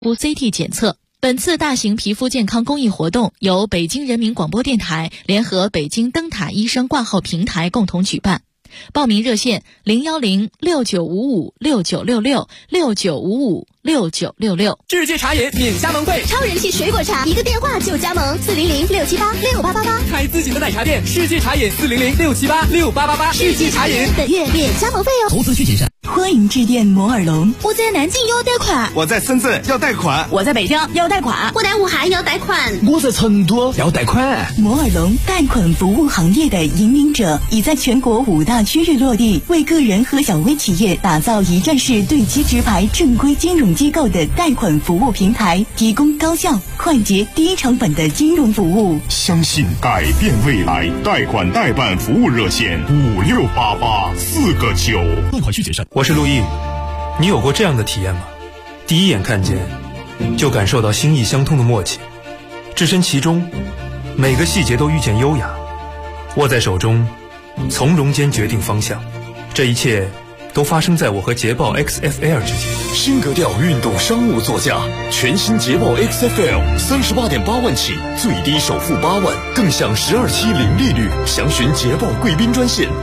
CT 检测。本次大型皮肤健康公益活动由北京人民广播电台联合北京灯塔医生挂号平台共同举办。报名热线0106955696669556966。 世界茶饮免加盟费， 超人气水果茶，一个电话就加盟，400-678-6888。 开自己的奶茶店，世界茶饮400-678-6888。世界茶饮本月免加盟费哦。 投资需谨慎。 欢迎致电摩尔龙。 我在南京要贷款， 我在深圳要贷款， 我在北京要贷款， 我在武汉要贷款， 我在成都要贷款。 摩尔龙贷款服务行业的引领者，已在全国5大区域落地，为个人和小微企业打造一站式对其直排正规金融机构的贷款服务平台，提供高效、快捷、低成本的金融服务。 相信改变未来，贷款代办服务热线5688-4个9。 贷款需谨慎。 我是陆毅，你有过这样的体验吗？第一眼看见，就感受到心意相通的默契，置身其中，每个细节都遇见优雅，握在手中，从容间决定方向。这一切都发生在我和捷豹 XFL 之间。 新格调运动商务座驾，全新捷豹 XFL 38.8万起，最低首付8万，更享12期零利率。详询捷豹贵宾专线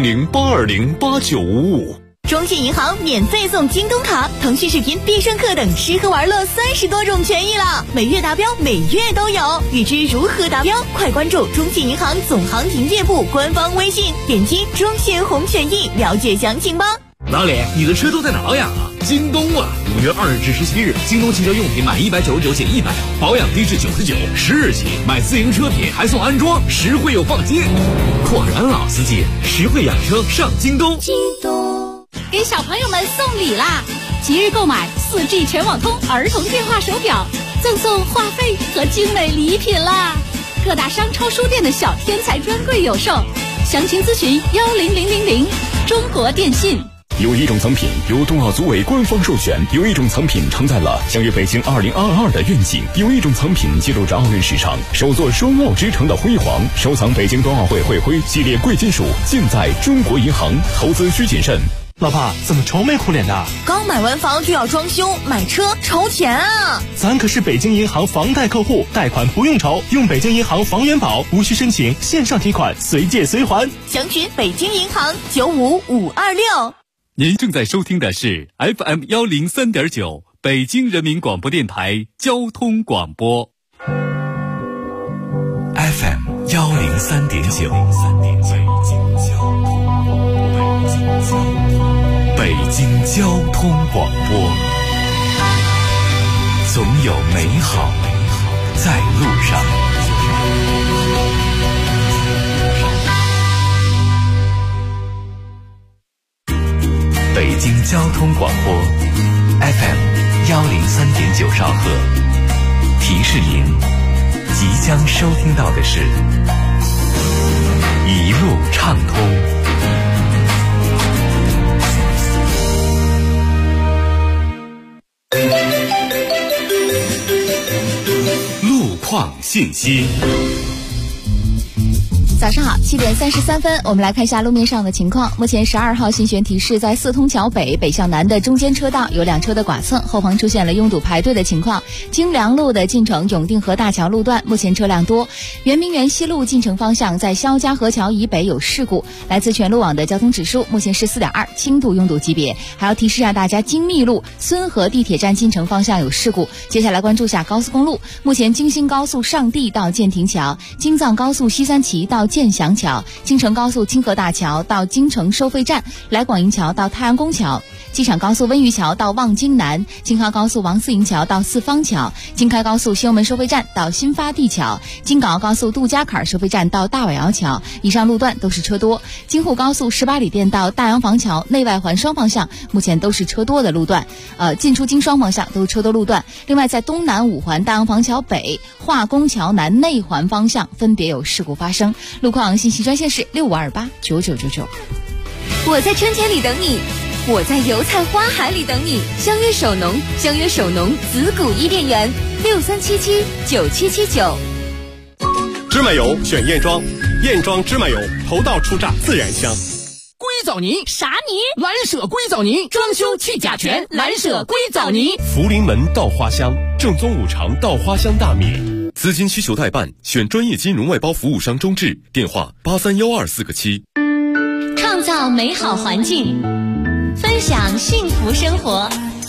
400-820-8955。 中信银行免费送京东卡、腾讯视频、必胜客等吃喝玩乐30多种权益了，每月达标，每月都有。欲知如何达标，快关注中信银行总行营业部官方微信，点击中信红权益了解详情吧。 老李，你的车都在哪养啊？京东啊！5月2日至17日，京东汽车用品满199减100，保养低至99，10日起买自营车品还送安装，实惠又放心。果然老司机，实惠养车上京东。 京东给小朋友们送礼啦！即日购买4G 全网通儿童电话手表，赠送话费和精美礼品啦！各大商超书店的小天才专柜有售，详情咨询10000。中国电信。 有一种藏品由冬奥组委官方授权，有一种藏品承载了相约北京2022的愿景，有一种藏品记录着奥运史上首座双奥之城的辉煌。收藏北京冬奥会会徽系列贵金属，尽在中国银行。投资需谨慎。 老婆，怎么愁眉苦脸的？ 刚买完房就要装修，买车愁钱啊！ 咱可是北京银行房贷客户，贷款不用愁，用北京银行房元宝，无需申请，线上提款，随借随还。 详询北京银行95526。 您正在收听的是 FM103.9 北京人民广播电台交通广播。 FM103.9 北京交通广播，总有美好在路上。北京交通广播 FM103.9 兆赫，提示您即将收听到的是一路畅通。路况信息。 早上好，7点33分，我们来看一下路面上的情况。目前12号信悬提示，在四通桥北北向南的中间车道有2车的剐蹭，后方出现了拥堵排队的情况。京良路的进城永定河大桥路段目前车辆多。圆明园西路进城方向在肖家河桥以北有事故，来自全路网的交通指数目前是4.2，轻度拥堵级别。还要提示一下大家，京密路孙河地铁站进城方向有事故。接下来关注下高速公路，目前京新高速上地到建亭桥，京藏高速西三旗到建祥桥，京承高速清河大桥到京城收费站，来广营桥到太阳宫桥，机场高速温榆桥到望京南，京哈高速王四营桥到四方桥，京开高速西欧门收费站到新发地桥，京港澳高速杜家坎收费站到大尾窑桥，以上路段都是车多。京沪高速18里店到大洋房桥内外环双方向目前都是车多的路段，进出京双方向都是车多路段。另外在东南五环大洋房桥北、化工桥南内环方向分别有事故发生。路况信息专线是65289999。 我在春天里等你，我在油菜花海里等你。相约首农，相约首农紫谷伊甸园，63779779。 芝麻油选燕庄，燕庄芝麻油头道出榨自然香。 归藻泥。 啥泥？ 蓝舍硅藻泥，装修去甲醛，蓝舍硅藻泥。 福临门稻花香，正宗五常稻花香大米。资金需求代办，选专业金融外包服务商中智，电话831247个7。 创造美好环境，分享幸福生活。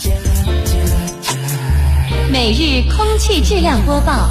每日空气质量播报。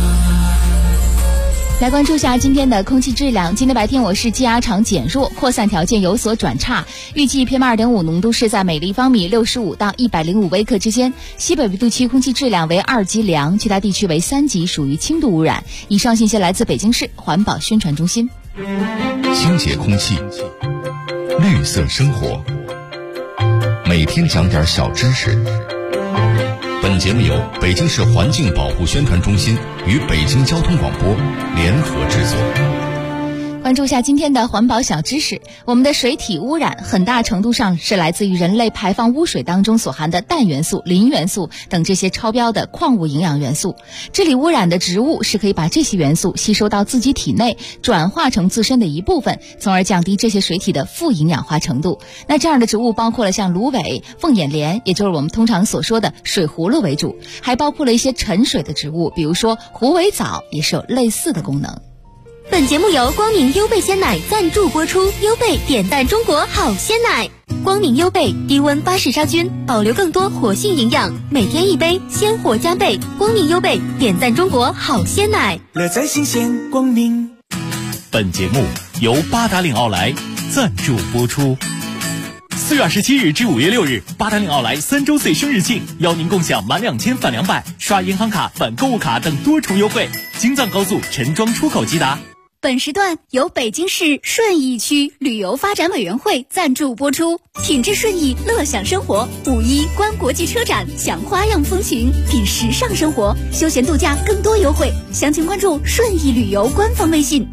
来关注下今天的空气质量。今天白天我市积压场减弱，扩散条件有所转差，预计 PM2.5 浓度是在每立方米65到105微克之间。西北维度区空气质量为2级良，其他地区为3级，属于轻度污染。以上信息来自北京市环保宣传中心。 清洁空气，绿色生活，每天讲点小知识。本节目由北京市环境保护宣传中心与北京交通广播联合制作。 关注一下今天的环保小知识。我们的水体污染很大程度上是来自于人类排放污水当中所含的氮元素、磷元素等这些超标的矿物营养元素。治理污染的植物是可以把这些元素吸收到自己体内，转化成自身的一部分，从而降低这些水体的富营养化程度。那这样的植物包括了像芦苇、凤眼莲，也就是我们通常所说的水葫芦为主，还包括了一些沉水的植物，比如说虎尾藻也是有类似的功能。 本节目由光明优贝鲜奶赞助播出，优贝点赞中国好鲜奶。光明优贝低温巴氏杀菌，保留更多活性营养，每天一杯，鲜活加倍。光明优贝点赞中国好鲜奶， 乐在新鲜光明。 本节目由八达岭奥莱赞助播出。4月27日至5月6日，八达岭奥莱3周岁生日庆，邀您共享满2000返200，刷银行卡返购物卡等多重优惠。京藏高速陈庄出口即达。 本时段由北京市顺义区旅游发展委员会赞助播出。品质顺义，乐享生活。5·1观国际车展，享花样风情，品时尚生活，休闲度假更多优惠。详情关注顺义旅游官方微信。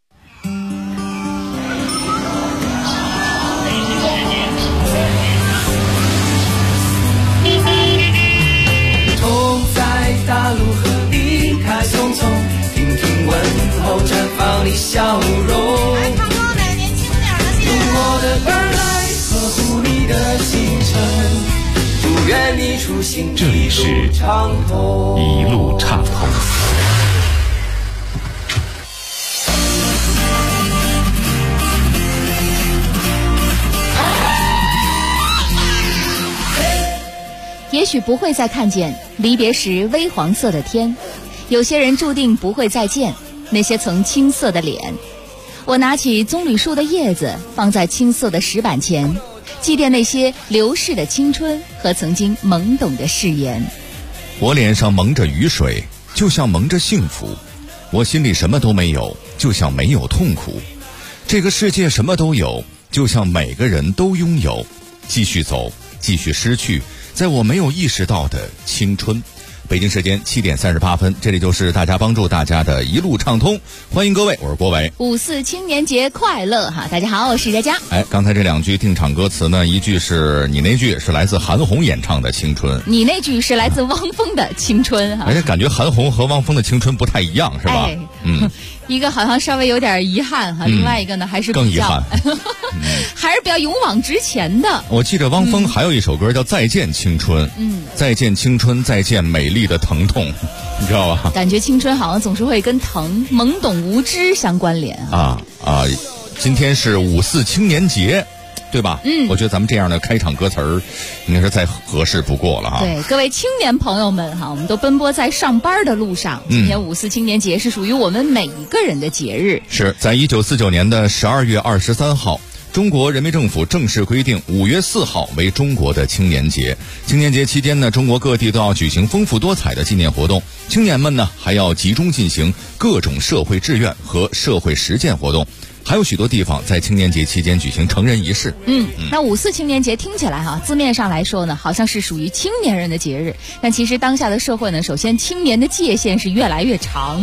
同在大陆和离开匆匆，听听问候，绽放你笑容。用我的耳来呵护你的行程，祝愿你出行这里是一路畅通。 也许不会再看见离别时微黄色的天，有些人注定不会再见那些曾青涩的脸。我拿起棕榈树的叶子，放在青色的石板前，祭奠那些流逝的青春和曾经懵懂的誓言。 我脸上蒙着雨水，就像蒙着幸福；我心里什么都没有，就像没有痛苦。这个世界什么都有，就像每个人都拥有。继续走，继续失去，在我没有意识到的青春。北京时间7点38分，这里就是大家帮助大家的一路畅通，欢迎各位，我是郭伟。 5·4青年节快乐哈！大家好，我是佳佳。 刚才这2句定场歌词呢，一句是你那句是来自韩红演唱的《青春》， 你那句是来自汪峰的《青春》哈。 而且感觉韩红和汪峰的《青春》不太一样，是吧？ 一个好像稍微有点遗憾哈，另外一个呢还是更遗憾， 还是比较勇往直前的。 我记得汪峰还有一首歌叫《再见青春》，再见青春，再见美丽的疼痛，你知道吧？ 感觉青春好像总是会跟疼、懵懂无知相关联今天是5·4青年节，对吧？我觉得咱们这样的开场歌词儿应该是再合适不过了哈。 对，各位青年朋友们哈，我们都奔波在上班的路上。今天5·4青年节是属于我们每一个人的节日。 是在1949年的12月23号，中国人民政府正式规定5月4号为中国的青年节。青年节期间呢，中国各地都要举行丰富多彩的纪念活动，青年们呢还要集中进行各种社会志愿和社会实践活动。还有许多地方在青年节期间举行成人仪式。 那5·4青年节听起来哈，字面上来说呢，好像是属于青年人的节日，但其实当下的社会呢，首先青年的界限是越来越长。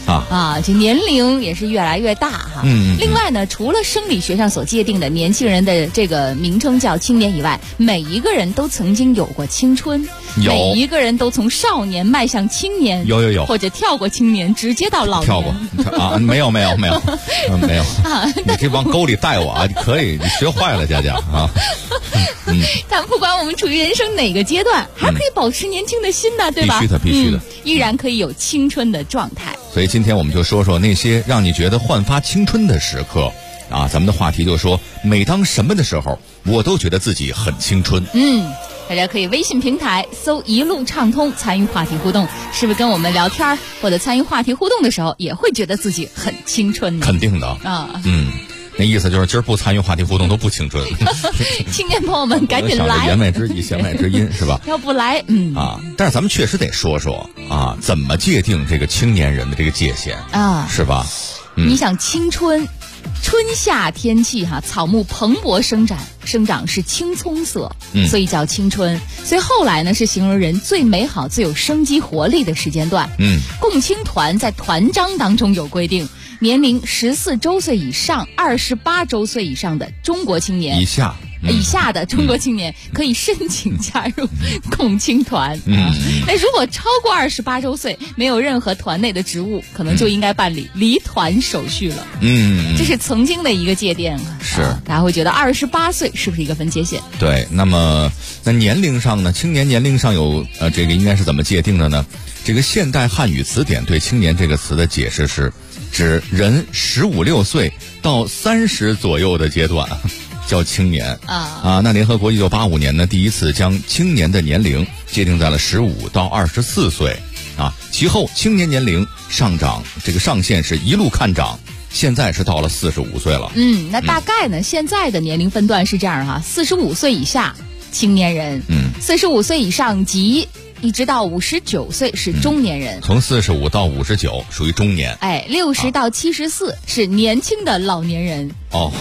这年龄也是越来越大哈。另外呢，除了生理学上所界定的年轻人的这个名称叫青年以外，每一个人都曾经有过青春，每一个人都从少年迈向青年， 有，或者跳过青年直接到老年。 跳过啊？没有，没有你这往沟里带我啊！可以，你学坏了，佳佳啊。 但不管我们处于人生哪个阶段，还可以保持年轻的心呢，对吧？ 必须的， 依然可以有青春的状态。 所以今天我们就说说那些让你觉得焕发青春的时刻啊。咱们的话题就说，每当什么的时候，我都觉得自己很青春。 大家可以微信平台搜一路畅通参与话题互动，是不是跟我们聊天或者参与话题互动的时候，也会觉得自己很青春呢？ 肯定的啊。那意思就是今儿不参与话题互动都不青春。 青年朋友们赶紧来！ 言外之意，弦外之音是吧？ 要不来， 但是咱们确实得说说啊，怎么界定这个青年人的这个界限啊，是吧？ 你想青春，春夏天气草木蓬勃生长是青葱色，所以叫青春。所以后来呢，是形容人最美好、最有生机活力的时间段。共青团在团章当中有规定。年龄14周岁以上、28周岁以上的中国青年以下的中国青年可以申请加入共青团。那如果超过28周岁，没有任何团内的职务，可能就应该办理离团手续了。这是曾经的一个界定。 是大家会觉得28岁是不是一个分界线？ 对。那么那年龄上呢？青年年龄上有这个应该是怎么界定的呢？这个现代汉语词典对青年这个词的解释是，指人15、16岁到30左右的阶段叫青年那联合国1985年呢，第一次将青年的年龄界定在了15到24岁其后青年年龄上涨，这个上限是一路看涨，现在是到了45岁了。 那大概呢，现在的年龄分段是这样45岁以下青年人，45岁以上及一直到59岁是中年人， 从45到59属于中年 ，60到74是年轻的老年人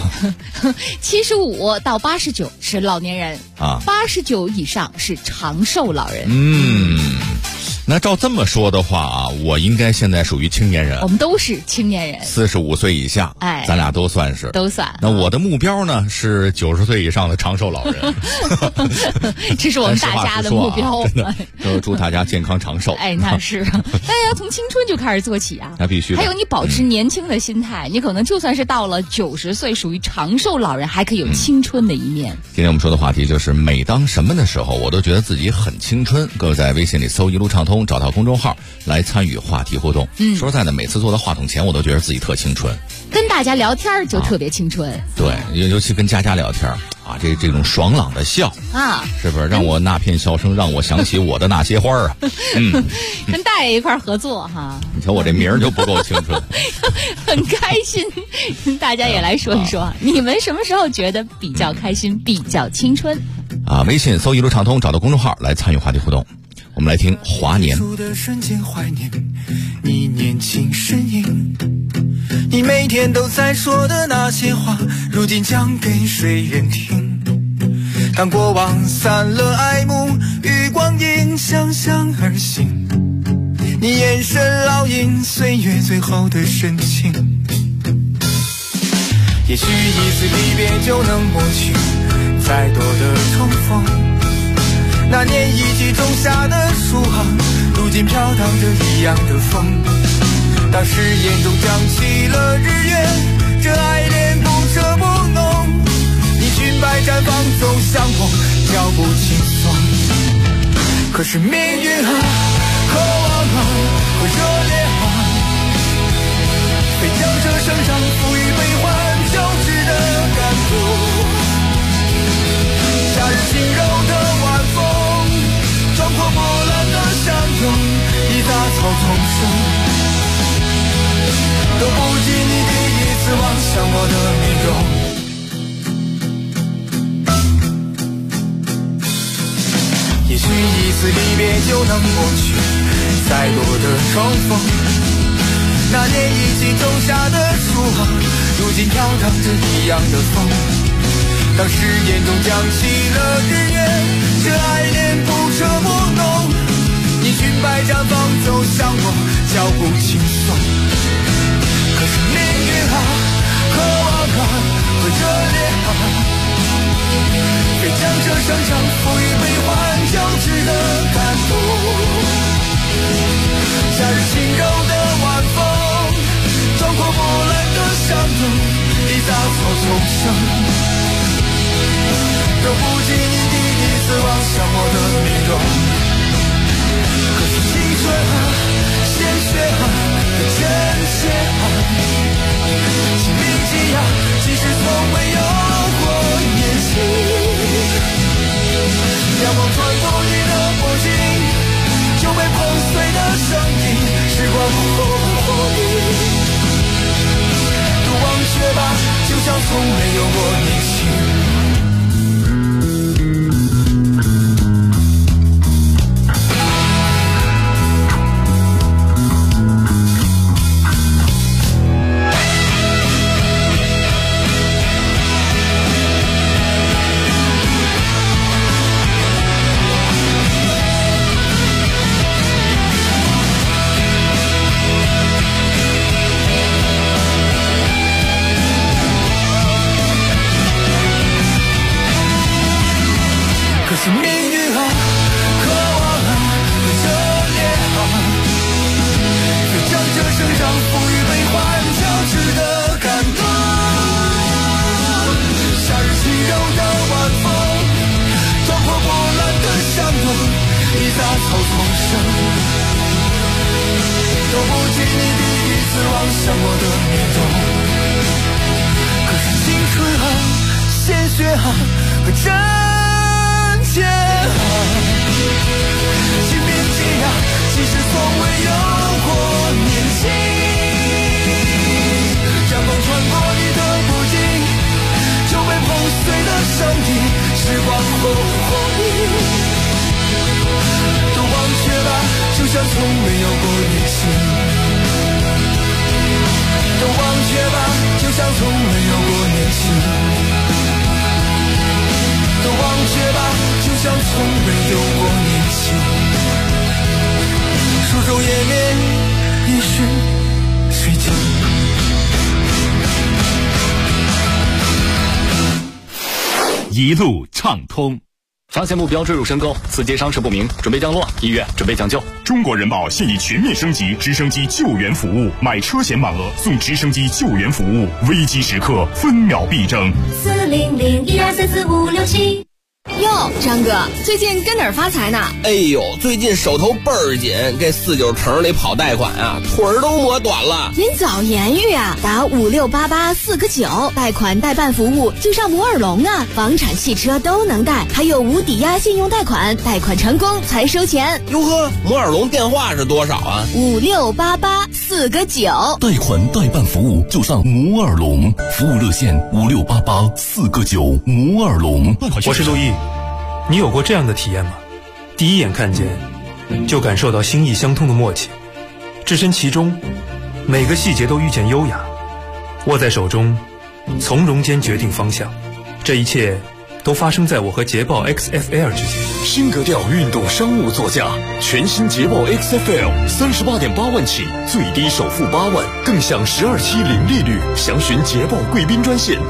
，75到89是老年人，89以上是长寿老人。 那照这么说的话我应该现在属于青年人。 我们都是青年人 ，45岁以下，咱俩都算是。那我的目标呢是90岁以上的长寿老人。 这是我们大家的目标。 真的，都祝大家健康长寿。 那是，大家要从青春就开始做起那必须。 还有你保持年轻的心态，你可能就算是到了90岁，属于长寿老人，还可以有青春的一面。 今天我们说的话题就是每当什么的时候，我都觉得自己很青春。各位在微信里搜一路畅通，找到公众号来参与话题互动。说实在的，每次坐到话筒前，我都觉得自己特青春。 跟大家聊天就特别青春。 对，尤其跟佳佳聊天这种爽朗的笑是不是让我那片笑声让我想起我的那些花跟大爷一块合作你瞧我这名儿就不够青春。 很开心。大家也来说一说你们什么时候觉得比较开心，比较青春微信搜一路畅通，找到公众号来参与话题互动。我们来听华年。 你年轻身影，你每天都在说的那些话，如今讲给谁人听？当过往散了爱慕，与光阴相向而行，你眼神烙印岁月最后的深情。也许一次离别就能抹去再多的重逢，那年一起种下的树如今飘荡着一样的风。当誓言中降起了日月，这爱恋不彻不浓，你裙摆绽放走向我，脚步轻松。可是命运渴望和热烈非将这生伤赋予悲欢交织的感动。夏日轻柔的晚风，壮阔波澜的相拥，一杂草丛生，都不及你第一次望向我的面容。也许一次离别就能抹去再多的重逢，那年一起种下的树如今飘荡着一样的风。当誓言中降起了日月，这爱恋不彻不浓， 你裙摆绽放，走向我，脚步轻松。可是命运啊，渴望啊，和热烈啊，非将这生长赋予悲欢交织的感动。夏日轻柔的晚风，壮阔波澜的山洞，一杂草丛生，都不及你第一次望向我的面容。可是青春啊，鲜血啊，和真切啊，请铭记啊，即使从未有过年轻。阳光穿过你的脖颈，就被碰碎的声音，时光忽隐。都忘却吧，就像从没有过年轻。命运啊，渴望啊，和热烈啊，非将这生长赋予悲欢交织的感动。夏日轻柔的晚风，壮阔波澜的山洞，一杂草丛生，都不及你第一次望向我的面容。可是青春啊，鲜血啊，和真切啊，请铭记啊，即使从未有过年轻。阳光穿过你的脖颈，就被碰碎的声音，时光忽隐。都忘却吧，就像从没有过年轻。都忘却吧，就像从没有过年轻。都忘却吧，就像从没有过年轻。书中页面已是睡觉。 一路畅通。 发现目标坠入深沟，此节伤势不明，准备降落，医院准备抢救。 中国人保现已全面升级直升机救援服务，买车险满额送直升机救援服务，危机时刻分秒必争。 40012344567。 哟，张哥，最近跟哪儿发财呢？ 哎呦，最近手头倍儿紧，这49城里跑贷款啊，腿儿都磨短了。 您早言语啊，打5688-4个9，贷款代办服务就上摩尔龙啊，房产、汽车都能贷，还有无抵押信用贷款，贷款成功才收钱。 哟呵，摩尔龙电话是多少啊 ？5688-4个9， 贷款代办服务就上摩尔龙，服务热线5688-4个9，摩尔龙。 我是陆毅。你有过这样的体验吗？第一眼看见，就感受到心意相通的默契，置身其中，每个细节都遇见优雅，握在手中，从容间决定方向。这一切都发生在我和捷豹 XFL 之间。 新格调运动商务座驾，全新捷豹 XFL 38.8万起，最低首付8万，更享12期零利率。详询捷豹贵宾专线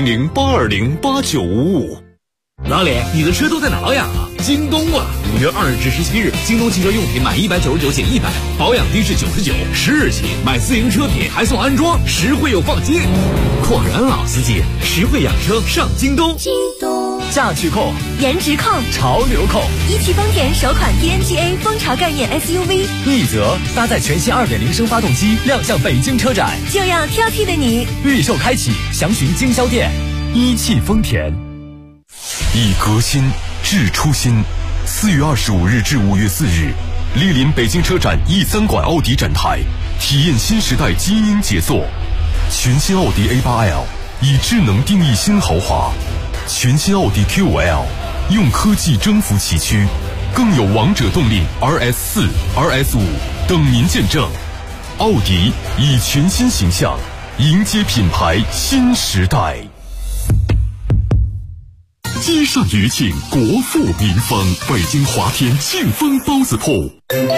400-820-8955。 老李，你的车都在哪养啊？京东啊！5月2日至17日，京东汽车用品买199减100，保养低至99，10日起买自营车品还送安装，实惠又放心。果然老司机，实惠养车上京东。 京东价趣控、 颜值控、 潮流控。 一汽丰田首款 TNGA 风潮概念 SUV， 奕泽搭载全新2.0升发动机亮相北京车展， 就让挑剔的你预售开启，详询经销店。一汽丰田。 以革新致初心。4月25日至5月4日，莅临北京车展 E3 馆奥迪展台，体验新时代精英杰作。全新奥迪 A8L 以智能定义新豪华，全新奥迪 Q5L 用科技征服崎岖，更有王者动力 RS4、RS5 等您见证。奥迪以全新形象迎接品牌新时代。 积善余庆，国富民丰。北京华天庆丰包子铺。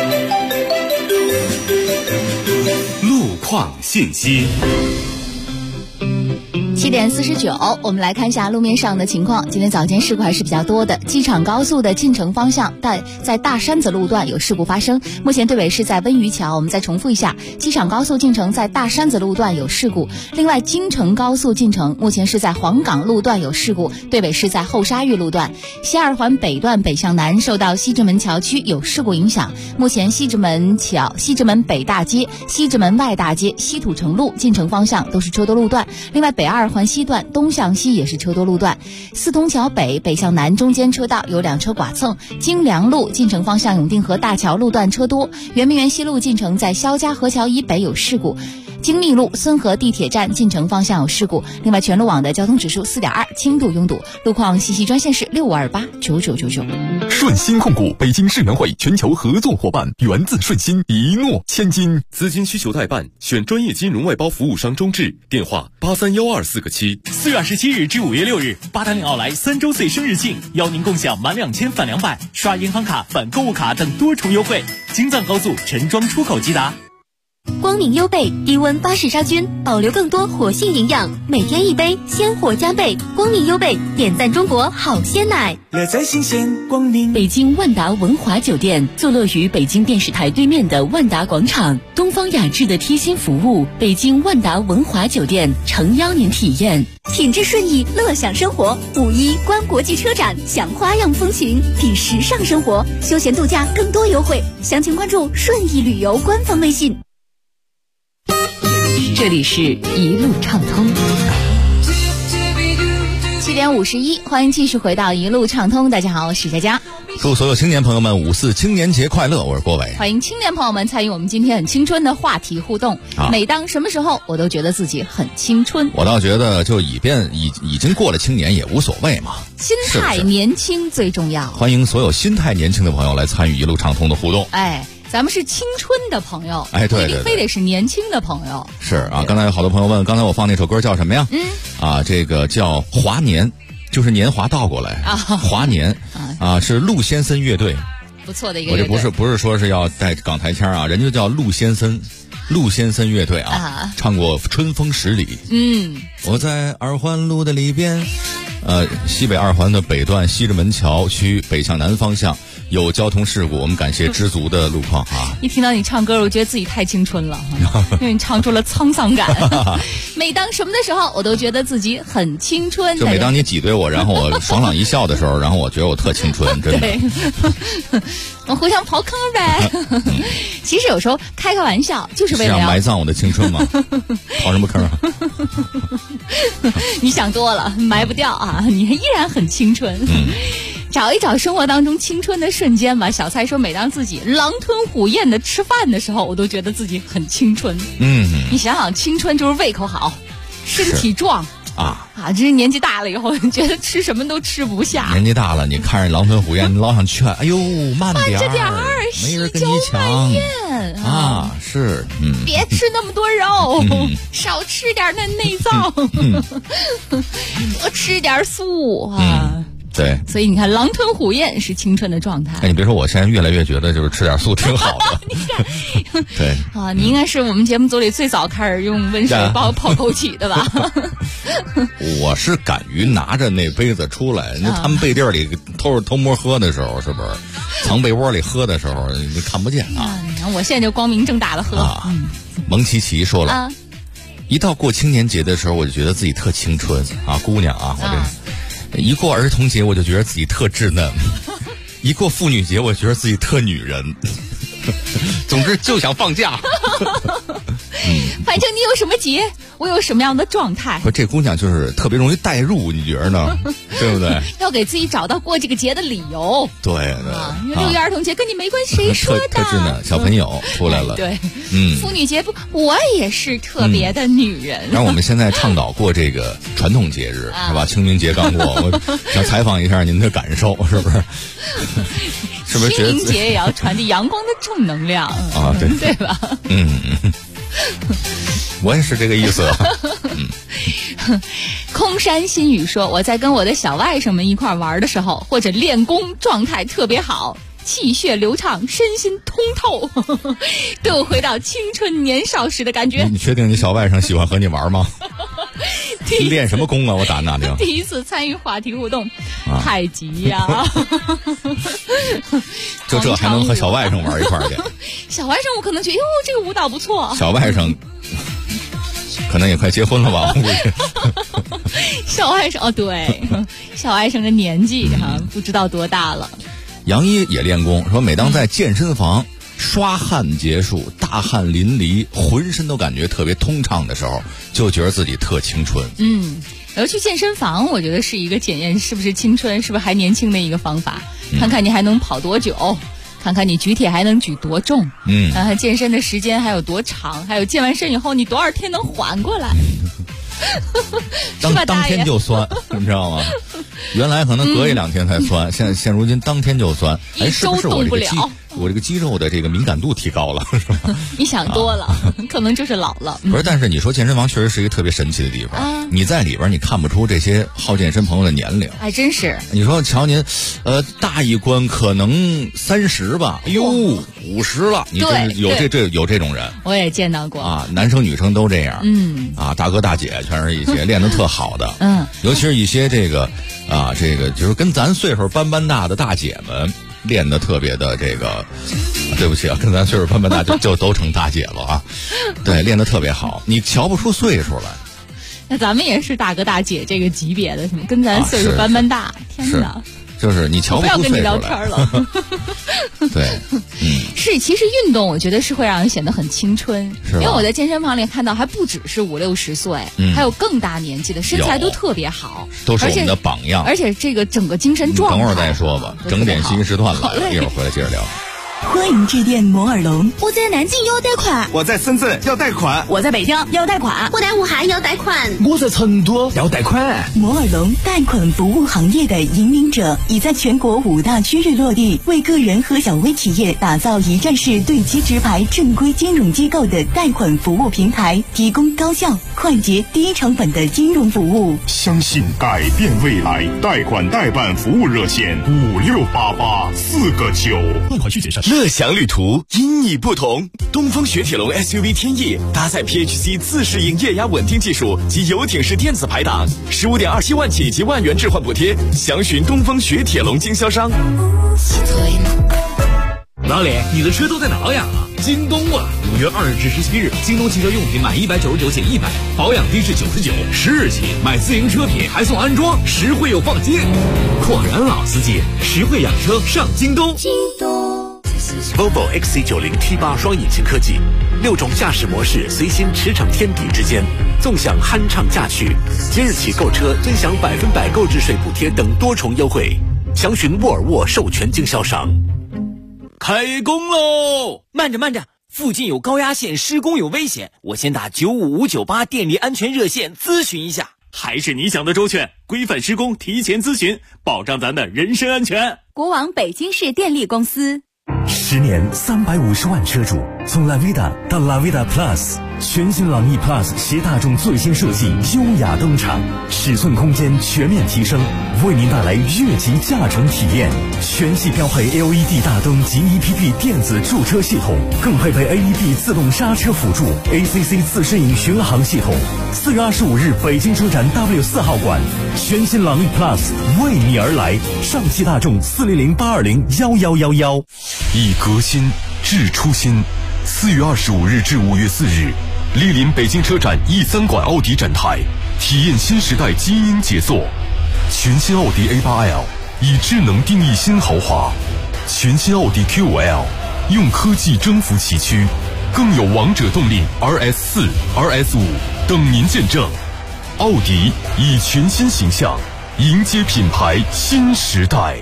路况信息。 7点49，我们来看一下路面上的情况。今天早间事故还是比较多的，机场高速的进城方向，在大山子路段有事故发生。目前对尾是在温榆桥。我们再重复一下，机场高速进城在大山子路段有事故。另外，京承高速进城目前是在黄岗路段有事故，对尾是在后沙峪路段。西二环北段北向南受到西直门桥区有事故影响，目前西直门北大街、西直门外大街、西土城路进城方向都是车多路段。另外，北二环西段东向西也是车多路段，四通桥北北向南中间车道有2车剐蹭，京良路进城方向永定河大桥路段车多，圆明园西路进城在肖家河桥以北有事故，京密路孙河地铁站进城方向有事故。另外，全路网的交通指数4.2，轻度拥堵。路况信息专线是65289999。 顺鑫控股，北京世园会全球合作伙伴，源自顺鑫，一诺千金。 资金需求代办，选专业金融外包服务商中智，电话831247个7。 4月27日至5月6日，八达岭奥莱3周岁生日庆，邀您共享满2000返200，刷银行卡返购物卡等多重优惠。京藏高速陈庄出口即达。 光明优贝低温巴氏杀菌，保留更多活性营养，每天一杯，鲜活加倍。光明优贝点赞中国好鲜奶， 乐在新鲜光明。 北京万达文华酒店坐落于北京电视台对面的万达广场，东方雅致的贴心服务，北京万达文华酒店诚邀您体验。 品质顺意，乐享生活。5·1观国际车展，享花样风情，品时尚生活，休闲度假更多优惠。详情关注顺意旅游官方微信。 这里是一路畅通。 7点51，欢迎继续回到一路畅通。大家好，我是佳佳。 祝所有青年朋友们5四青年节快乐！我是郭伟。 欢迎青年朋友们参与我们今天很青春的话题互动。每当什么时候，我都觉得自己很青春。 我倒觉得，就已经过了青年也无所谓嘛。 心态年轻最重要。 欢迎所有心态年轻的朋友来参与一路畅通的互动。 咱们是青春的朋友， 对， 一定非得是年轻的朋友。 是啊，刚才有好多朋友问，刚才我放那首歌叫什么呀？这个叫华年，就是年华倒过来华年是陆先森乐队， 不错的一个乐队。 我这不是说是要带港台腔啊，人家叫陆先森乐队唱过《春风十里》。我在二环路的里边，西北二环的北段西直门桥区北向南方向有交通事故，我们感谢知足的路况啊！ 一听到你唱歌，我觉得自己太青春了，因为你唱出了沧桑感。每当什么的时候，我都觉得自己很青春。 就每当你挤兑我，然后我爽朗一笑的时候，然后我觉得我特青春，真的。 对，我互相刨坑呗。其实有时候开个玩笑，就是为了要埋葬我的青春嘛。刨什么坑啊？ 你想多了，埋不掉啊！你依然很青春。找一找生活当中青春的瞬间吧。小蔡说，每当自己狼吞虎咽的吃饭的时候，我都觉得自己很青春。你想想，青春就是胃口好，身体壮这是年纪大了以后，觉得吃什么都吃不下。 年纪大了，你看着狼吞虎咽，你老想劝，哎呦，慢点儿， 没人跟你抢是， 别吃那么多肉，少吃点那内脏，多吃点素对， 所以你看，狼吞虎咽是青春的状态。 你别说，我现在越来越觉得就是吃点素挺好的。 你看， 对你应该是我们节目组里最早开始用温水泡枸杞的吧？ 我是敢于拿着那杯子出来，那他们背地里偷摸喝的时候，是不是？藏被窝里喝的时候，你看不见你看我现在就光明正大的喝。 蒙奇奇说了，一到过青年节的时候，我就觉得自己特青春姑娘我这。一过儿童节，我就觉得自己特稚嫩；一过妇女节，我觉得自己特女人。总之，就想放假。 反正你有什么节，我有什么样的状态。 这姑娘就是特别容易代入，你觉得呢？对不对？ 要给自己找到过这个节的理由。 对 6月儿童节跟你没关系，谁说的？ 特稚嫩小朋友出来了。 对，妇女节不，我也是特别的女人。 然后我们现在倡导过这个传统节日，是吧？清明节刚过，我想采访一下您的感受，是不是？是不是觉得清明节也要传递阳光的正能量对吧？ 我也是这个意思。 空山新语说，我在跟我的小外甥们一块玩的时候，或者练功状态特别好，气血流畅，身心通透，都有回到青春年少时的感觉。 你确定你小外甥喜欢和你玩吗？练什么功啊？我打听打听。 第一次参与话题互动，太极呀！ 这还能和小外甥玩一块儿去？ 小外甥我可能觉得，哟，这个舞蹈不错。 小外甥可能也快结婚了吧？ 小外甥对，小外甥的年纪不知道多大了。 杨一也练功，说每当在健身房刷汗结束，大汗淋漓，浑身都感觉特别通畅的时候，就觉得自己特青春。 然后去健身房，我觉得是一个检验是不是青春，是不是还年轻的一个方法。看看你还能跑多久，看看你举铁还能举多重，看看健身的时间还有多长，还有健完身以后你多少天能缓过来。 当天就酸，你知道吗？原来可能隔一2天才酸，现如今当天就酸。 一周动不了。 我这个肌肉的这个敏感度提高了，是吧？ 你想多了，可能就是老了。 不是，但是你说健身房确实是一个特别神奇的地方。你在里边你看不出这些好健身朋友的年龄， 还真是。 你说瞧您，大一关可能30吧，哎呦，50了，你真有这种人， 我也见到过啊，男生女生都这样，大哥大姐全是一些练得特好的，尤其是一些这个就是跟咱岁数般大的大姐们。练得特别的这个，对不起啊，跟咱岁数般大就都成大姐了啊。对，练得特别好，你瞧不出岁数来。 那咱们也是大哥大姐这个级别的，跟咱岁数般大，天哪！ 就是你瞧不出岁数来。 不要跟你聊天了。 对， 是，其实运动我觉得是会让人显得很青春，因为我在健身房里看到还不只是50-60岁，还有更大年纪的，身材都特别好， 都是我们的榜样。 而且这个整个精神状态， 等会儿再说吧，整点信息时段来了，一会儿回来接着聊。 欢迎致电摩尔龙。 我在南京要贷款， 我在深圳要贷款， 我在北京要贷款， 我在武汉要贷款， 我在成都要贷款。 摩尔龙贷款服务行业的引领者，已在全国5大区域落地，为个人和小微企业打造一站式对接直排正规金融机构的贷款服务平台，提供高效、快捷、低成本的金融服务。 相信改变未来，贷款代办服务热线5688-4个9。 贷款需谨慎。 乐享旅途因你不同，东风雪铁龙 SUV 天翼搭载 PHC 自适应液压稳定技术及游艇式电子排档，15.27万起及万元置换补贴，详询东风雪铁龙经销商。 老李，你的车都在哪呀？京东啊！5月2日至17日，京东汽车用品满199减100，保养低至99，10日起买自营车品还送安装，实惠又放心。果然老司机，实惠养车上京东。 Volvo XC90 T8 双引擎科技，6种驾驶模式随心驰骋天地之间，纵享酣畅驾趣。即日起购车尊享100%购置税补贴等多重优惠，详询沃尔沃授权经销商。 开工喽！慢着，附近有高压线，施工有危险，我先打95598电力安全热线咨询一下。 还是你想的周全，规范施工，提前咨询，保障咱的人身安全。 国网北京市电力公司。 10年350万车主，从 Lavida 到 Lavida Plus， 全新朗逸 Plus 携大众最新设计优雅登场，尺寸空间全面提升，为您带来越级驾乘体验。全系标配 LED 大灯及 EPP 电子驻车系统，更配备 AEB 自动刹车辅助、ACC 自适应巡航系统。4月25日，北京车展 W4 号馆，全新朗逸 Plus 为你而来。上汽大众400-820-1111。 以革新致初心。4月25日至5月4日，莅临北京车展 E3 馆奥迪展台，体验新时代基因杰作。全新奥迪 A8L 以智能定义新豪华，全新奥迪 Q5L 用科技征服崎岖，更有王者动力 RS4、RS5 等您见证。奥迪以全新形象迎接品牌新时代。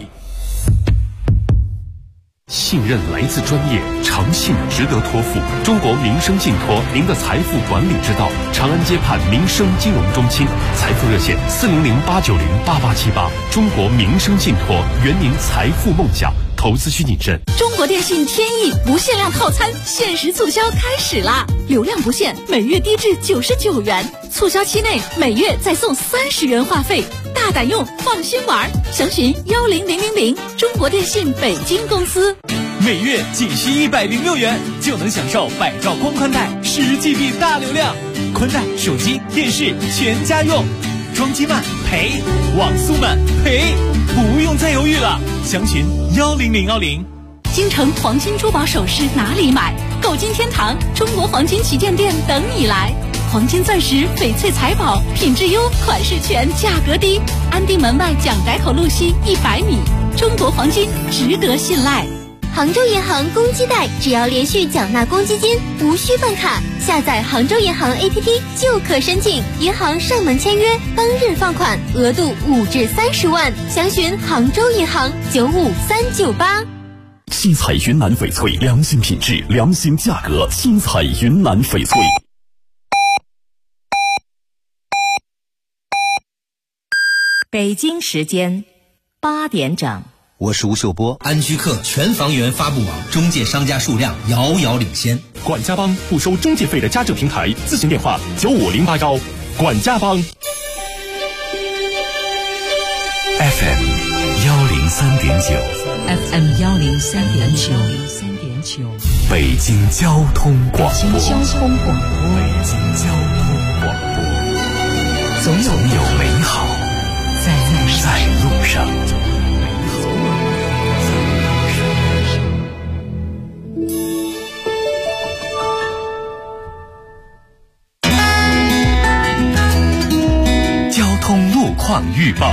信任来自专业，诚信值得托付。中国民生信托，您的财富管理之道。长安街畔民生金融中心，财富热线400-890-8878。中国民生信托，圆您财富梦想。 投资需谨慎。 中国电信天翼不限量套餐限时促销开始啦！流量不限，每月低至99元，促销期内每月再送30元话费，大胆用，放心玩。详询10000，中国电信北京公司。 每月仅需106元就能享受百兆光宽带10GB 大流量，宽带、手机、电视全家用。装机慢赔，网速慢赔，不用再犹豫了。详询10010。 京城黄金珠宝首饰哪里买？购金天堂中国黄金旗舰店等你来。黄金钻石、翡翠财宝，品质优，款式全，价格低。安定门外蒋改口路西100米，中国黄金值得信赖。 杭州银行公积贷，只要连续缴纳公积金，无需办卡，下载杭州银行 APP 就可申请，银行上门签约，当日放款，额度5至30万。详询杭州银行95398。 新彩云南翡翠，良心品质，良心价格。新彩云南翡翠。 北京时间8点整。 我是吴秀波。安居客全房源发布网中介商家数量遥遥领先。 管家帮不收中介费的家政平台，咨询电话95081。管家帮。 FM 103.9。 FM 103.9。 北京交通广播。 北京交通广播。 北京交通广播。总有美好在路上。交通路况预报。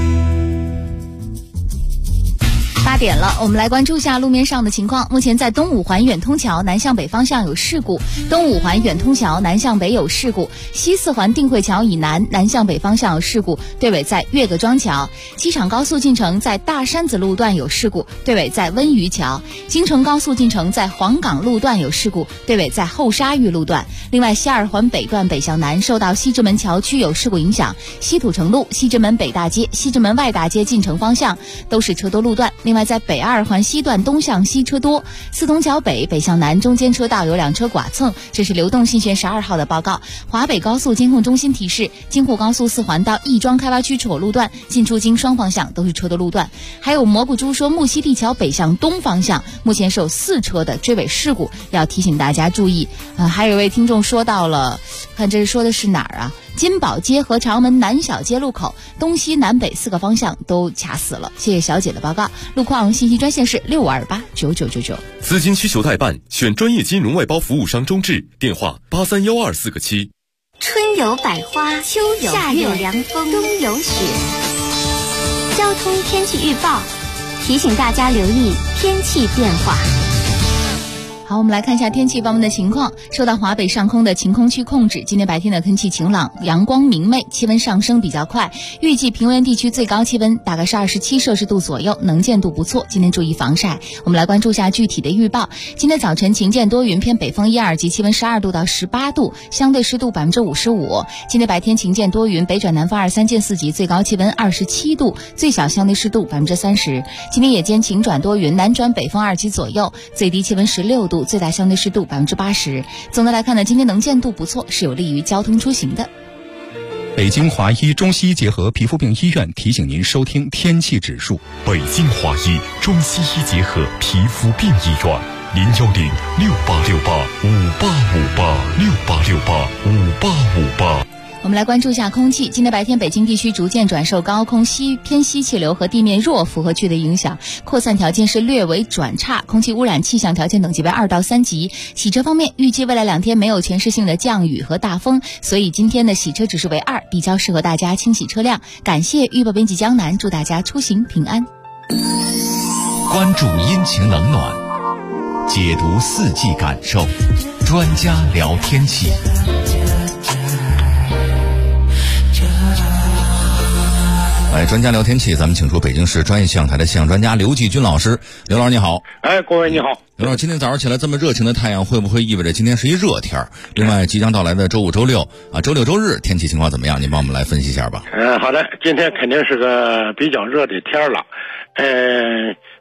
8点了，我们来关注一下路面上的情况。目前在东五环远通桥南向北方向有事故，东五环远通桥南向北有事故，西四环定慧桥以南南向北方向有事故，队尾在岳各庄桥。机场高速进城在大山子路段有事故，队尾在温榆桥。京承高速进城在黄岗路段有事故，队尾在后沙峪路段。另外西二环北段北向南受到西直门桥区有事故影响，西土城路、西直门北大街、西直门外大街进城方向都是车多路段。另外在北二环西段东向西车多，四通桥北北向南中间车道有2车剐蹭，这是流动信线12号的报告。华北高速监控中心提示，京沪高速4环到亦庄开发区出口路段进出京双方向都是车多路段。还有蘑菇猪说木樨地桥北向东方向目前是有4车的追尾事故，要提醒大家注意。还有一位听众说到了，看这说的是哪儿啊？金宝街和长门南小街路口东西南北4个方向都卡死了。谢谢小姐的报告。路况信息专线是65289999。 资金需求代办，选专业金融外包服务商中智，电话83124个7。 春有百花，秋有夏有凉风，冬有雪。交通天气预报提醒大家留意天气变化。 好，我们来看一下天气方面的情况。受到华北上空的晴空区控制，今天白天的天气晴朗，阳光明媚，气温上升比较快。预计平原地区最高气温大概是27摄氏度左右，能见度不错。今天注意防晒。我们来关注一下具体的预报。今天早晨晴间多云，偏北风1、2级，气温12度到18度，相对湿度55%。今天白天晴间多云，北转南风2、3见4级，最高气温27度，最小相对湿度30%。今天夜间晴转多云，南转北风2级左右，最低气温16度。最大相对湿度80%。总的来看呢，今天能见度不错，是有利于交通出行的。 北京华医中西医结合皮肤病医院提醒您收听天气指数。 北京华医中西医结合皮肤病医院，01068585868586858。 我们来关注一下空气。今天白天北京地区逐渐转受高空偏西气流和地面弱复合区的影响，扩散条件是略为转差，空气污染气象条件等级为2到3级。洗车方面，预计未来2天没有全市性的降雨和大风，所以今天的洗车指数为2，比较适合大家清洗车辆。感谢预报编辑江南，祝大家出行平安。 关注阴晴冷暖，解读4季感受，专家聊天气。 来，专家聊天气，咱们请出北京市专业气象台的气象专家刘继军老师。刘老师你好。 各位你好。 刘老师，今天早上起来这么热情的太阳，会不会意味着今天是一热天？另外，即将到来的周5、周6啊，周6、周日天气情况怎么样？您帮我们来分析一下吧。 好的，今天肯定是个比较热的天了。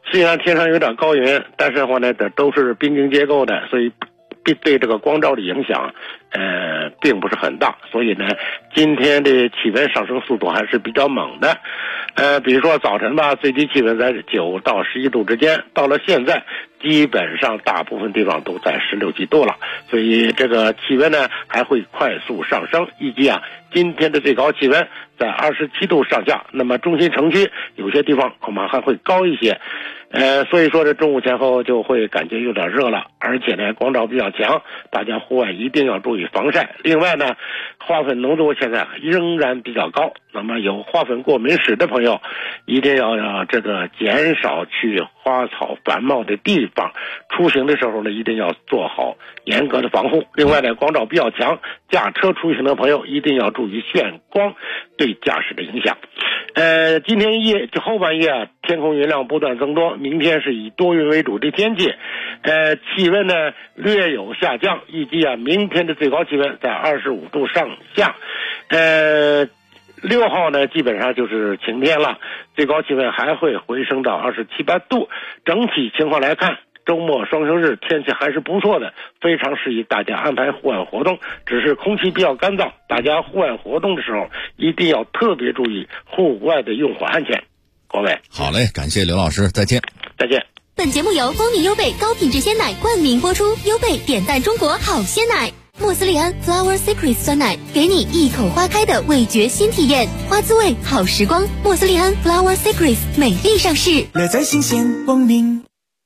虽然天上有点高云，但是话呢，都是冰晶结构的，所以对这个光照的影响并不是很大。所以呢，今天的气温上升速度还是比较猛的。比如说早晨吧，最低气温在9到11度之间，到了现在基本上大部分地方都在16、17度了，所以这个气温呢还会快速上升。预计今天的最高气温在27度上下，那么中心城区有些地方恐怕还会高一些。所以说这中午前后就会感觉有点热了，而且呢光照比较强，大家户外一定要注意防晒。另外呢，花粉浓度现在仍然比较高，那么有花粉过敏史的朋友一定要减少去花草繁茂的地方，出行的时候呢一定要做好严格的防护。另外呢，光照比较强，驾车出行的朋友一定要注意眩光对驾驶的影响。今天后半夜天空云量不断增多，明天是以多云为主的天气，气温呢略有下降，预计明天的最高气温在25度上下。6号呢基本上就是晴天了，最高气温还会回升到27、8度。整体情况来看，周末双休日天气还是不错的，非常适宜大家安排户外活动，只是空气比较干燥，大家户外活动的时候一定要特别注意户外的用火安全。各位， 好嘞，感谢刘老师，再见。 再见。 本节目由光明优贝高品质鲜奶冠名播出，优贝点赞中国好鲜奶。莫斯利安 Flower Secret 酸奶，给你一口花开的味觉新体验，花滋味好时光。莫斯利安 Flower Secret 美丽上市， 乐在新鲜光明。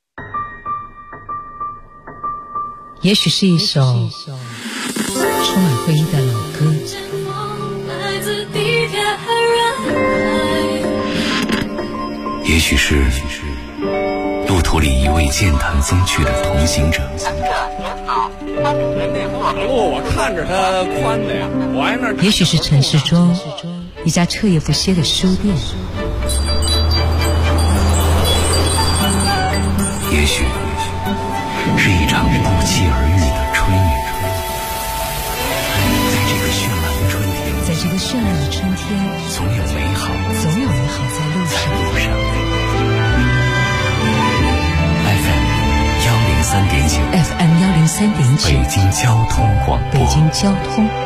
也许是一首充满回忆的老歌， 也许是路途里一位健谈风趣的同行者。 马路我看着它宽的呀，我挨那。 也许是城市中一家彻夜不歇的书店， 也许是一场不期而遇的春雨。在这个绚烂的春天， 在这个绚烂的春天， 总有美好在路上。 FM 103.9，北京交通广播。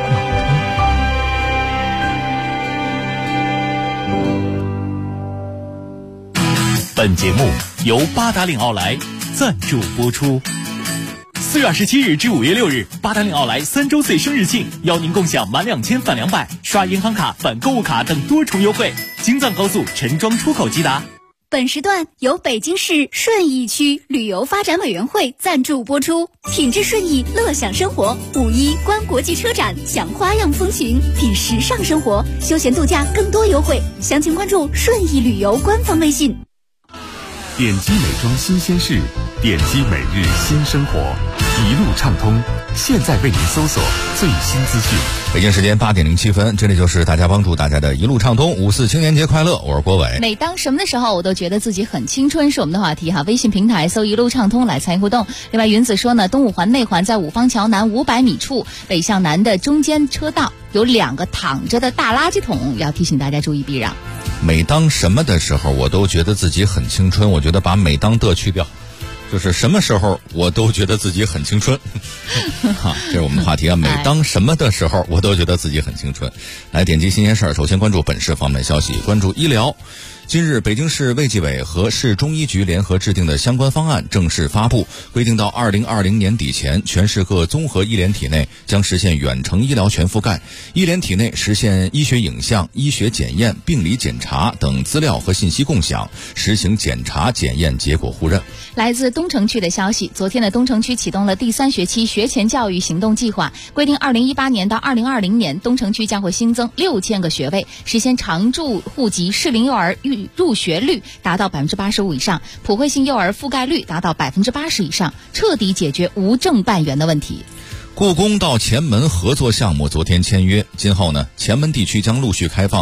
本节目由八达岭奥莱赞助播出。4月27日至5月6日，八达岭奥莱3周岁生日庆，邀您共享满2000返200，刷银行卡返购物卡等多重优惠。京藏高速陈庄出口即达。 本时段由北京市顺义区旅游发展委员会赞助播出。品质顺义，乐享生活。5·1观国际车展，享花样风情，品时尚生活，休闲度假更多优惠。详情关注顺义旅游官方微信。 点击美妆新鲜事，点击每日新生活，一路畅通。现在为您搜索最新资讯。 北京时间8点07分，这里就是大家帮助大家的一路畅通。5·4青年节快乐，我是郭伟。 每当什么的时候，我都觉得自己很青春，是我们的话题哈。微信平台搜一路畅通来参与互动。另外，云子说呢，东五环内环在五方桥南500米处，北向南的中间车道有2个躺着的大垃圾桶，要提醒大家注意避让。 每当什么的时候，我都觉得自己很青春。我觉得把每当的去掉，就是什么时候我都觉得自己很青春。好，这是我们的话题啊。每当什么的时候，我都觉得自己很青春。来点击新鲜事儿，首先关注本市方面消息，关注医疗。今日，北京市卫计委和市中医局联合制定的相关方案正式发布，规定到2020年底前，全市各综合医联体内将实现远程医疗全覆盖，医联体内实现医学影像、医学检验、病理检查等资料和信息共享，实行检查检验结果互认。 来自东城区的消息，昨天的东城区启动了第3学期学前教育行动计划，规定2018年到2020年，东城区将会新增6000个学位，实现常住户籍适龄幼儿入学率达到85%以上，普惠性幼儿覆盖率达到80%以上，彻底解决无证办园的问题。 故宫到前门合作项目昨天签约，今后呢，前门地区将陆续开放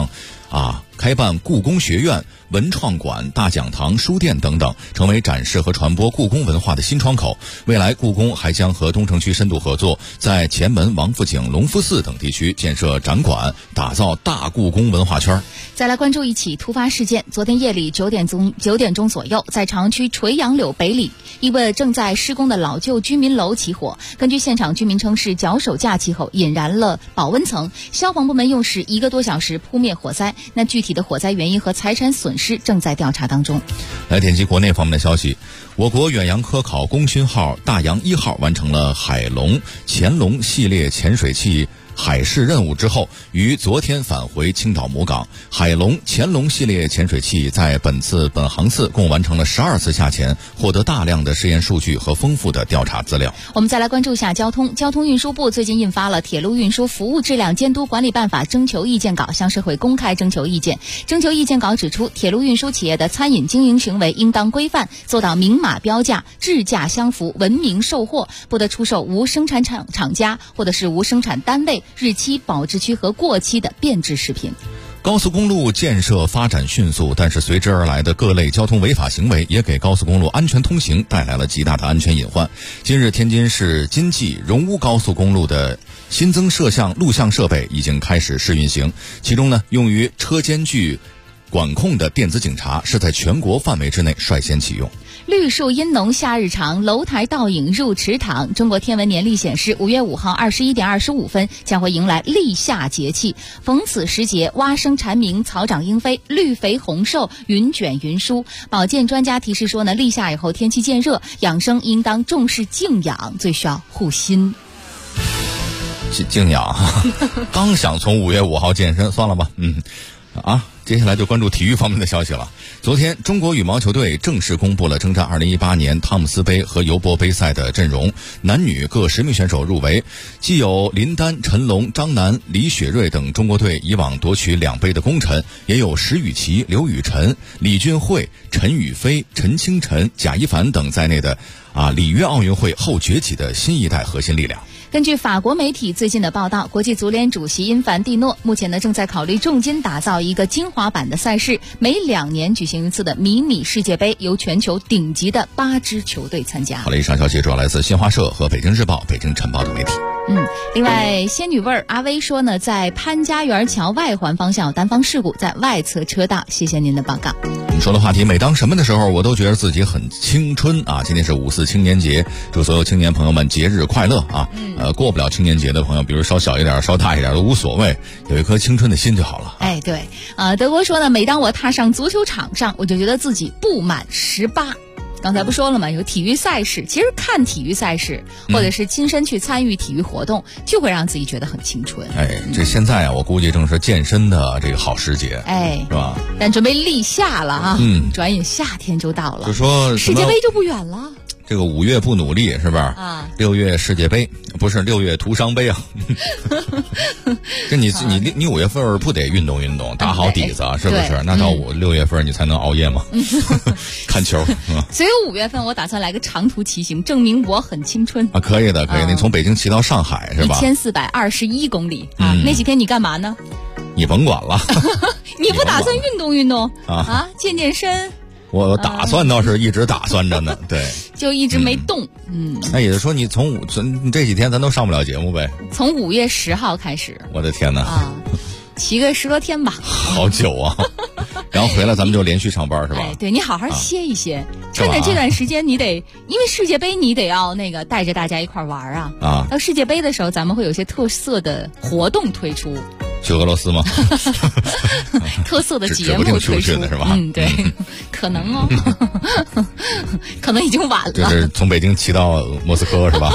开办故宫学院、文创馆、大讲堂、书店等等，成为展示和传播故宫文化的新窗口。未来故宫还将和东城区深度合作，在前门、王府井、隆福寺等地区建设展馆，打造大故宫文化圈。 再来关注一起突发事件。昨天夜里9点钟左右，在长安区垂杨柳北里，一位正在施工的老旧居民楼起火。根据现场居民称，是脚手架起火，引燃了保温层。消防部门用时1个多小时扑灭火灾。那具体的火灾原因和财产损失正在调查当中。 来点击国内方面的消息，我国远洋科考功勋号大洋1号完成了海龙、潜龙系列潜水器海试任务之后，于昨天返回青岛母港。海龙、潜龙系列潜水器在本航次共完成了12次下潜，获得大量的试验数据和丰富的调查资料。 我们再来关注一下交通。交通运输部最近印发了《铁路运输服务质量监督管理办法》征求意见稿，向社会公开征求意见。征求意见稿指出，铁路运输企业的餐饮经营行为应当规范，做到明码标价、质价相符、文明售货，不得出售无生产厂家或者是无生产单位、日期、保质期和过期的变质食品。 高速公路建设发展迅速，但是随之而来的各类交通违法行为也给高速公路安全通行带来了极大的安全隐患。今日，天津市金冀荣乌高速公路的新增摄像录像设备已经开始试运行，其中呢，用于车间距管控的电子警察是在全国范围之内率先启用。 绿树阴浓夏日长，楼台倒影入池塘。中国天文年历显示，5月5号21点25分将会迎来立夏节气。逢此时节，蛙声蝉鸣，草长莺飞，绿肥红瘦，云卷云舒。保健专家提示说呢，立夏以后天气渐热，养生应当重视静养，最需要护心。 静养，刚想从5月5号健身，算了吧。接下来就关注体育方面的消息了。昨天，中国羽毛球队正式公布了征战2018年汤姆斯杯和尤伯杯赛的阵容，男女各10名选手入围，既有林丹、陈龙、张楠、李雪芮等中国队以往夺取2杯的功臣，也有石宇奇、刘雨辰、李俊慧、陈雨菲、陈清晨、贾一凡等在内的里约奥运会后崛起的新一代核心力量。 根据法国媒体最近的报道，国际足联主席因凡蒂诺目前呢正在考虑重金打造一个精华版的赛事，每2年举行一次的迷你世界杯，由全球顶级的8支球队参加。 好了，以上消息主要来自新华社和北京日报、北京晨报等媒体。 另外，仙女味儿阿威说呢，在潘家园桥外环方向有单方事故，在外侧车道。谢谢您的报告。 你说的话题，每当什么的时候，我都觉得自己很青春啊！今天是5·4青年节，祝所有青年朋友们节日快乐啊！过不了青年节的朋友，比如稍小一点、稍大一点都无所谓，有一颗青春的心就好了。 对，德国说呢，每当我踏上足球场上，我就觉得自己不满18。刚才不说了吗？有体育赛事，其实看体育赛事，或者是亲身去参与体育活动，就会让自己觉得很青春。 这现在我估计正是健身的这个好时节，是吧？ 但准备立夏了啊，转眼夏天就到了， 就说世界杯就不远了。 这个5月不努力是不是？6月世界杯不是6月徒伤悲啊！这你5月份不得运动运动，打好底子啊，是不是？那到6月份你才能熬夜吗？看球。 所以5月份我打算来个长途骑行，证明我很青春啊！可以的，可以。你从北京骑到上海是吧 ？1421公里啊！那几天你干嘛呢？ 你甭管了。 你不打算运动运动啊？健健身？ 我打算倒是一直打算着呢，对， 就一直没动。 那也就是说，你这几天咱都上不了节目呗？ 从5月10号开始。 我的天哪！ 骑个10多天吧。 好久啊！然后回来咱们就连续上班是吧？ 对，你好好歇一歇，趁着这段时间你得，因为世界杯你得要带着大家一块玩啊。到世界杯的时候，咱们会有些特色的活动推出。 去俄罗斯吗？ 特色的节目推出是吧？ 对，可能可能已经晚了。 就是从北京骑到莫斯科是吧？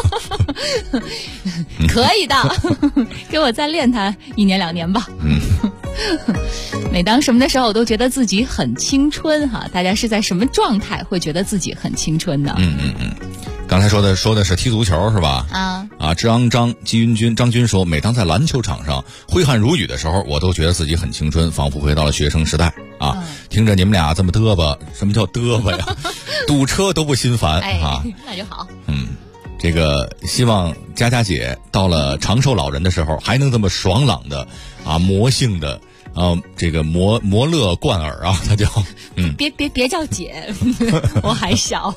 可以的，给我再练它1年2年吧。每当什么的时候，我都觉得自己很青春哈。大家是在什么状态会觉得自己很青春呢？ 刚才说的是踢足球是吧？志昂张军说，每当在篮球场上挥汗如雨的时候，我都觉得自己很青春，仿佛回到了学生时代啊！听着你们俩这么嘚吧，什么叫嘚吧呀？堵车都不心烦啊！ 那就好。 这个希望佳佳姐到了长寿老人的时候，还能这么爽朗的魔性的这个摩勒贯耳啊，他叫别叫姐，我还小。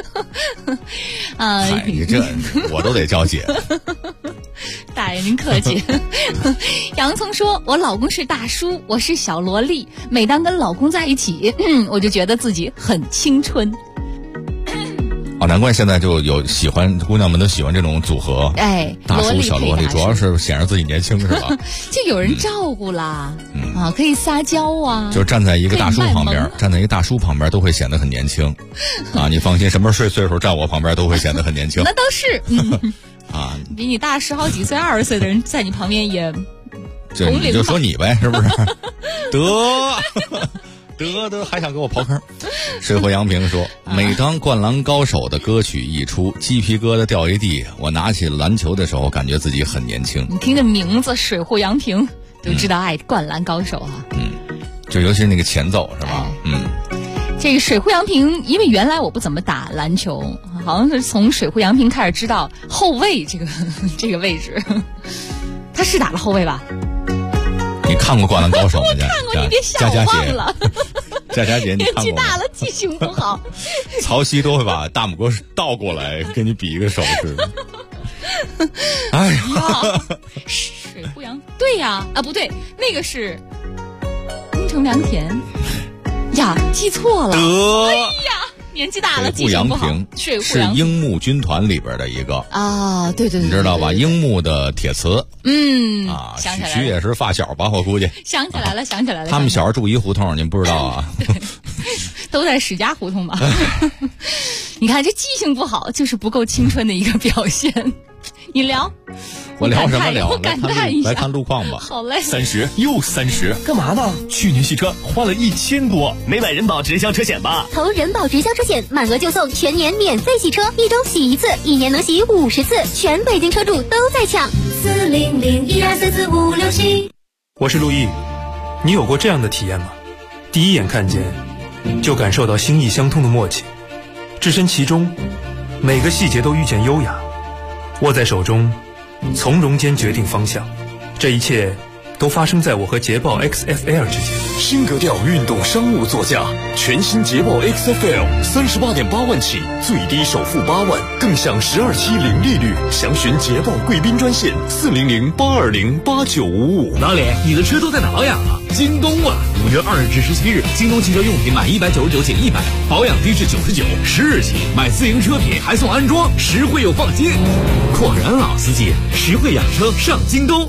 你这我都得叫姐。 大爷您客气。洋葱说，我老公是大叔，我是小萝莉，每当跟老公在一起，我就觉得自己很青春。 难怪现在就有姑娘们都喜欢这种组合，大叔小萝莉，主要是显示自己年轻是吧？ 就有人照顾啦，可以撒娇啊， 就站在一个大叔旁边，都会显得很年轻啊！你放心，什么岁数站我旁边都会显得很年轻。 那倒是，比你大10好几岁、20岁的人在你旁边也就你就说你呗，是不是？得，还想给我刨坑。水火杨平说，每当《灌篮高手》的歌曲一出，鸡皮疙瘩掉一地。我拿起篮球的时候，感觉自己很年轻。 你听这名字水户杨平就知道爱《灌篮高手》啊。 就尤其是那个前奏是吧？ 这个水户杨平，因为原来我不怎么打篮球，好像是从水户杨平开始知道后卫这个位置。他是打了后卫吧？ 你看过《灌篮高手》吗？ 我看过，你别吓我忘了。 佳佳姐，你看过吗？ 年纪大了，记性不好。 曹曦都会把大拇哥倒过来给你比一个手势。哎呀， 水户杨，对呀，不对，那个是宫城良田呀，记错了。哎呀，年纪大了，记性不好。水户杨是樱木军团里边的一个啊，对， 你知道吧？樱木的铁磁， 想起来了， 许也是发小吧？我估计想起来了。 他们小时候住一胡同，您不知道啊？ 都在史家胡同吧？你看这记性不好，就是不够青春的一个表现。你聊， 我聊什么聊？ 我感叹一下， 来看路况吧。 好嘞 ，30又30， 干嘛呢？ 去年洗车花了1000多， 没买人保直销车险吧？ 投人保直销车险，满额就送全年免费洗车，1周洗1次，1年能洗50次，全北京车主都在抢。400124456 我是陆毅，你有过这样的体验吗？第一眼看见，就感受到心意相通的默契，置身其中，每个细节都遇见优雅，握在手中，从容间决定方向。这一切都发生在我和捷豹 XFL 之间。 新格调运动商务座驾，全新捷豹 XFL 38.8万起，最低首付8万，更享12期零利率。详询捷豹贵宾专线400-820-8955。 老李，你的车都在哪养啊？京东啊！5月2日至17日，京东汽车用品满199减100，保养低至99，10日起买自行车品还送安装，实惠又放心。果然老司机，实惠养车上京东。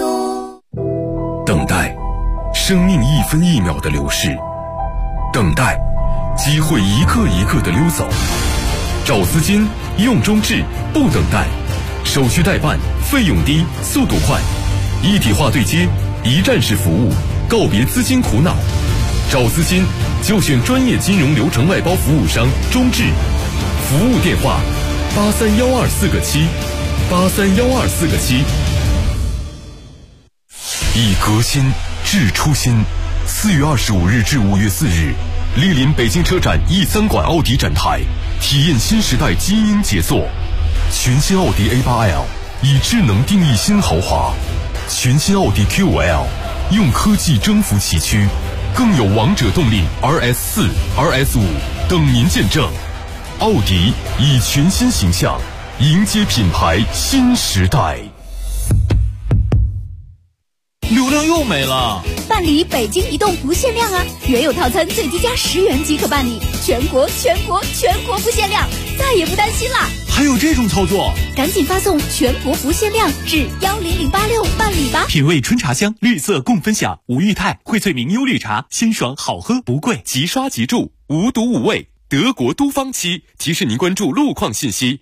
等待，生命1分1秒的流逝；等待，机会一个一个的溜走。找资金，用中置，不等待，手续代办，费用低，速度快，一体化对接，一站式服务，告别资金苦恼。找资金就选专业金融流程外包服务商中置，服务电话831247，831247。以革新治初心。4月25日至5月4日，莅临北京车展E3馆奥迪展台，体验新时代精英杰作。全新奥迪 A8L 以智能定义新豪华，全新奥迪 Q5L 用科技征服崎岖，更有王者动力 RS4、RS5 等您见证。奥迪以全新形象迎接品牌新时代。 流量又没了， 办理北京移动不限量啊！原有套餐最低加10元即可办理，全国不限量，再也不担心啦！ 还有这种操作？ 赶紧发送“全国不限量”至10086办理吧！ 品味春茶香，绿色共分享。吴裕泰、荟萃明优绿茶，鲜爽好喝不贵，即刷即住，无毒无味。德国都芳期提示您关注路况信息。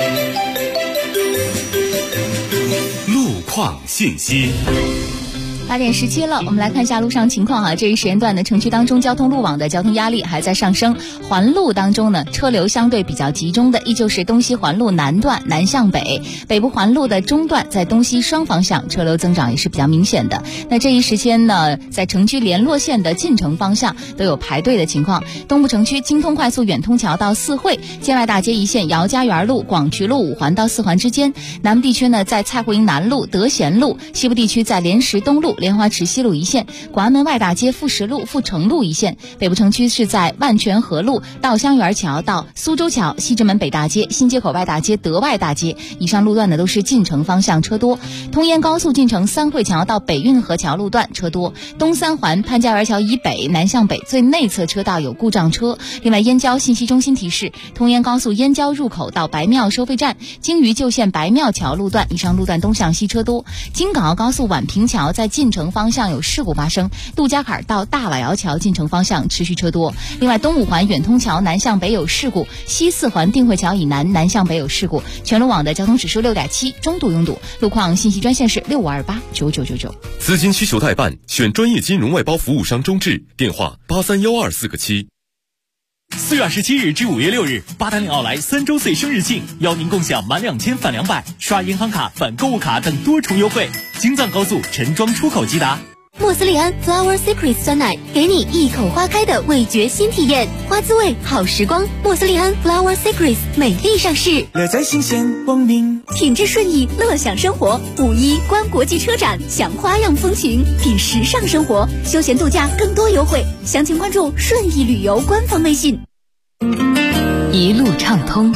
路况信息。 8点17了，我们来看一下路上情况哈。这一时间段的城区当中，交通路网的交通压力还在上升。环路当中呢，车流相对比较集中的依旧是东西环路南段南向北，北部环路的中段在东西双方向车流增长也是比较明显的。那这一时间呢，在城区联络线的进城方向都有排队的情况。东部城区京通快速远通桥到四惠，建外大街一线姚家园路、广渠路5环到4环之间。南部地区呢，在蔡胡营南路、德贤路；西部地区在莲石东路、 莲花池西路一线，广安门外大街富实路、富城路一线。北部城区是在万泉河路到香园桥到苏州桥、西直门北大街、新街口外大街、德外大街，以上路段呢都是进城方向车多。通燕高速进城三汇桥到北运河桥路段车多。东三环潘家园桥以北南向北最内侧车道有故障车。另外，燕郊信息中心提示，通燕高速燕郊入口到白庙收费站、京渝旧线白庙桥路段，以上路段东向西车多。京港澳高速宛平桥在进城方向有事故发生，杜家坎到大瓦窑桥进城方向持续车多。另外，东五环远通桥南向北有事故，西四环定慧桥以南南向北有事故。全路网的交通指数6.7，中度拥堵。路况信息专线是65289999。 资金需求代办，选专业金融外包服务商中智，电话831247。 4月27日至5月6日，八达岭奥莱3周岁生日庆，邀您共享满2000返200，刷银行卡返购物卡等多重优惠。京藏高速陈庄出口即达。 莫斯利安 Flower Secret 酸奶，给你一口花开的味觉新体验，花滋味好时光。莫斯利安 Flower Secret 美丽上市， 乐在新鲜光明， 品质顺意，乐享生活。5·1观国际车展，享花样风情，品时尚生活，休闲度假更多优惠。详情关注顺意旅游官方微信。 一路畅通。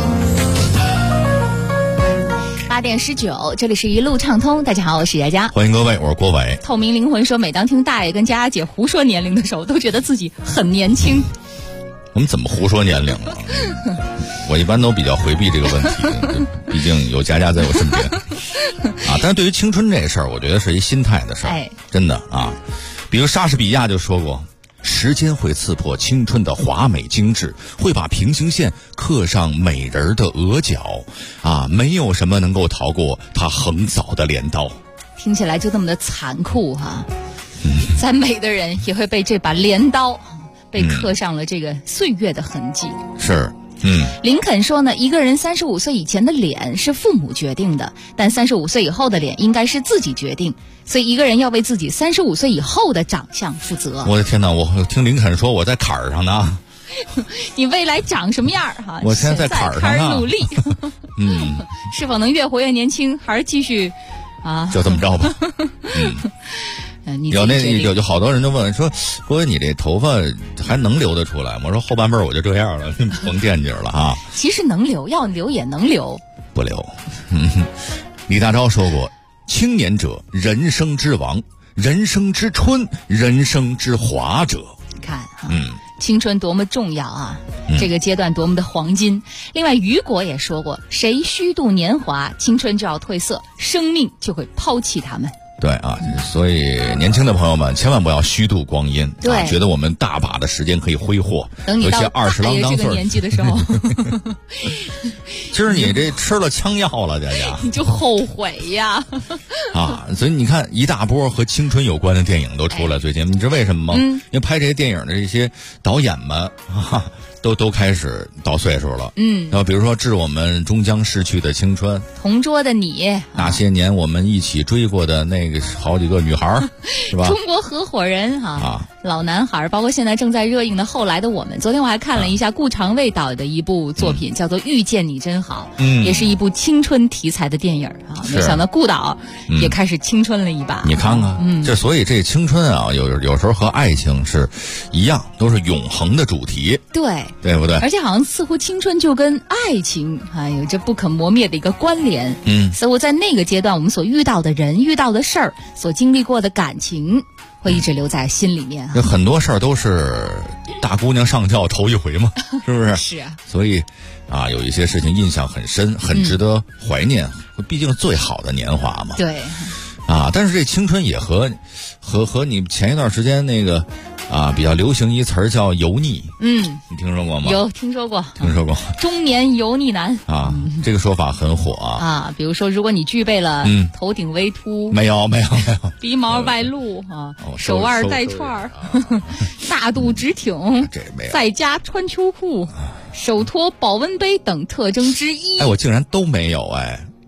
8点19，这里是一路畅通。大家好，我是佳佳， 欢迎各位，我是郭伟。 透明灵魂说，每当听大爷跟佳佳姐胡说年龄的时候，都觉得自己很年轻。 我们怎么胡说年龄了？我一般都比较回避这个问题，毕竟有佳佳在我身边啊。但是对于青春这事儿，我觉得是一心态的事儿，真的啊。比如莎士比亚就说过，时间会刺破青春的华美精致，会把平行线刻上美人的额角啊，没有什么能够逃过他横扫的镰刀。 听起来就这么的残酷哈。再美的人也会被这把镰刀被刻上了这个岁月的痕迹。 是。 林肯说呢，一个人35岁以前的脸是父母决定的，但35岁以后的脸应该是自己决定，所以一个人要为自己35岁以后的长相负责。 我的天哪，我听林肯说我在坎儿上呢。 你未来长什么样哈？ 我现在在坎儿上呢， 努力。是否能越活越年轻，还是继续啊？ 就这么着吧。有好多人就问说，郭伟，你这头发还能留得出来吗？我说后半辈我就这样了，甭惦记了啊。 其实能留，要留也能留， 不留。李大钊说过，青年者人生之王，人生之春，人生之华者。 你看青春多么重要啊，这个阶段多么的黄金。另外雨果也说过，谁虚度年华，青春就要褪色，生命就会抛弃他们。 对啊，所以年轻的朋友们千万不要虚度光阴， 对， 觉得我们大把的时间可以挥霍。 等你到 20郎当岁这个年纪的时候， 今儿你这吃了枪药了，佳佳， 你就后悔呀。 所以你看一大波和青春有关的电影都出来，最近你知道为什么吗？因为拍这些电影的这些导演们都开始到岁数了。然后比如说致我们终将逝去的青春， 同桌的你， 那些年我们一起追过的那个好几个女孩是吧？ 中国合伙人老男孩，包括现在正在热映的《后来的我们》。昨天我还看了一下顾长卫导的一部作品，叫做《遇见你真好》，也是一部青春题材的电影啊。没想到顾导也开始青春了一把。 你看看，所以这青春啊，有时候和爱情是一样，都是永恒的主题。对不对？ 而且好像似乎青春就跟爱情有着不可磨灭的一个关联。似乎在那个阶段，我们所遇到的人、遇到的事儿、所经历过的感情，会一直留在心里面。 有很多事儿都是大姑娘上轿头一回嘛，是不是？ 是啊。 所以有一些事情印象很深，很值得怀念。毕竟是最好的年华嘛。 对。 但是这青春也和你前一段时间那个比较流行一词儿叫油腻。你听说过吗？ 有听说过。中年油腻男这个说法很火比如说，如果你具备了头顶微秃， 没有鼻毛外露手腕带串大肚直挺，在家穿秋裤，手托保温杯等特征之一。 我竟然都没有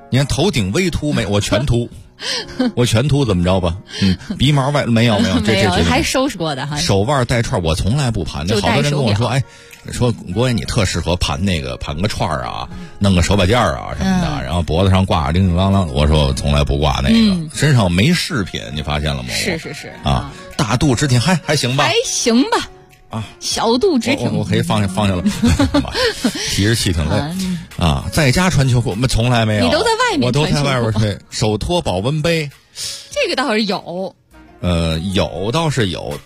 你看头顶微秃没？我全秃。我全秃怎么着吧？鼻毛外没有，这还收拾过的哈。 手腕带串我从来不盘，那好多人跟我说，说郭爷你特适合盘个串啊，弄个手把件啊什么的，然后脖子上挂铃铃啷啷。我说我从来不挂那个，身上没饰品，你发现了吗？ 是啊，大肚直挺还行吧？ 还行吧。啊，小肚直挺， 我可以放下了，提着气挺累啊。在家穿秋裤，我们从来没有。 你都在外面， 我都在外边吹。手托保温杯， 这个倒是有。 有倒是有，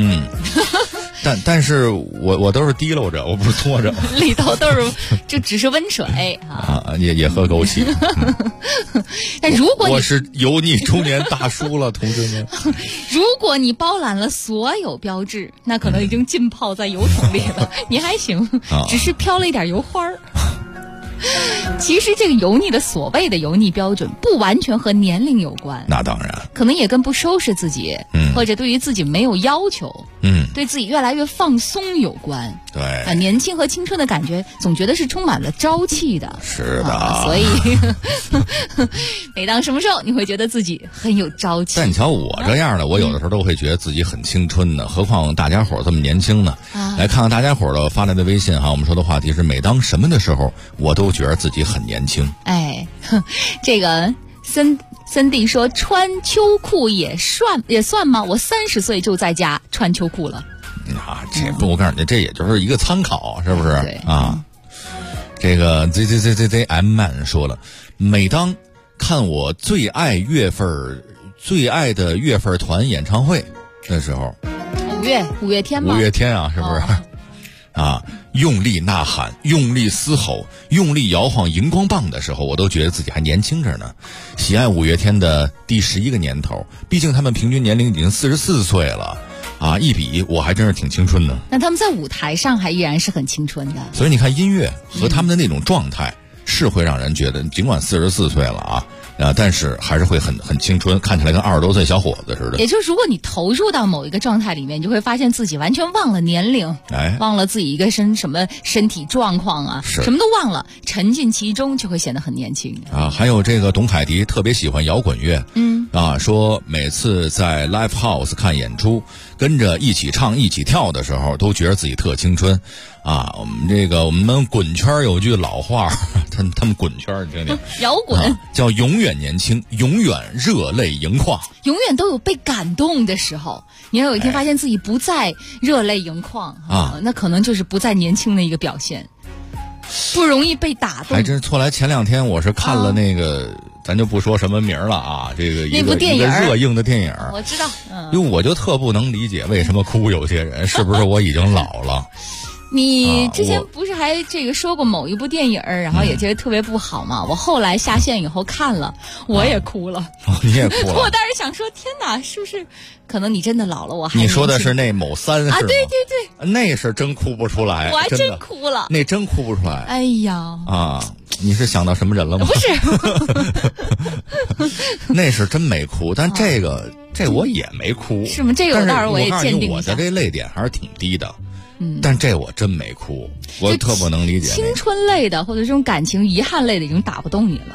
但是我都是提溜着，我不是拖着。 里头都是就只是温水啊，也喝枸杞。 但如果我是油腻中年大叔了，同志们。 如果你包揽了所有标志，那可能已经浸泡在油桶里了。你还行，只是飘了一点油花儿。其实这个油腻的所谓的油腻标准不完全和年龄有关， 那当然， 可能也跟不收拾自己，或者对于自己没有要求，对自己越来越放松有关。 对年轻和青春的感觉总觉得是充满了朝气的。 是的， 所以每当什么时候你会觉得自己很有朝气？ 但你瞧我这样的，我有的时候都会觉得自己很青春的，何况大家伙这么年轻呢？来看看大家伙的发来的微信哈，我们说的话题是每当什么的时候我都觉得自己很年轻。 这个森弟说穿秋裤也算吗？我30岁就在家穿秋裤了。 这不，我告诉你，这也就是一个参考，是不是？ 对啊。这个 ZZZZM man 说了，每当看我最爱的月份团演唱会的时候， 五月天吗？ 五月天啊，是不是？啊，用力呐喊，用力嘶吼，用力摇晃荧光棒的时候，我都觉得自己还年轻着呢。喜爱五月天的第11个年头，毕竟他们平均年龄已经44岁了啊，一比我还真是挺青春的。 那他们在舞台上还依然是很青春的。 所以你看，音乐和他们的那种状态，是会让人觉得，尽管44岁了啊，但是还是会很青春，看起来跟20多岁小伙子似的。 也就是如果你投入到某一个状态里面，你就会发现自己完全忘了年龄，忘了自己一个什么身体状况啊，什么都忘了，沉浸其中就会显得很年轻啊。还有这个董凯迪特别喜欢摇滚乐，说每次在 Live House 看演出，跟着一起唱一起跳的时候，都觉得自己特青春啊。我们滚圈有句老话，他们滚圈你听听， 摇滚叫永远年轻，永远热泪盈眶， 永远都有被感动的时候。你要有一天发现自己不再热泪盈眶那可能就是不再年轻的一个表现，不容易被打动。 还真错来，前2天我是看了那个咱就不说什么名了啊，这个一个热映的电影， 我知道。 因为我就特不能理解为什么哭，有些人是不是我已经老了？ 你之前不是还说过某一部电影，然后也觉得特别不好吗？我后来下线以后看了，我也哭了。 你也哭了？ 我当时想说，天哪，是不是可能你真的老了？我还你说的是那某3是吗？ 对对对， 那是真哭不出来， 我还真哭了， 那真哭不出来。 哎呀你是想到什么人了吗？ 不是， 那是真没哭，但这我也没哭， 是吗？这个到时候我也鉴定一下。 我的这泪点还是挺低的。但这我真没哭，我特不能理解。 青春类的或者这种感情遗憾类的已经打不动你了，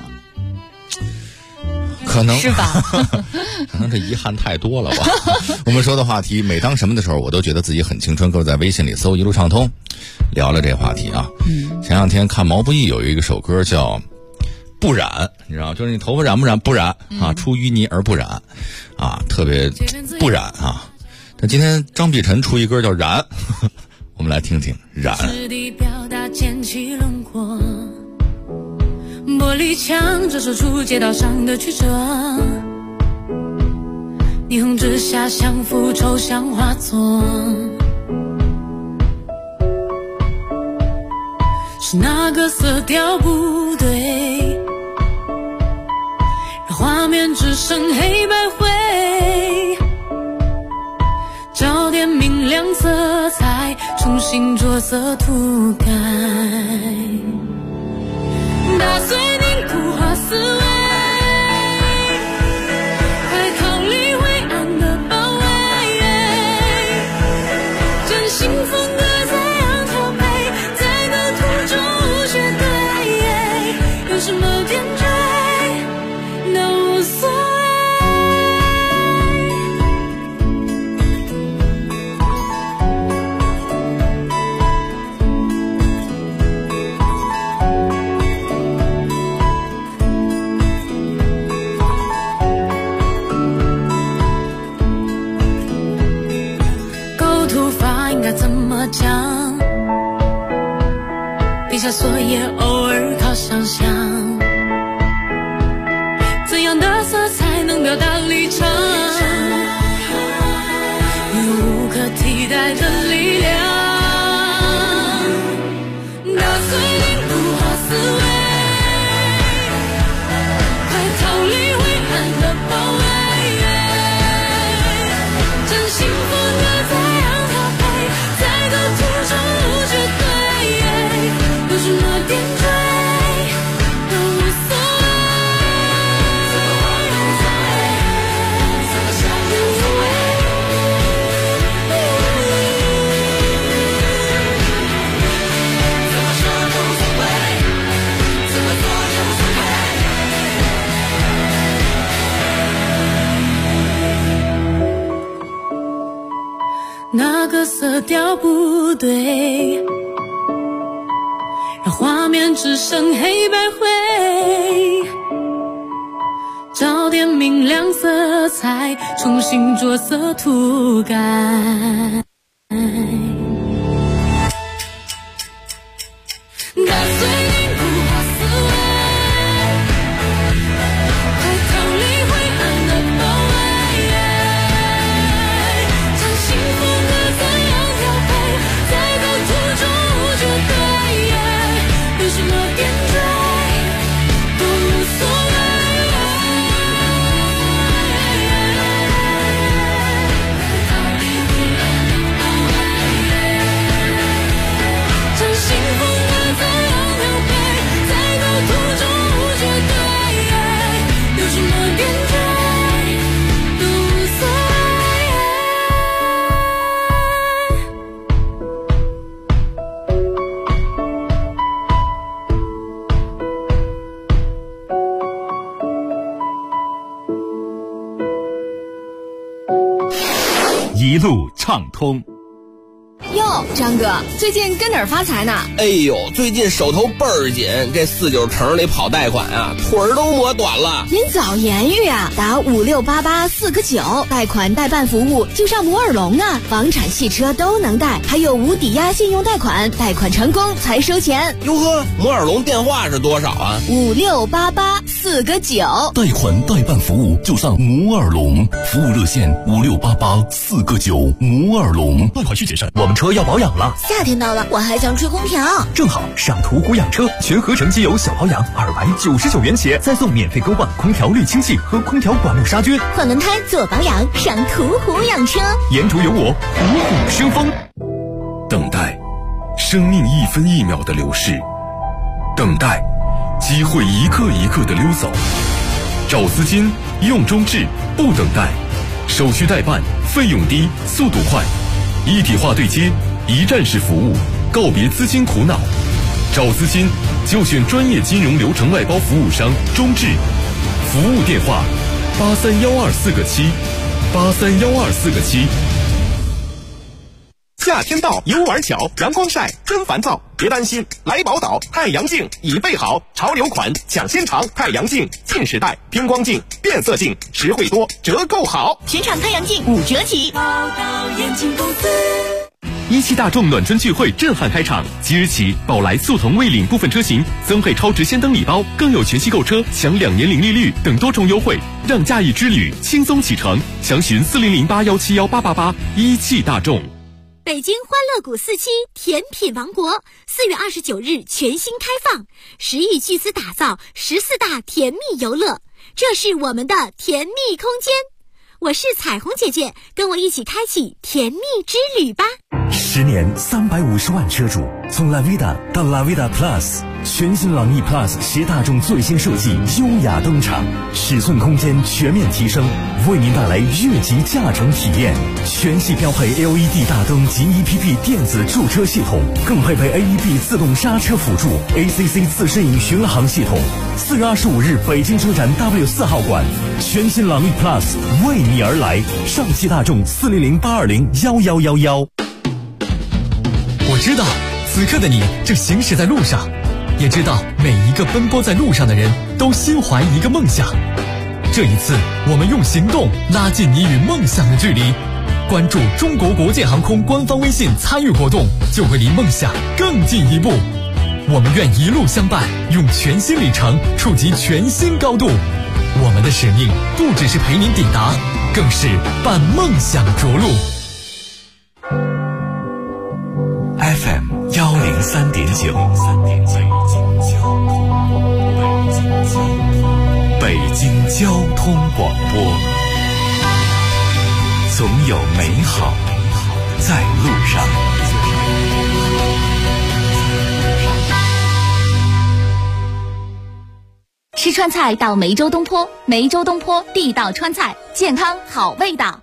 可能是吧？ 可能这遗憾太多了吧。我们说的话题，每当什么的时候，我都觉得自己很青春。各位在微信里搜一路畅通，聊聊这话题啊。前2天看毛不易有一个首歌叫不染，你知道，就是你头发染不染？不染啊，出淤泥而不染啊，特别不染啊。但今天张碧晨出一歌叫染。我们来听听染。 表达尖起轮廓，玻璃墙折射出街道上的曲折，霓虹之下相符抽象画作，是哪个色调不对，让画面只剩黑白灰，找点明亮色彩，重新着色涂改，打碎凝固化思维，快逃离灰暗的包围，真心风格在样调配，在构图中无限对，有什么点缀， 下锁也偶尔靠想象，怎样的色彩能表达立场，有无可替代的力量，打碎凝固和思维，快逃离灰暗的包围，真幸福的在让它飞，在这途中无绝对，有什么点缀都无所谓，怎么想都无所谓，怎么说都无所谓，怎么做也无所谓。那个色调不对，让画面只剩黑白灰，找点明亮色彩，重新着色涂改，打碎凝固和思维，快逃离灰暗的包围，将幸福的怎样调配，在这途中无绝对，有什么点缀都无所谓，逃离灰暗的包围，将幸福的怎样调配，在这途中无绝对，有什么点缀都无所谓。 一路畅通。 哟，张哥，最近跟哪儿发财呢？ 哎呦，最近手头倍儿紧，这49城里跑贷款啊，腿儿都磨短了。 您早言语啊，打5688-4个9，贷款代办服务就上摩尔龙啊，房产、汽车都能贷，还有无抵押信用贷款，贷款成功才收钱。 哟呵，摩尔龙电话是多少啊 ？5688-4个9， 贷款代办服务就上摩尔龙，服务热线5688-4个9，摩尔龙。 贷款需谨慎。我们车要保养了， 夏天到了，我还想吹空调， 正好上途虎养车全合成机油小保养299元起，再送免费钩棒、空调滤清器和空调管路杀菌。 换轮胎做保养，上途虎养车， 沿途有我，虎虎生风。 等待，生命一分一秒的流逝；等待，机会一刻一刻的溜走。找资金，用中置，不等待，手续代办，费用低，速度快。一体化对接，一站式服务，告别资金苦恼。找资金就选专业金融流程外包服务商中置，服务电话83124个7，83124个7。 夏天到，游玩巧，阳光晒，真烦躁。别担心，来宝岛太阳镜已备好，潮流款抢先尝。太阳镜近视带、偏光镜、变色镜，实惠多，折扣好。 全场太阳镜5折起。宝岛眼镜公司。 17大众暖春聚会震撼开场，即日起，宝来速腾蔚领部分车型增配超值先登礼包，更有全系购车享2年零利率等多重优惠，让假日之旅轻松启程。详询4008171888。17大众。 北京欢乐谷4期甜品王国4月29日全新开放，10亿巨资打造14大甜蜜游乐，这是我们的甜蜜空间。我是彩虹姐姐，跟我一起开启甜蜜之旅吧。 10年350万车主，从 Lavida 到 Lavida Plus， 全新朗逸 Plus 携大众最新设计优雅登场，尺寸空间全面提升，为您带来越级驾乘体验。全系标配 LED 大灯及 EPP 电子驻车系统，更配备 AEB 自动刹车辅助、ACC 自适应巡航系统。4月25日北京车展 W4 号馆，全新朗逸 Plus 为你而来。上汽大众40082011111。 我知道此刻的你正行驶在路上，也知道每一个奔波在路上的人都心怀一个梦想。这一次我们用行动拉近你与梦想的距离，关注中国国际航空官方微信参与活动，就会离梦想更进一步。 我们愿一路相伴，用全新里程触及全新高度。我们的使命不只是陪您抵达，更是伴梦想着陆。 FM 103.9，北京交通广播，总有美好在路上。 吃川菜到梅州东坡，梅州东坡地道川菜，健康好味道。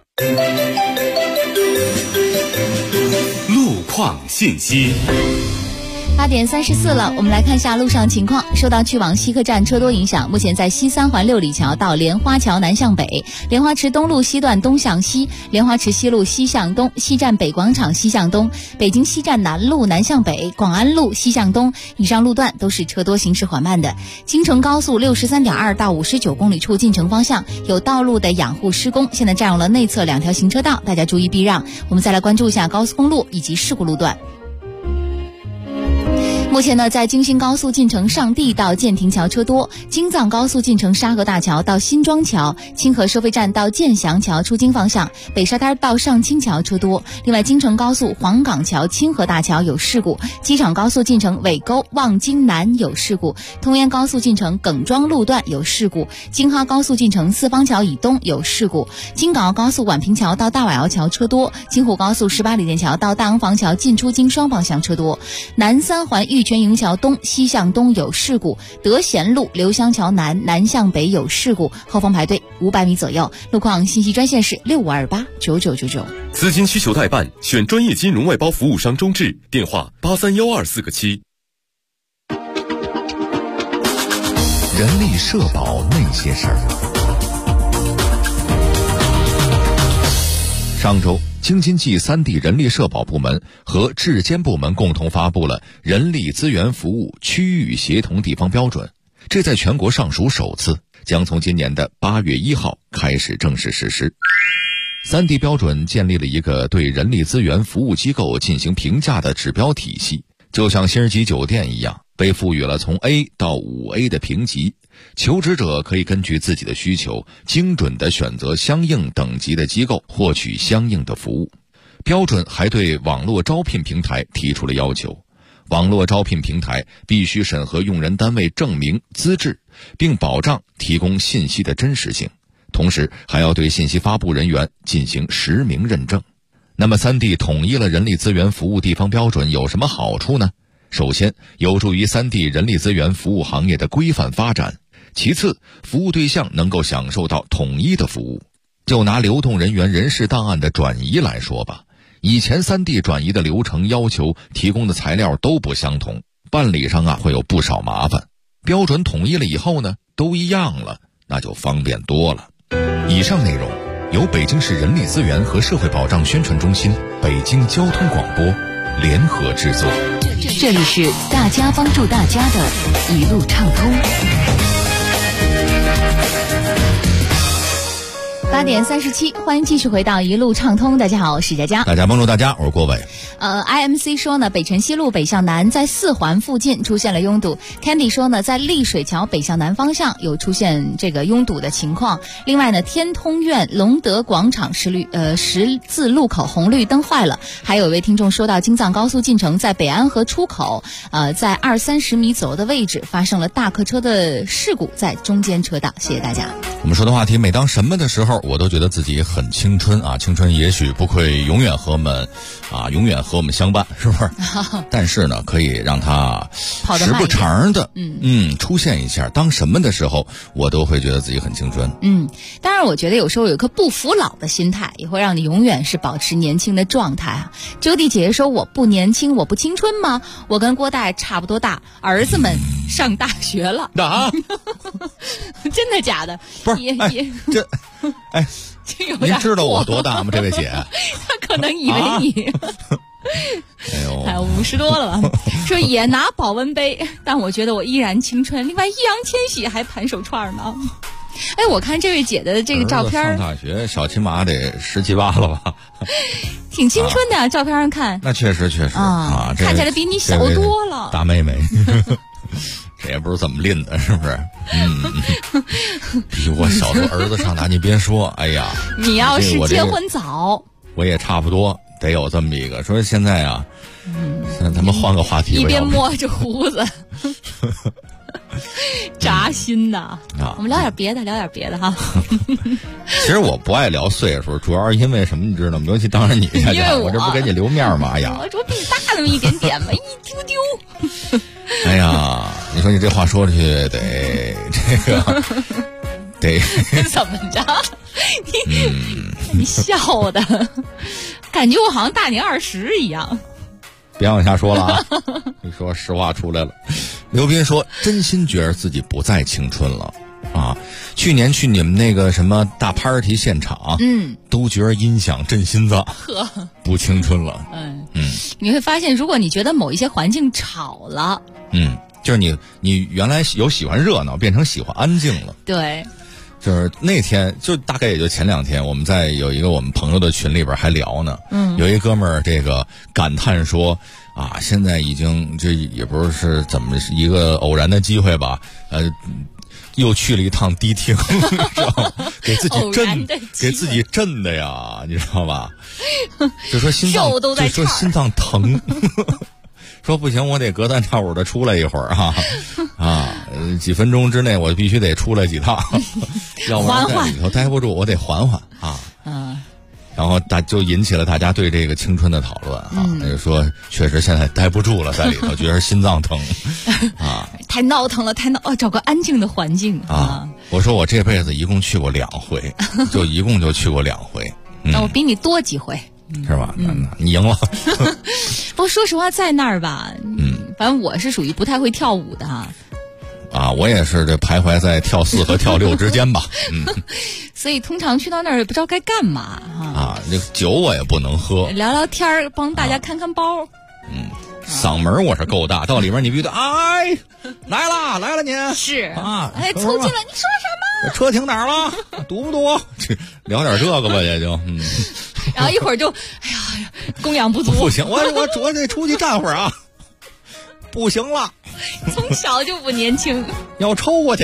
路况信息。 8点34了，我们来看一下路上情况。受到去往西客站车多影响，目前在西三环六里桥到莲花桥南向北，莲花池东路西段东向西，莲花池西路西向东，西站北广场西向东，北京西站南路南向北，广安路西向东，以上路段都是车多行驶缓慢的。京承高速63.2到59公里处进城方向有道路的养护施工，现在占用了内侧2条行车道，大家注意避让。我们再来关注一下高速公路以及事故路段。目前呢，在京新高速进城上地到建亭桥车多，京藏高速进城沙河大桥到新庄桥，清河收费站到建祥桥出京方向，北沙滩到上清桥车多。另外，京承高速黄岗桥清河大桥有事故，机场高速进城尾沟望京南有事故，通燕高速进城耿庄路段有事故，京哈高速进城四方桥以东有事故，京港澳高速宛平桥到大瓦窑桥车多，京沪高速18里店桥到大昂房桥进出京双方向车多，南三环玉泉营桥东西向东有事故，德贤路刘香桥南南向北有事故，后方排队500米左右。路况信息专线是65289999。 资金需求代办，选专业金融外包服务商中智，电话831247个7。 人力社保那些事儿。上周，京津冀3地人力社保部门和质监部门共同发布了人力资源服务区域协同地方标准，这在全国尚属首次，将从今年的8月1号开始正式实施。3地标准建立了一个对人力资源服务机构进行评价的指标体系，就像星级酒店一样，被赋予了从 A 到5A 的评级，求职者可以根据自己的需求，精准地选择相应等级的机构，获取相应的服务。标准还对网络招聘平台提出了要求，网络招聘平台必须审核用人单位证明资质，并保障提供信息的真实性，同时还要对信息发布人员进行实名认证。那么3地统一了人力资源服务地方标准有什么好处呢？首先，有助于3地人力资源服务行业的规范发展，其次，服务对象能够享受到统一的服务。就拿流动人员人事档案的转移来说吧，以前3地转移的流程要求提供的材料都不相同，办理上会有不少麻烦。标准统一了以后呢，都一样了，那就方便多了。以上内容由北京市人力资源和社会保障宣传中心、北京交通广播联合制作。 这里是大家帮助大家的一路畅通。 8点37，欢迎继续回到一路畅通。大家好，我是佳佳。 大家帮助大家，我是郭伟。 IMC 说呢，北辰西路北向南在4环附近出现了拥堵。Candy 说呢，在丽水桥北向南方向有出现这个拥堵的情况。另外呢，天通苑隆德广场十字路口红绿灯坏了。还有一位听众说到，京藏高速进城在北安河出口，在20-30米左右的位置发生了大客车的事故，在中间车道。谢谢大家。 我们说的话题，每当什么的时候，我都觉得自己很青春啊！青春也许不会永远和我们相伴，是不是？但是呢，可以让它时不常的出现一下。当什么的时候，我都会觉得自己很青春。 当然，我觉得有时候有一颗不服老的心态，也会让你永远是保持年轻的状态啊。周弟姐姐说：“我不年轻，我不青春吗？我跟郭大爷差不多大，儿子们上大学了。”真的假的？ 不是，您知道我多大吗？这位姐， 他可能以为你，还有50多了吧？说也拿保温杯，但我觉得我依然青春。另外，易烊千玺还盘手串呢。 哎，我看这位姐的这个照片， 上大学小起码得17、18了吧？ 挺青春的照片上看。 那确实啊， 看起来比你小多了。 大妹妹，这也不是怎么拎的，是不是？比我小时候儿子上大，你别说，哎呀， 你要是结婚早， 我也差不多得有这么一个。说现在啊，现在咱们换个话题吧， 一边摸着胡子。扎心呐！我们聊点别的哈。 其实我不爱聊岁数，主要是因为什么，你知道吗？尤其当着你下去，我这不给你留面吗？哎呀， 我这比你大那么一点点嘛，一丢丢。 哎呀，你说你这话说出去得这个得怎么着？你笑的，感觉我好像大你20一样。 别往下说了啊！你说实话出来了。刘斌说：“真心觉得自己不再青春了啊！去年去你们那个什么大 party 现场，都觉得音响震心脏，不青春了。 你会发现，如果你觉得某一些环境吵了， 就是你原来有喜欢热闹，变成喜欢安静了。 对。” 就是那天，就大概也就前2天，我们在有一个我们朋友的群里边还聊呢。有一哥们儿这个感叹说啊，现在已经这也不是怎么一个偶然的机会吧，又去了一趟迪厅，知道吗？给自己震的呀，你知道吧？就说心脏疼。说不行，我得隔3差5的出来一会儿几分钟之内我必须得出来几趟，要不然在里头待不住，我得缓缓啊。然后就引起了大家对这个青春的讨论就说确实现在待不住了，在里头觉得心脏疼太闹腾了，找个安静的环境我说我这辈子一共去过2回，一共就去过2回。 那我比你多几回。 是吧？你赢了。 不过说实话，在那儿吧，反正我是属于不太会跳舞的我也是这徘徊在跳4和跳6之间吧。 所以通常去到那儿也不知道该干嘛这酒我也不能喝， 聊聊天儿，帮大家看看包。 嗓门我是够大，到里面你必须得来了你是凑近了，你说什么？ 车停哪儿了？堵不堵？聊点这个吧，也就然后一会儿就哎呀供养不足， 不行，我得出去站会儿啊，不行了， 从小就不年轻， 要抽过去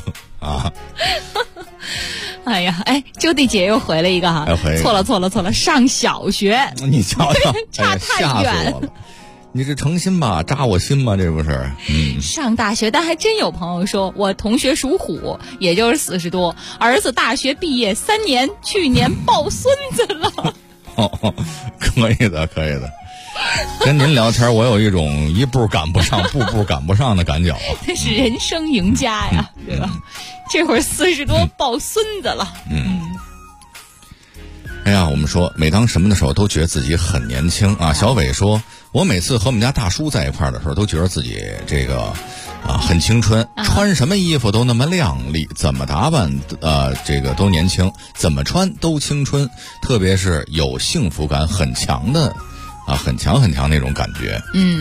哎呀，周弟姐又回了一个错了，上小学， 你瞧瞧， 差太远。 你是诚心吧，扎我心吗？这不是。 上大学，但还真有朋友说，我同学属虎，也就是40多，儿子大学毕业3年，去年抱孙子了。 可以的。跟您聊天，我有一种一步赶不上，步步赶不上的感觉。 那是人生赢家呀，对吧？这会儿40多抱孙子了。 哎呀，我们说，每当什么的时候，都觉得自己很年轻啊。小伟说，我每次和我们家大叔在一块儿的时候，都觉得自己这个很青春，穿什么衣服都那么靓丽，怎么打扮这个都年轻，怎么穿都青春，特别是有幸福感很强的很强那种感觉。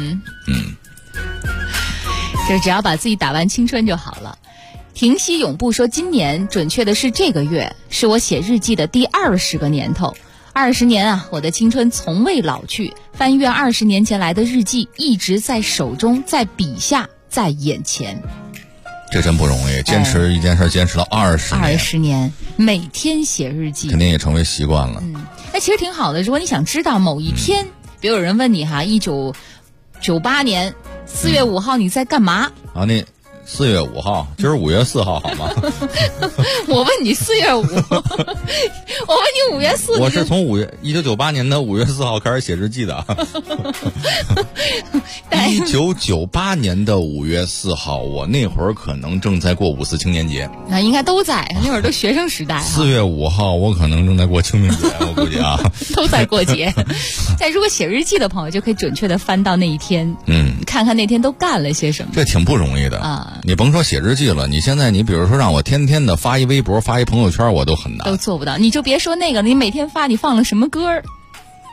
就只要把自己打扮青春就好了。停息永不说，今年准确的是这个月，是我写日记的第20个年头。20年我的青春从未老去，翻阅20年前来的日记，一直在手中，在笔下，在眼前。 这真不容易，坚持一件事坚持到20 年，每天写日记， 肯定也成为习惯了。 那其实挺好的。如果你想知道某一天，比如有人问你1998年4月5号你在干嘛那4月5号，今儿5月4号好吗？ 我问你4月5，我问你5月4。 我是从1998年的5月4号开始写日记的。1998年的5月4号，我那会儿可能正在过5·4青年节。 那应该都在，那会儿都学生时代。 4月5号，我可能正在过清明节，我估计都在过节。但如果写日记的朋友，就可以准确的翻到那一天，看看那天都干了些什么。 这挺不容易的你甭说写日记了，你现在你比如说让我天天的发一微博发一朋友圈，我都很难， 都做不到。你就别说那个，你每天发你放了什么歌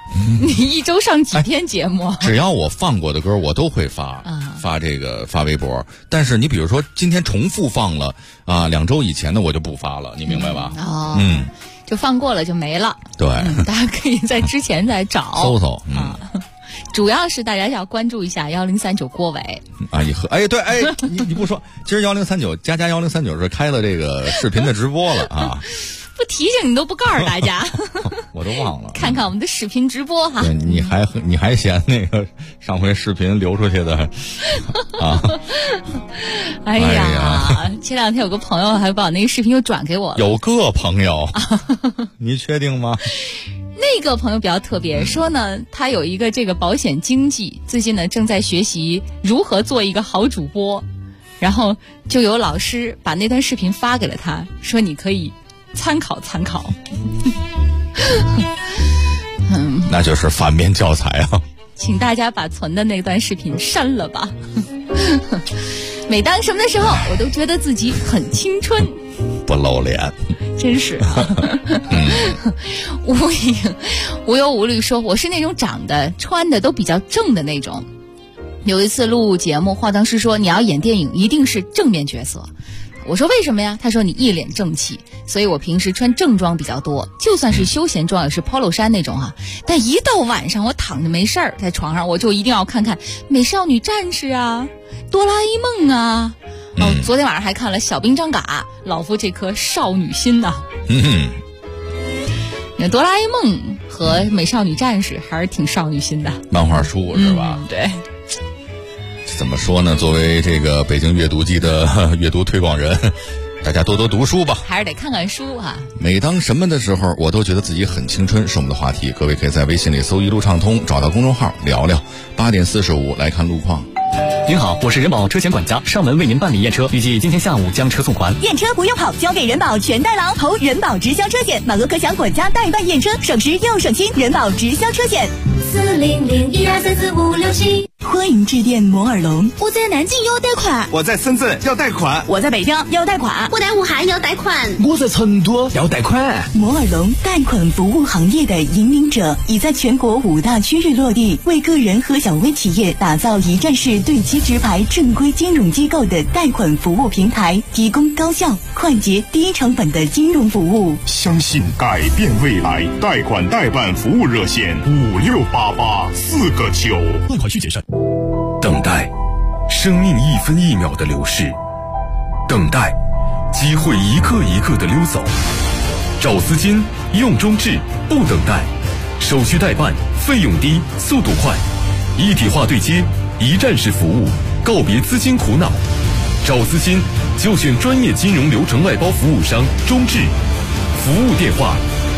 你一周上几天节目？ 只要我放过的歌，我都会发微博。但是你比如说今天重复放了2周以前的，我就不发了，你明白吧？ 就放过了就没了。 对， 大家可以在之前再找搜主要是大家要关注一下1039郭伟你不说，今儿1039加1039是开了这个视频的直播了啊。 不提醒你都不告诉大家， 我都忘了。 看看我们的视频直播哈。 对，你还嫌那个上回视频流出去的啊？ 哎呀，前2天有个朋友还把那个视频又转给我了。 有个朋友，你确定吗？ 那个朋友比较特别，说呢，他有一个这个保险经纪，最近呢正在学习如何做一个好主播，然后就有老师把那段视频发给了他，说你可以参考参考。 那就是反面教材啊！ 请大家把存的那段视频删了吧。每当什么的时候，我都觉得自己很青春， 不露脸， 真是啊。无忧无虑说，我是那种长得穿的都比较正的那种。有一次录节目，化妆师说你要演电影一定是正面角色。我说为什么呀？他说你一脸正气，所以我平时穿正装比较多，就算是休闲装也是 polo 衫那种但一到晚上我躺着没事儿在床上，我就一定要看看美少女战士啊，哆啦 A 梦啊。昨天晚上还看了小兵张嘎，老夫这颗少女心呐。哆啦 A 梦和美少女战士还是挺少女心的， 漫画书是吧？ 对。 怎么说呢？作为这个北京阅读季的阅读推广人，大家多多读书吧， 还是得看看书每当什么的时候，我都觉得自己很青春，是我们的话题。各位可以在微信里搜一路畅通，找到公众号聊聊。8点45来看路况。 您好，我是人保车险管家，上门为您办理验车，预计今天下午将车送还。 验车不用跑，交给人保全代劳，投人保直销车险，满额可享管家代办验车，省时又省心。人保直销车险 40012345677。 欢迎致电摩尔龙。 我在南京要贷款， 我在深圳要贷款， 我在北京要贷款， 我在武汉要贷款， 我在成都要贷款。 摩尔龙贷款服务行业的引领者，已在全国5大区域落地，为个人和小微企业打造一站式对接直排正规金融机构的贷款服务平台，提供高效、快捷、低成本的金融服务。 相信改变未来，贷款代办服务热线568849， 贷款需谨慎。 等待，生命一分一秒的流逝；等待，机会一个一个的溜走。找资金，用中置，不等待，手续代办，费用低，速度快，一体化对接，一站式服务，告别资金苦恼。找资金就选专业金融流程外包服务商中置，服务电话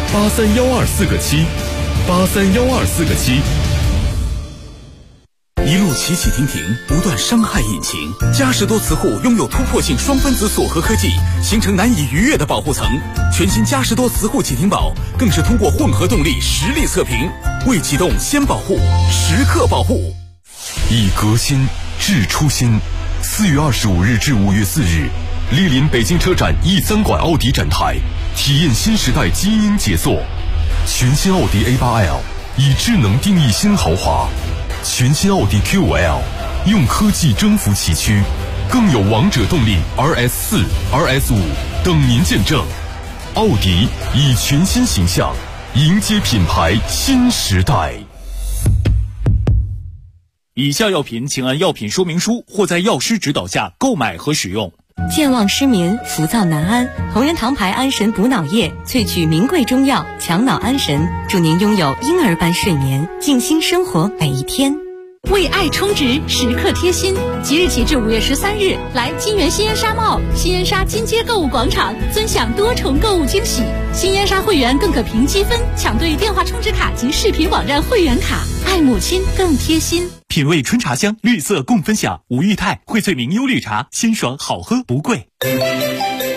831247，831247。 一路起起停停，不断伤害引擎。嘉实多磁护拥有突破性双分子锁合科技，形成难以逾越的保护层。全新嘉实多磁护启停宝更是通过混合动力实力测评，未启动先保护，时刻保护。 以革新治初心。4月25日至5月4日，莅临北京车展E3馆奥迪展台，体验新时代基因解锁。全新奥迪 A8L 以智能定义新豪华。全新奥迪 Q5L 用科技征服崎岖，更有王者动力 RS4、RS5 等您见证。奥迪以全新形象迎接品牌新时代。 以下药品请按药品说明书或在药师指导下购买和使用。 健忘失眠、浮躁难安，同仁堂牌安神补脑液萃取名贵中药，强脑安神，祝您拥有婴儿般睡眠，静心生活每一天。 为爱充值，时刻贴心。即日起至5月13日，来金源新烟沙 mall、新烟沙金街购物广场，尊享多重购物惊喜。新烟沙会员更可凭积分抢对电话充值卡及视频网站会员卡，爱母亲更贴心。 品味春茶香，绿色共分享。吴裕泰荟萃明优绿茶，鲜爽好喝不贵。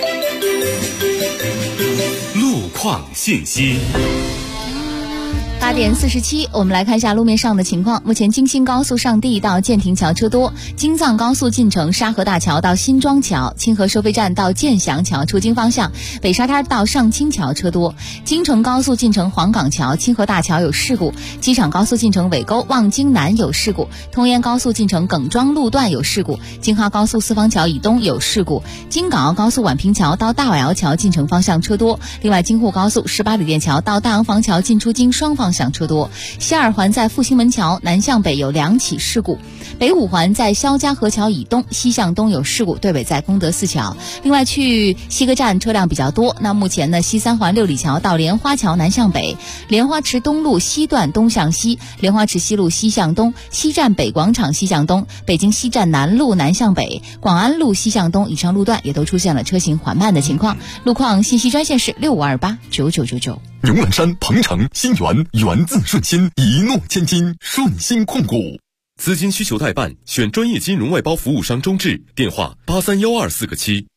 路况信息。 8 点47，我们来看一下路面上的情况。目前京新高速上地到建亭桥车多，京藏高速进城沙河大桥到新庄桥，清河收费站到建祥桥出京方向，北沙滩到上清桥车多。京承高速进城黄岗桥、清河大桥有事故，机场高速进城尾沟望京南有事故，通燕高速进城耿庄路段有事故，京哈高速四方桥以东有事故，京港澳高速宛平桥到大瓦窑桥进城方向车多。另外，京沪高速18里店桥到大洋房桥进出京双方向车多。西二环在复兴门桥南向北有2起事故，北五环在肖家河桥以东西向东有事故，对北在功德寺桥。另外去西客站车辆比较多。那目前呢，西三环6里桥到莲花桥南向北，莲花池东路西段东向西，莲花池西路西向东，西站北广场西向东，北京西站南路南向北，广安路西向东，以上路段也都出现了车行缓慢的情况。路况信息专线是65289999。 牛栏山、鹏城、新源，源自顺心，一诺千金，顺心控股。资金需求代办，选专业金融外包服务商周志，电话831247个7。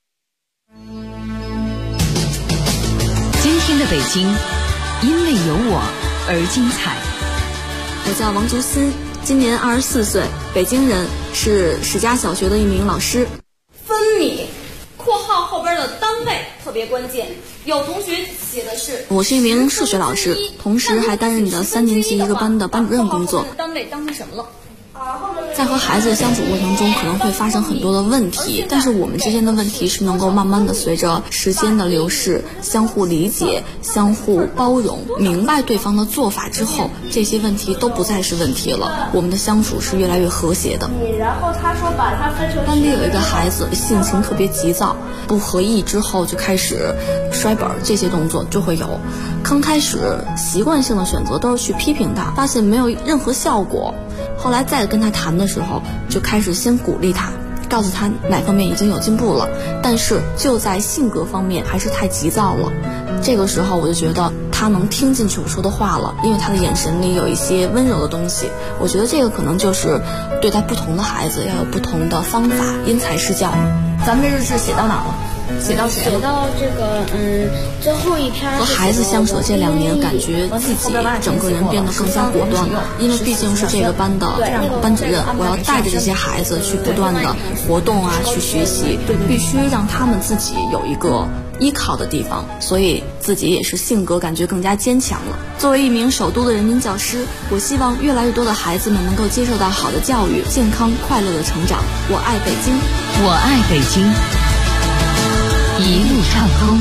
今天的北京，因为有我而精彩。 我叫王竹欣，今年24岁，北京人，是史家小学的一名老师。 分米括号后边的单位特别关键，有同学写的是我是一名数学老师，同时还担任着3年级一个班的班主任工作。 单位当成什么了？ 在和孩子相处过程中可能会发生很多的问题，但是我们之间的问题是能够慢慢的随着时间的流逝相互理解、相互包容，明白对方的做法之后，这些问题都不再是问题了，我们的相处是越来越和谐的。 然后他说把它分成班里有一个孩子性情特别急躁，不合意之后就开始摔本，这些动作就会有。刚开始习惯性的选择都是去批评他，发现没有任何效果，后来再跟他谈的时候，就开始先鼓励他，告诉他哪方面已经有进步了，但是就在性格方面还是太急躁了。这个时候我就觉得他能听进去我说的话了，因为他的眼神里有一些温柔的东西。我觉得这个可能就是对待不同的孩子要有不同的方法，因材施教。咱们这日志写到哪了？写到这个最后一篇。 和孩子相处的这2年，感觉自己整个人变得更加果断了，因为毕竟是这个班的班主任，我要带着这些孩子去不断的活动啊，去学习，必须让他们自己有一个依靠的地方，所以自己也是性格感觉更加坚强了。作为一名首都的人民教师，我希望越来越多的孩子们能够接受到好的教育，健康快乐的成长。我爱北京， 我爱北京，一路畅通。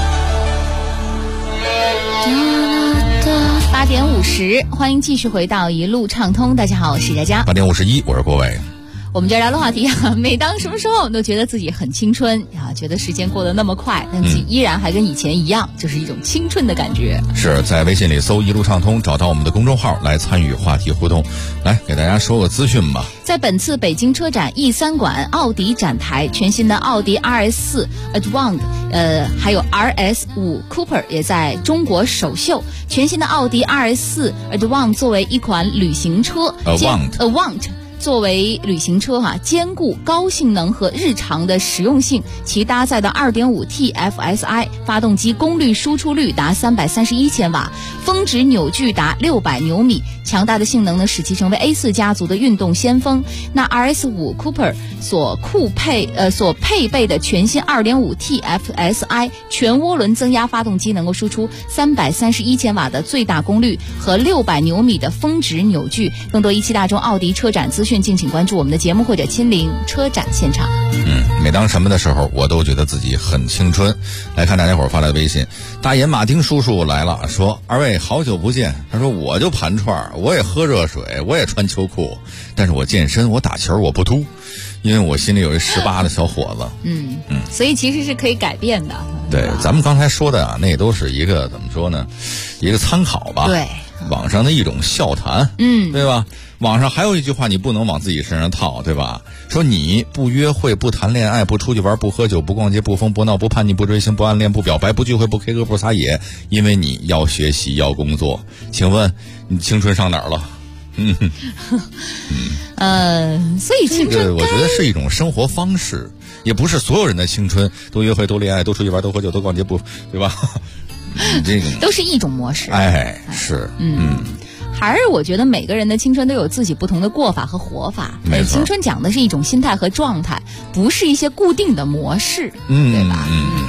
8点50，欢迎继续回到一路畅通。大家好，我是佳佳。 8点51，我是郭伟。 我们这聊的话题啊，每当什么时候我们都觉得自己很青春啊，觉得时间过得那么快，但自己依然还跟以前一样，就是一种青春的感觉。 是在微信里搜一路畅通，找到我们的公众号来参与话题互动。来给大家说个资讯吧。 在本次北京车展 E3 馆，奥迪展台全新的奥迪 RS4 Advanced，还有 RS5 Cooper 也在中国首秀。全新的奥迪 RS4 Advanced 作为一款旅行车 Avant作为旅行车兼顾高性能和日常的实用性，其搭载的 2.5T FSI 发动机功率输出率达331千瓦，峰值扭矩达600牛米，强大的性能呢使其成为 A4 家族的运动先锋。那 RS5 Cooper 所配备的全新 2.5T FSI 全涡轮增压发动机能够输出331千瓦的最大功率和600牛米的峰值扭矩。更多17大中奥迪车展资讯，敬请关注我们的节目或者亲临车展现场。 每当什么的时候，我都觉得自己很青春。来看大家伙发来的微信，大爷马丁叔叔来了，说二位好久不见。他说我就盘串，我也喝热水，我也穿秋裤，但是我健身，我打球，我不秃，因为我心里有一18的小伙子。 所以其实是可以改变的。 对，咱们刚才说的啊，那都是一个怎么说呢？一个参考吧。 对， 网上的一种笑谈。对吧？网上还有一句话你不能往自己身上套，对吧？说你不约会，不谈恋爱，不出去玩，不喝酒，不逛街，不疯不闹，不叛逆，不追星，不暗恋，不表白，不聚会，不 K 歌，不撒野，因为你要学习，要工作。请问你青春上哪儿了？ 所以青春我觉得是一种生活方式，也不是所有人的青春都约会，都恋爱，都出去玩，都喝酒，都逛街，不，对吧？这个都是一种模式。 是。 还是我觉得每个人的青春都有自己不同的过法和活法。 没错， 青春讲的是一种心态和状态，不是一些固定的模式，对吧？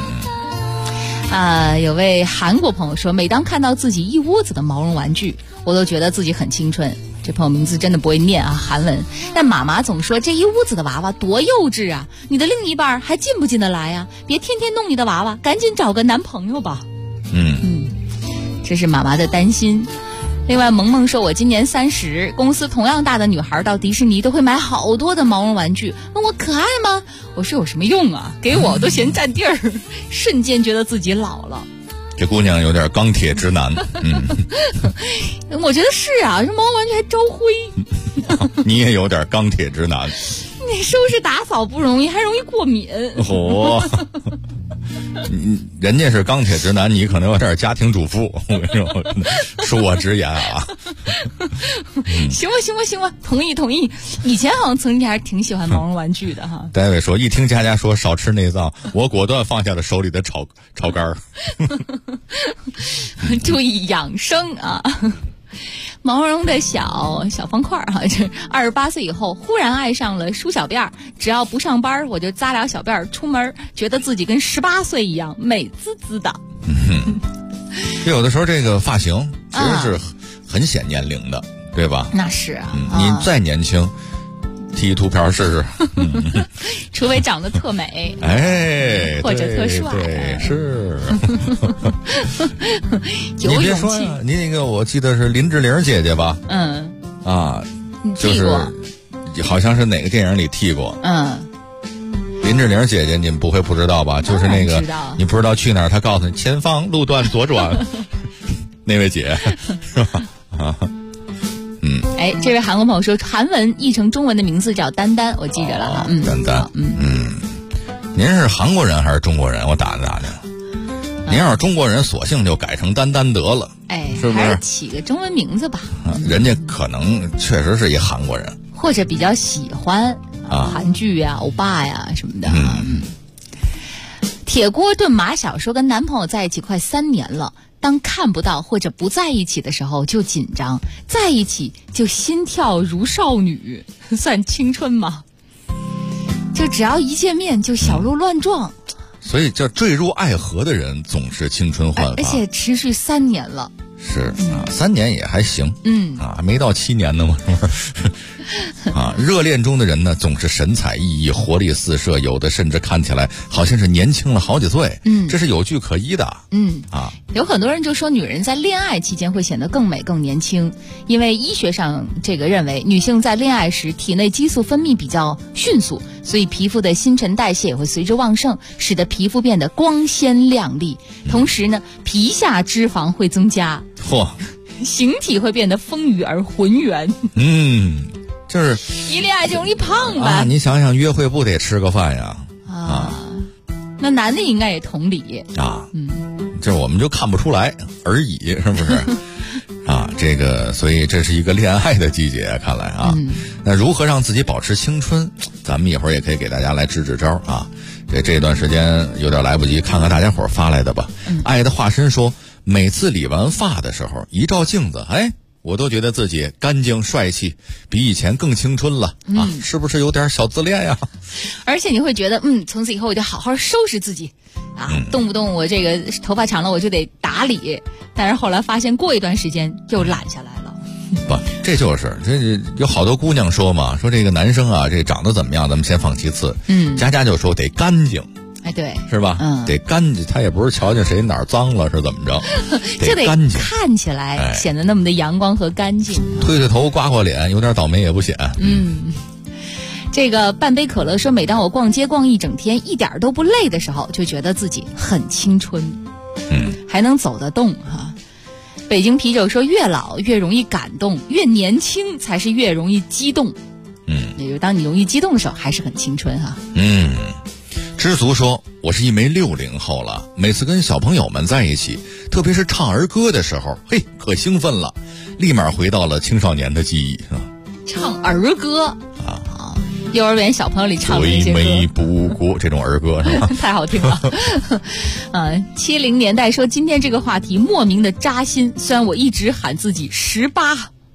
有位韩国朋友说，每当看到自己一屋子的毛绒玩具，我都觉得自己很青春。这朋友名字真的不会念啊，韩文。但妈妈总说这一屋子的娃娃多幼稚啊，你的另一半还进不进得来啊？别天天弄你的娃娃，赶紧找个男朋友吧。这是妈妈的担心。另外萌萌说，我今年30，公司同样大的女孩到迪士尼都会买好多的毛绒玩具，问我可爱吗？我说有什么用啊，给我都嫌占地儿。瞬间觉得自己老了。 这姑娘有点钢铁直男。 我觉得是啊，这毛绒玩具还招灰。 你也有点钢铁直男。 你收拾打扫不容易，还容易过敏。 人家是钢铁直男，你可能有点家庭主妇。我跟你说，恕我直言啊。 行吧，同意。以前好像曾经还是挺喜欢毛绒玩具的哈。 戴维说，一听佳佳说少吃内脏，我果断放下了手里的炒肝儿。 注意养生啊。毛绒的小方块哈，这28岁以后忽然爱上了梳小辫，只要不上班我就扎俩小辫出门，觉得自己跟18岁一样美滋滋的。 有的时候这个发型其实是很显年龄的，对吧？ 那是啊， 你再年轻剃秃瓢试试。 除非长得特美，或者特帅， 对，是。你别说呀，你那个我记得是林志玲姐姐吧？就是好像是哪个电影里剃过。林志玲姐姐你们不会不知道吧？就是那个你不知道去哪儿，她告诉你前方路段左转。那位姐是吧？ 这位韩国朋友说，韩文译成中文的名字叫丹丹，我记着了。 丹丹，您是韩国人还是中国人？我打听。您要是中国人，索性就改成丹丹得了，是不是？ 还是起个中文名字吧。 人家可能确实是一韩国人， 或者比较喜欢韩剧呀、欧巴呀什么的。铁锅炖马小说，跟男朋友在一起快3年了。当看不到或者不在一起的时候就紧张，在一起就心跳如少女，算青春吗？就只要一见面就小鹿乱撞。 所以叫坠入爱河的人总是青春焕发， 而且持续3年了。 是3年也还行，还没到7年呢嘛。热恋中的人呢，总是神采奕奕、活力四射，有的甚至看起来好像是年轻了好几岁。这是有据可依的。 有很多人就说女人在恋爱期间会显得更美更年轻，因为医学上这个认为女性在恋爱时体内激素分泌比较迅速，所以皮肤的新陈代谢也会随之旺盛，使得皮肤变得光鲜亮丽。同时呢，皮下脂肪会增加，形体会变得丰腴而浑圆。 就是一恋爱就容易胖吧？ 你想想，约会不得吃个饭呀？ 那男的应该也同理这我们就看不出来而已，是不是？这个，所以这是一个恋爱的季节，看来那如何让自己保持青春？咱们一会儿也可以给大家来支招啊。这段时间有点来不及，看看大家伙发来的吧。爱的化身说，每次理完发的时候，一照镜子，我都觉得自己干净帅气，比以前更青春了是不是有点小自恋呀？ 而且你会觉得从此以后我就好好收拾自己动不动我这个头发长了我就得打理，但是后来发现过一段时间又懒下来了。 不，这有好多姑娘说嘛，说这个男生这长得怎么样咱们先放其次，佳佳就说得干净。 对， 是吧？得干净，他也不是瞧见谁哪儿脏了是怎么着， 就得干净， 看起来显得那么的阳光和干净。 推头刮脸，有点倒霉也不显。 这个半杯可乐说，每当我逛街逛一整天一点都不累的时候，就觉得自己很青春，还能走得动北京啤酒说，越老越容易感动，越年轻才是越容易激动。也就是当你容易激动的时候，还是很青春知足说，我是一枚60后了，每次跟小朋友们在一起，特别是唱儿歌的时候，可兴奋了，立马回到了青少年的记忆。 唱儿歌幼儿园小朋友里唱的那些歌， 最美不过这种儿歌是吧？ 太好听了。70年代说，今天这个话题莫名的扎心，虽然我一直喊自己18，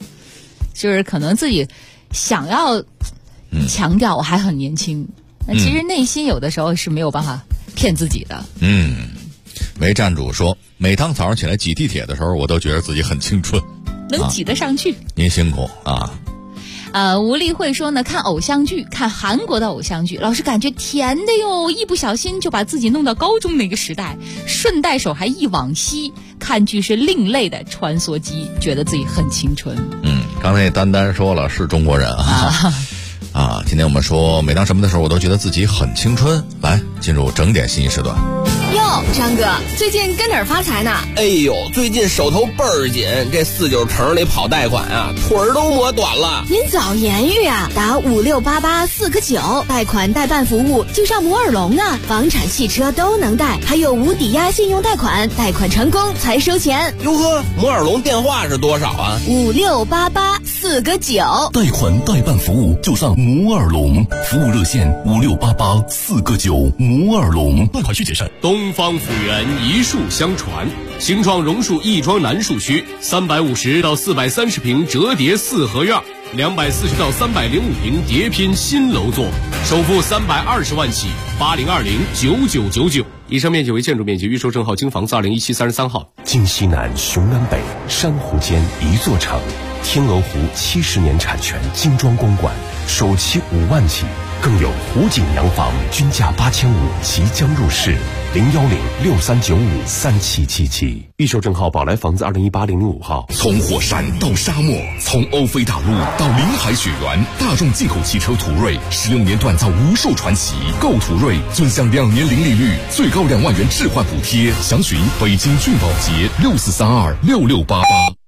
就是可能自己想要强调我还很年轻，那其实内心有的时候是没有办法骗自己的。 梅站主说，每当早上起来挤地铁的时候，我都觉得自己很青春， 能挤得上去。 您辛苦啊。 吴丽慧说呢，看偶像剧，看韩国的偶像剧，老是感觉甜的哟，一不小心就把自己弄到高中那个时代，顺带手还忆往昔，看剧是另类的穿梭机，觉得自己很青春。 刚才丹丹说了是中国人今天我们说每当什么的时候，我都觉得自己很青春。来，进入整点信息时段。 哟，张哥，最近跟哪儿发财呢？ 哎呦，最近手头倍儿紧，这49城里跑贷款啊，腿儿都磨短了。 您早言语啊，打5688-4个9，贷款代办服务就上摩尔龙啊，房产、汽车都能贷，还有无抵押信用贷款，贷款成功才收钱。 哟呵，摩尔龙电话是多少啊 ？5688-4个9， 贷款代办服务就上摩尔龙，服务热线5688-4个9，摩尔龙。贷款需谨慎。 东方府源一树相传，形状榕树亦庄南树区，350到430平折叠4合院，240到305平叠拼新楼座，首付320万起，80209999。以上面积为建筑面积，预售证号京房子2017-33号。 京西南雄南北，珊瑚间一座城。天鹅湖70年产权精装公馆，首期5万起，更有湖景洋房均价8500即将入市。01063953777，预售证号宝来房子2018-005号。 从火山到沙漠，从欧菲大陆到临海雪原，大众进口汽车途锐16年锻造无数传奇。购途锐尊享2年零利率，最高2万元置换补贴。详询北京骏宝捷64326688。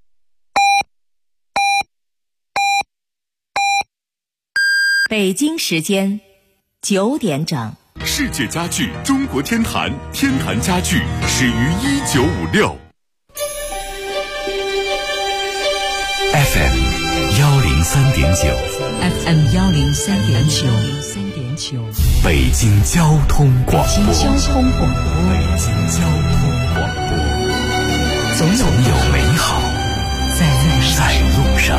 北京时间9点整。 世界家具中国天坛，天坛家具始于1956。 FM 103.9 FM 103.9， 北京交通广播。 北京交通广播。 总有美好在路上。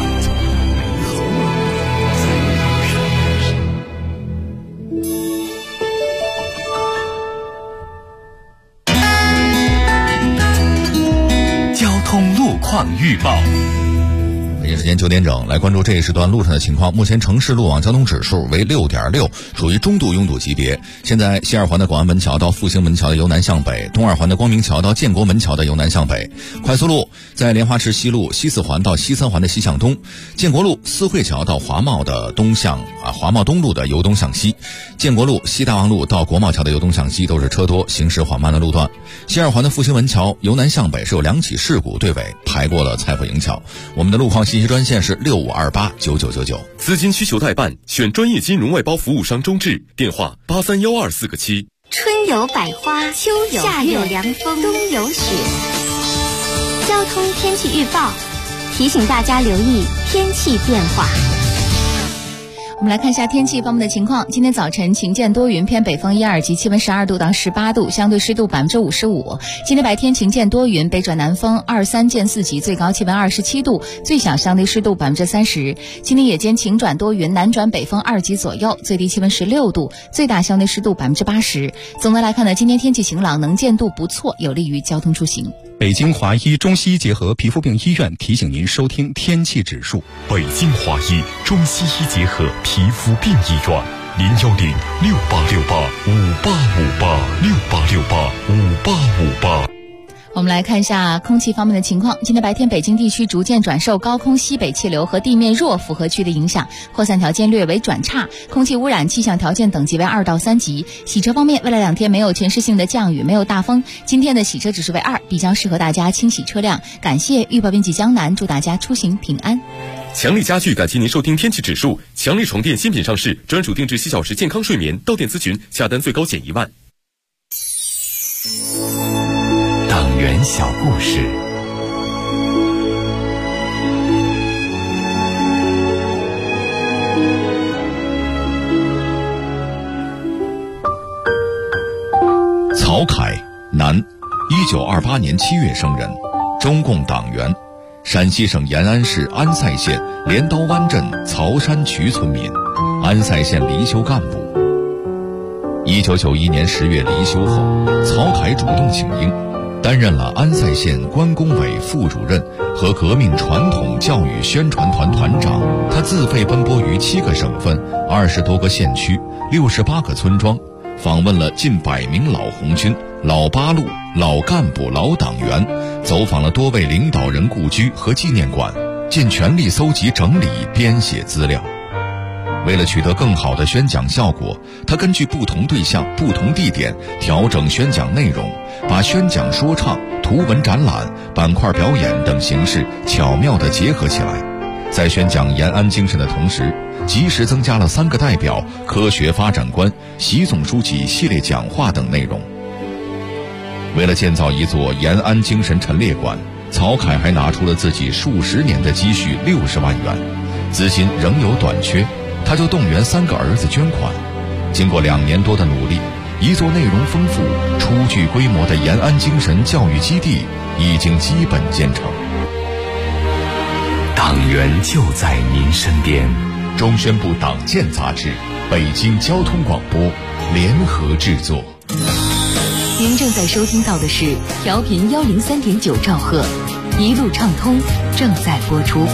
交通路况预报。 北京时间9点整，来关注这一时段路上的情况。目前城市路网交通指数为6.6，属于中度拥堵级别。现在西二环的广安门桥到复兴门桥的由南向北，东二环的光明桥到建国门桥的由南向北。快速路在莲花池西路西4环到西3环的西向东，建国路思汇桥到华贸的东向华贸东路的由东向西，建国路西大望路到国贸桥的由东向西都是车多行驶缓慢的路段。西二环的复兴门桥由南向北是有2起事故对尾排过了蔡府营桥。我们的路况信息专线是65289999。 资金需求代办，选专业金融外包服务商中智，电话8312-4个7。 春有百花，秋有夏有凉风，冬有雪。交通天气预报提醒大家留意天气变化。 我们来看一下天气方面的情况。今天早晨晴间多云，偏北风1、2级，气温12度到18度，相对湿度55%。今天白天晴间多云，北转南风2、3见4级，最高气温27度，最小相对湿度30%。今天夜间晴转多云，南转北风2级左右，最低气温16度，最大相对湿度80%。总的来看呢，今天天气晴朗，能见度不错，有利于交通出行。 北京华医中西医结合皮肤病医院提醒您收听天气指数。 北京华医中西医结合皮肤病医院，0106868585868685858。 我们来看一下空气方面的情况。今天白天北京地区逐渐转受高空西北气流和地面弱负荷区的影响，扩散条件略为转差，空气污染气象条件等级为2到3级。洗车方面，未来2天没有全市性的降雨，没有大风，今天的洗车指数为2，比较适合大家清洗车辆。感谢预报编辑江南，祝大家出行平安。 强力家具感谢您收听天气指数。强力床垫新品上市，专属定制7小时健康睡眠，到店咨询，下单最高减1万。 党员小故事。 曹凯，男，1928年7月生人，中共党员。 陕西省延安市安塞县镰刀湾镇曹山渠村民，安塞县离休干部。1991年10月离休后，曹凯主动请缨，担任了安塞县关工委副主任和革命传统教育宣传团团长。他自费奔波于7个省份、20多个县区、68个村庄，访问了近100名老红军、老八路、老干部、老党员，走访了多位领导人故居和纪念馆，尽全力搜集、整理、编写资料。为了取得更好的宣讲效果，他根据不同对象、不同地点调整宣讲内容，把宣讲说唱、图文展览、板块表演等形式巧妙地结合起来，在宣讲延安精神的同时，及时增加了3个代表、科学发展观、习总书记系列讲话等内容。为了建造一座延安精神陈列馆，曹凯还拿出了自己数十年的积蓄60万元，资金仍有短缺，他就动员3个儿子捐款。经过2年多的努力，一座内容丰富、初具规模的延安精神教育基地已经基本建成。 党员就在您身边。 中宣部党建杂志、北京交通广播联合制作。 您正在收听到的是调频103.9兆赫，一路畅通正在播出。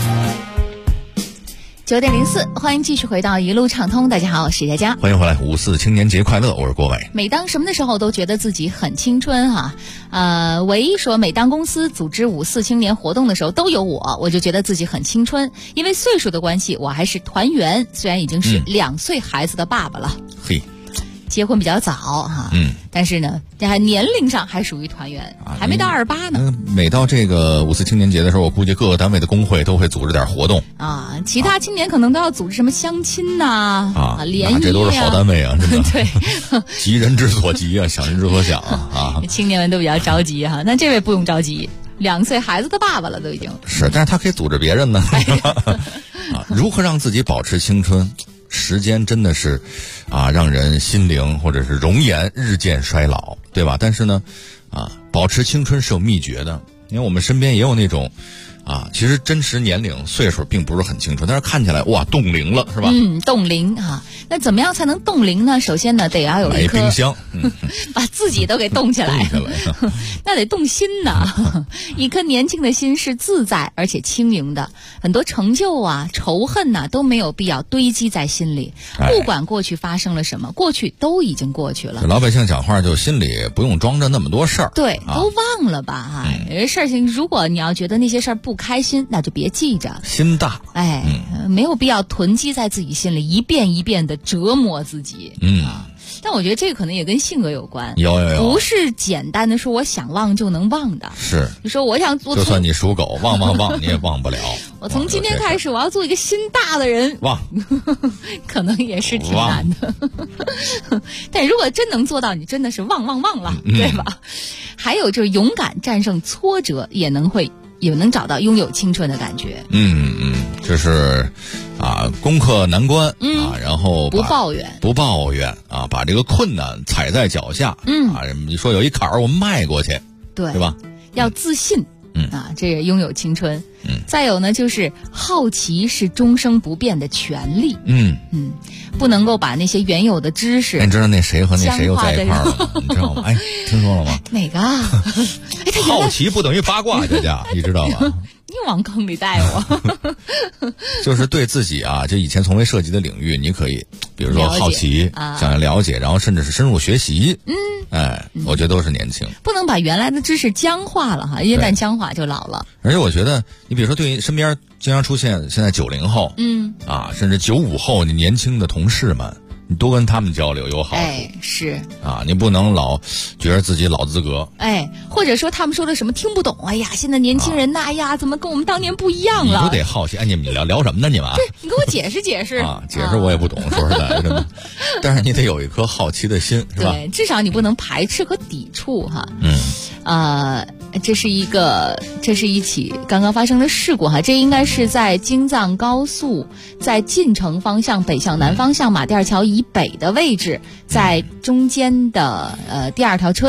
9点04，欢迎继续回到一路畅通。大家好，我是佳佳， 欢迎回来。54青年节快乐，我是郭伟。 每当什么的时候都觉得自己很青春哈，唯一说每当公司组织54青年活动的时候都有我就觉得自己很青春，因为岁数的关系，我还是团员，虽然已经是2岁孩子的爸爸了。 嘿。 结婚比较早哈，但是呢，年龄上还属于团员，还没到28呢。 每到这个54青年节的时候，我估计各个单位的工会都会组织点活动啊。其他青年可能都要组织什么相亲呐、联谊啊， 这都是好单位啊，真的。 对， 急人之所急啊，想人之所想啊。 青年们都比较着急哈，那这位不用着急，2岁孩子的爸爸了都已经。 是，但是他可以组织别人呢。如何让自己保持青春？时间真的是让人心灵或者是容颜日渐衰老，对吧？但是呢保持青春是有秘诀的。因为我们身边也有那种其实真实年龄岁数并不是很清楚，但是看起来哇冻龄了，是吧？ 冻龄啊。那怎么样才能冻龄呢？首先呢，得要有一颗冰箱， 把自己都给冻起来，那得冻心呢。一颗年轻的心是自在而且轻盈的，很多成就仇恨都没有必要堆积在心里。不管过去发生了什么，过去都已经过去了。 老百姓讲话就心里不用装着那么多事儿， 对，都忘了吧有些事情，如果你要觉得那些事儿不开心，那就别记着。 心大， 没有必要囤积在自己心里，一遍一遍的折磨自己。但我觉得这个可能也跟性格有关， 有， 不是简单的说我想忘就能忘的。 是， 你说我想做， 就算你属狗，忘你也忘不了。 我从今天开始，我要做一个心大的人， 忘， 可能也是挺难的。但如果真能做到，你真的是忘了，对吧？还有就是勇敢战胜挫折，也能找到拥有青春的感觉。 就是攻克难关然后不抱怨把这个困难踩在脚下。你说有一坎儿我们迈过去， 对吧？ 要自信。这也拥有青春。再有呢，就是好奇是终生不变的权利。不能够把那些原有的知识。 你知道那谁和那谁又在一块儿了？你知道吗？听说了吗？ 哪个？ 好奇不等于八卦，佳佳，你知道吗？ 你往坑里带我。 就是对自己就以前从未涉及的领域，你可以比如说好奇，想要了解，然后甚至是深入学习。我觉得都是年轻， 不能把原来的知识僵化了一旦僵化就老了。 而且我觉得，你比如说对于身边经常出现现在90后，甚至95后，你年轻的同事们，你多跟他们交流有好处。 是你不能老觉得自己老资格。 或者说他们说的什么听不懂，现在年轻人怎么跟我们当年不一样了？ 你不得好奇，你们聊什么呢？你们对，你给我解释解释解释我也不懂，说实在的，但是你得有一颗好奇的心，是吧？ 对，至少你不能排斥和抵触这是一起刚刚发生的事故这应该是在京藏高速在晋城方向北向南方向马甸桥以北的位置，在中间的第2条车道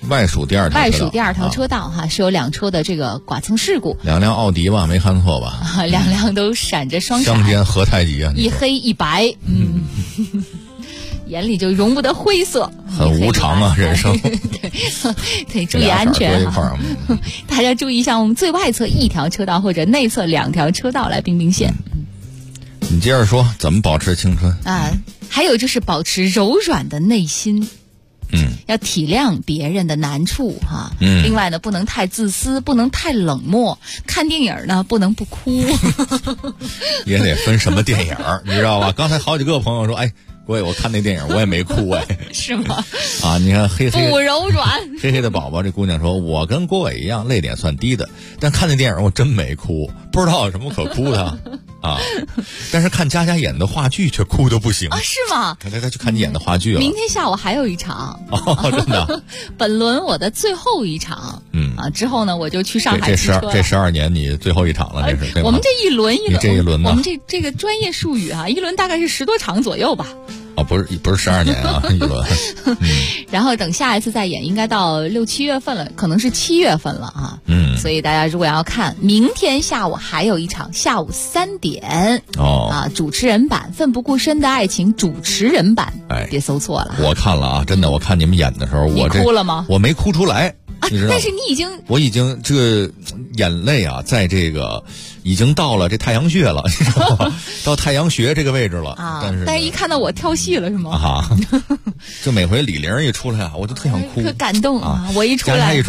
外属第二条车道哈，是有2车的这个剐蹭事故。 2辆奥迪吧，没看错吧 ？2辆都闪着双闪， 相间何太急啊！ 一黑一白，眼里就容不得灰色， 很无常啊，人生。 对，注意安全哈。大家注意一下，我们最外侧1条车道或者内侧2条车道来并线。 你接着说，怎么保持青春啊？还有就是保持柔软的内心。要体谅别人的难处哈。另外呢，不能太自私，不能太冷漠。看电影呢，不能不哭。 也得分什么电影，你知道吧？刚才好几个朋友说，哎，各位，我看那电影我也没哭哎。 是吗？ 啊，你看黑不柔软。 黑黑的宝宝，这姑娘说，我跟郭伟一样，泪点算低的，但看那电影我真没哭，不知道有什么可哭的。啊！但是看佳佳演的话剧却哭得不行啊？是吗？ 他去看你演的话剧了。 明天下午还有一场哦，真的。 本轮我的最后一场，之后呢我就去上海这12年你最后一场了，这是对吧？ 我们这一轮， 你这一轮呢？ 我们这个专业术语啊，一轮大概是10多场左右吧。 哦，不是12年啊，一轮。 然后等下一次再演，应该到6、7月份了，可能是7月份了啊。所以大家如果要看，明天下午还有一场，下午3点主持人版《奋不顾身的爱情》主持人版，别搜错了。 我看了啊，真的，我看你们演的时候， 你哭了吗？ 我没哭出来。 但是我已经这个眼泪啊，在这个已经到了这太阳穴了，你知道吗？到太阳穴这个位置了啊。 但是一看到我跳戏了是吗？ 啊，就每回李玲一出来啊，我就特想哭， 特感动啊！我一出来，哪有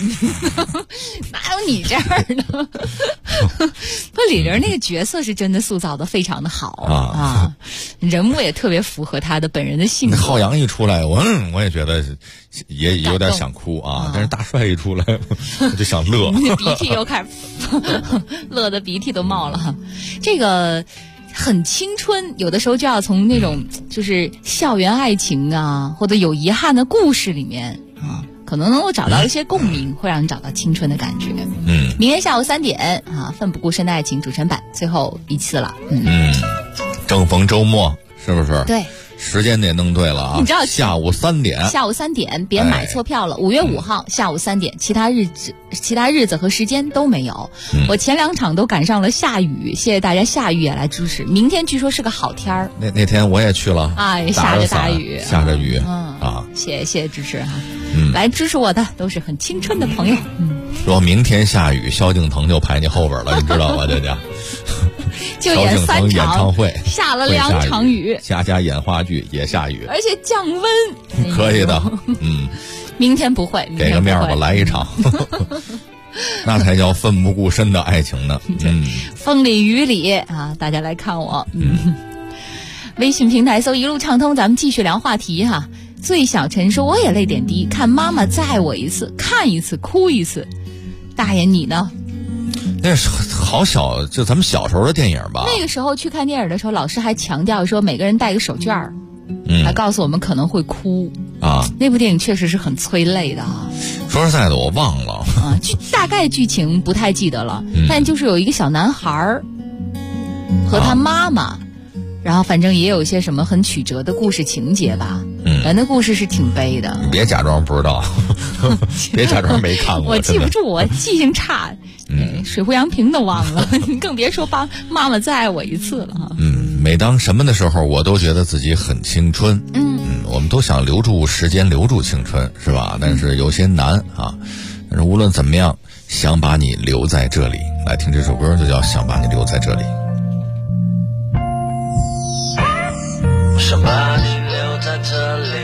你这样的？不，李玲那个角色是真的塑造的非常的好啊，人物也特别符合他的本人的性格。 浩洋一出来，我也觉得也有点想哭啊，但是大帅一出来，我就想乐， 鼻涕又开始乐的鼻涕都冒了。这个很青春，有的时候就要从那种就是校园爱情啊，或者有遗憾的故事里面啊，可能能够找到一些共鸣，会让你找到青春的感觉。明天下午3点啊，奋不顾身的爱情主持人版最后一次了。 正逢周末，是不是？ 对。 时间得弄对了啊！ 你知道下午3点， 别买错票了。5月5号下午3点，其他日子和时间都没有。我前2场都赶上了下雨，谢谢大家下雨也来支持。明天据说是个好天儿。 那天我也去了啊，也下着大雨， 下着雨啊！ 谢谢支持哈，来支持我的都是很青春的朋友。 说明天下雨，萧敬腾就排你后边了，你知道吧？这家。 就演3场演唱会， 下了2场雨， 佳演话剧也下雨， 而且降温， 可以的。 明天不会， 给个面吧，来一场，那才叫奋不顾身的爱情呢。 风里雨里啊，大家来看我。微信平台搜一路畅通，咱们继续聊话题哈。醉小陈说，我也泪点低，看妈妈载我一次，看一次哭一次。大爷你呢？ 那是好小，就咱们小时候的电影吧。 那个时候去看电影的时候，老师还强调说每个人带个手绢儿，还告诉我们可能会哭啊。 那部电影确实是很催泪的啊。 说实在的，我忘了啊，大概剧情不太记得了，但就是有一个小男孩和他妈妈，然后反正也有一些什么很曲折的故事情节吧。反正故事是挺悲的。 你别假装不知道，别假装没看过。 我记不住，我记性差。水户洋平都忘了，你更别说把妈妈再爱我一次了哈。 每当什么的时候，我都觉得自己很青春。我们都想留住时间，留住青春，是吧？但是有些难啊。但是无论怎么样，想把你留在这里。来听这首歌，就叫《想把你留在这里》。 想把你留在这里，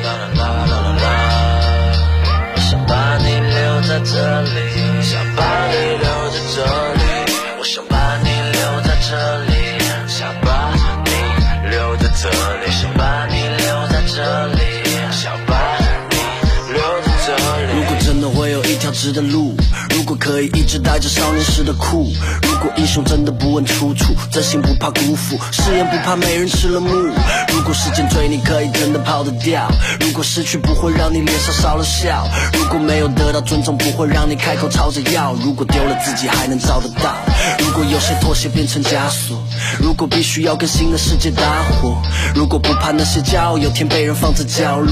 我想把你留在这里，想把你留在这里，我想把你留在这里，想把你留在这里，想把你留在这里，想把你留在这里。如果真的会有一条直的路，如果可以一直带着少年时的酷，如果英雄真的不问出处，真心不怕辜负，誓言不怕没人吃了木，如果时间追你可以真的跑得掉，如果失去不会让你脸上少了笑，如果没有得到尊重不会让你开口吵着要，如果丢了自己还能找得到，如果有些妥协变成枷锁，如果必须要跟新的世界搭伙，如果不怕那些骄傲有天被人放在角落，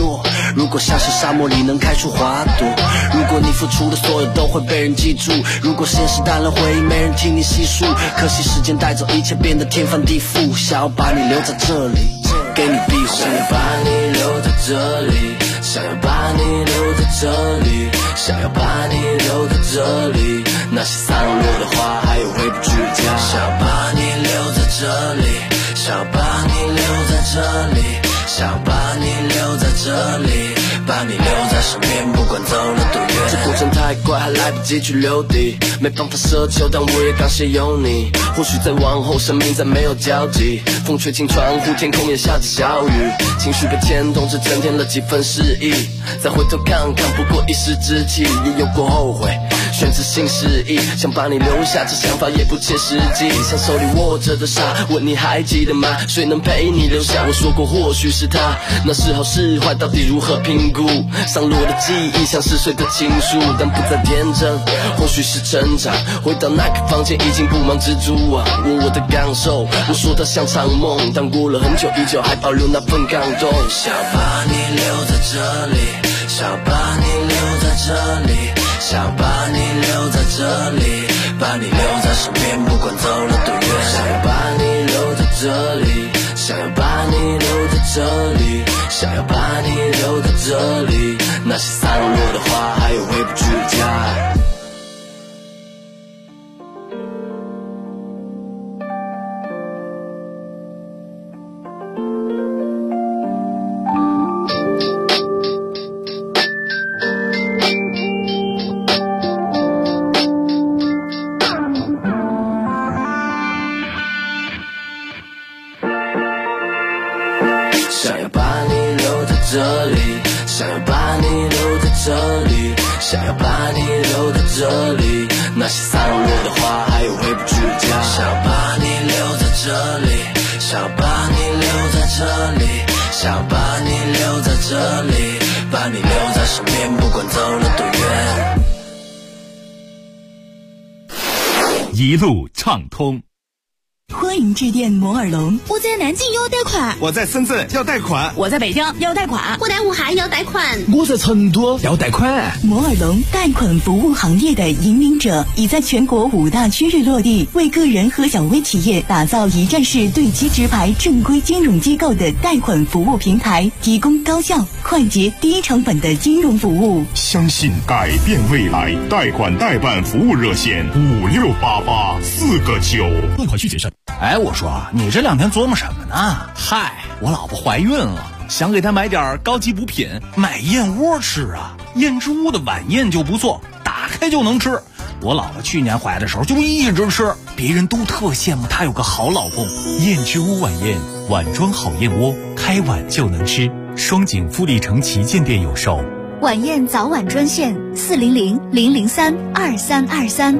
如果像是沙漠里能开出花朵，如果你付出的所有都会被人记住，如果现实淡了回忆没人听你细数，可惜时间带走一切变得天翻地覆，想要把你留在这里给你庇护，想要把你留在这里，想要把你留在这里，想要把你留在这里，那些散落的花还有回不去的家，想要把你留在这里，想要把你留在这里，想要把你留在这里，把你留在身边，不管走了多远。这过程太快，还来不及去留底，没办法奢求，但我也感谢有你。或许再往后，生命再没有交集，风吹进窗户，天空也下着小雨，情绪被牵动，只增添了几分诗意。再回头看看，不过一时之气，也有过后悔，选择性失忆，想把你留下，这想法也不切实际。像手里握着的沙，问你还记得吗？谁能陪你留下？我说过，或许是他。那是好是坏，到底如何评估？上落的记忆像是谁的情书，但不再天真，或许是成长。回到那个房间，已经不忙蜘蛛网，问我的感受，我说它像场梦，但过了很久，依旧还保留那份感动。想把你留在这里，想把你留在这里，想把你留在这里，把你留在身边，不管走了多远。想要把你留在这里，想要把你留在这里，想要把你留在这里，那些散落的花还有回不去的家。这里，想要把你留在这里，想要把你留在这里，那些散落的花还有回不去的家。想要把你留在这里，想要把你留在这里，想要把你留在这里，把你留在身边，不管走了多远。 一路畅通。 欢迎致电摩尔龙。 我在南京要贷款， 我在深圳要贷款， 我在北京要贷款， 我在武汉要贷款， 我在成都要贷款。 摩尔龙贷款服务行业的引领者，已在全国5大区域落地，为个人和小微企业打造一站式对接直排正规金融机构的贷款服务平台，提供高效、快捷、低成本的金融服务。 相信改变未来，贷款代办服务热线5688 4个9。 贷款需谨慎。哎，我说你这2天琢磨什么呢？嗨，我老婆怀孕了，想给她买点高级补品，买燕窝吃啊。燕之屋的晚宴就不错，打开就能吃。我老婆去年怀的时候就一直吃，别人都特羡慕她有个好老公。燕之屋晚宴，碗装好燕窝，开碗就能吃。双井富力城旗舰店有售。 晚宴早晚专线400-003-2323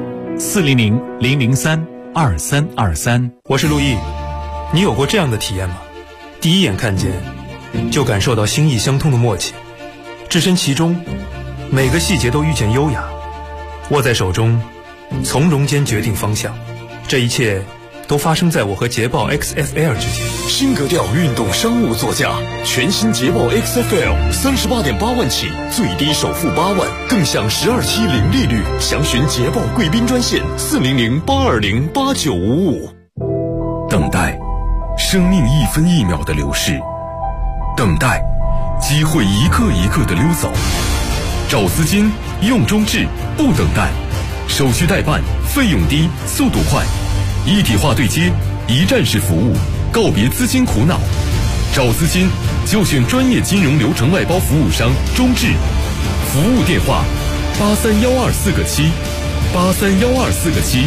400-003-2323。 我是陆毅，你有过这样的体验吗？第一眼看见，就感受到心意相通的默契，置身其中，每个细节都遇见优雅，握在手中，从容间决定方向。这一切都发生在我和捷豹 XFL 之间。 新格调运动商务座驾，全新捷豹 XFL 38.8万起，最低首付8万，更享12期零利率。详询捷豹贵宾专线400-820-8955。 等待，生命一分一秒的流逝；等待，机会一个一个的溜走。找资金，用中置，不等待，手续代办，费用低，速度快，一体化对接，一站式服务，告别资金苦恼。找资金就选专业金融流程外包服务商中置，服务电话83124个7 83124个7。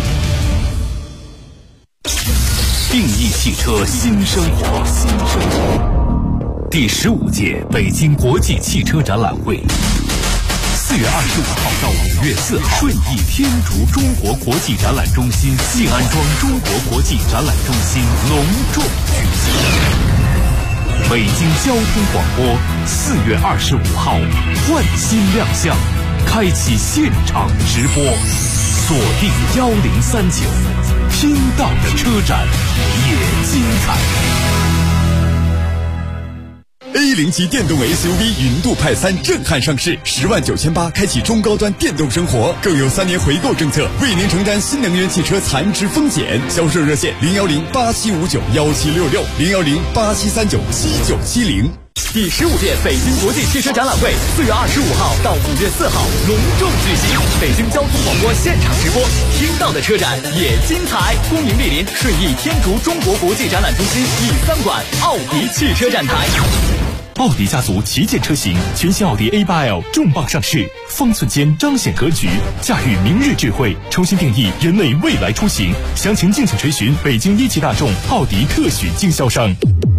定义汽车新生活。第15届北京国际汽车展览会，4月25号到5月4号，顺义天竺中国国际展览中心静安庄中国国际展览中心隆重举行。北京交通广播4月25号焕新亮相，开启现场直播，锁定1039，听到的车展也精彩。 1.10级电动 SUV 云度派3震撼上市，10.98000开启中高端电动生活，更有3年回购政策，为您承担新能源汽车残值风险。销售热线010-8759-1766，010-8739-7970。 第15届北京国际汽车展览会4月25号到5月4号隆重举行，北京交通广播现场直播，听到的车展也精彩。恭迎莅临顺义天竺中国国际展览中心E3馆奥迪汽车展台。 奥迪家族旗舰车型全新奥迪 A8L 重磅上市，方寸间彰显格局，驾驭明日智慧，重新定义人类未来出行。详情敬请垂询北京一汽大众奥迪特许经销商。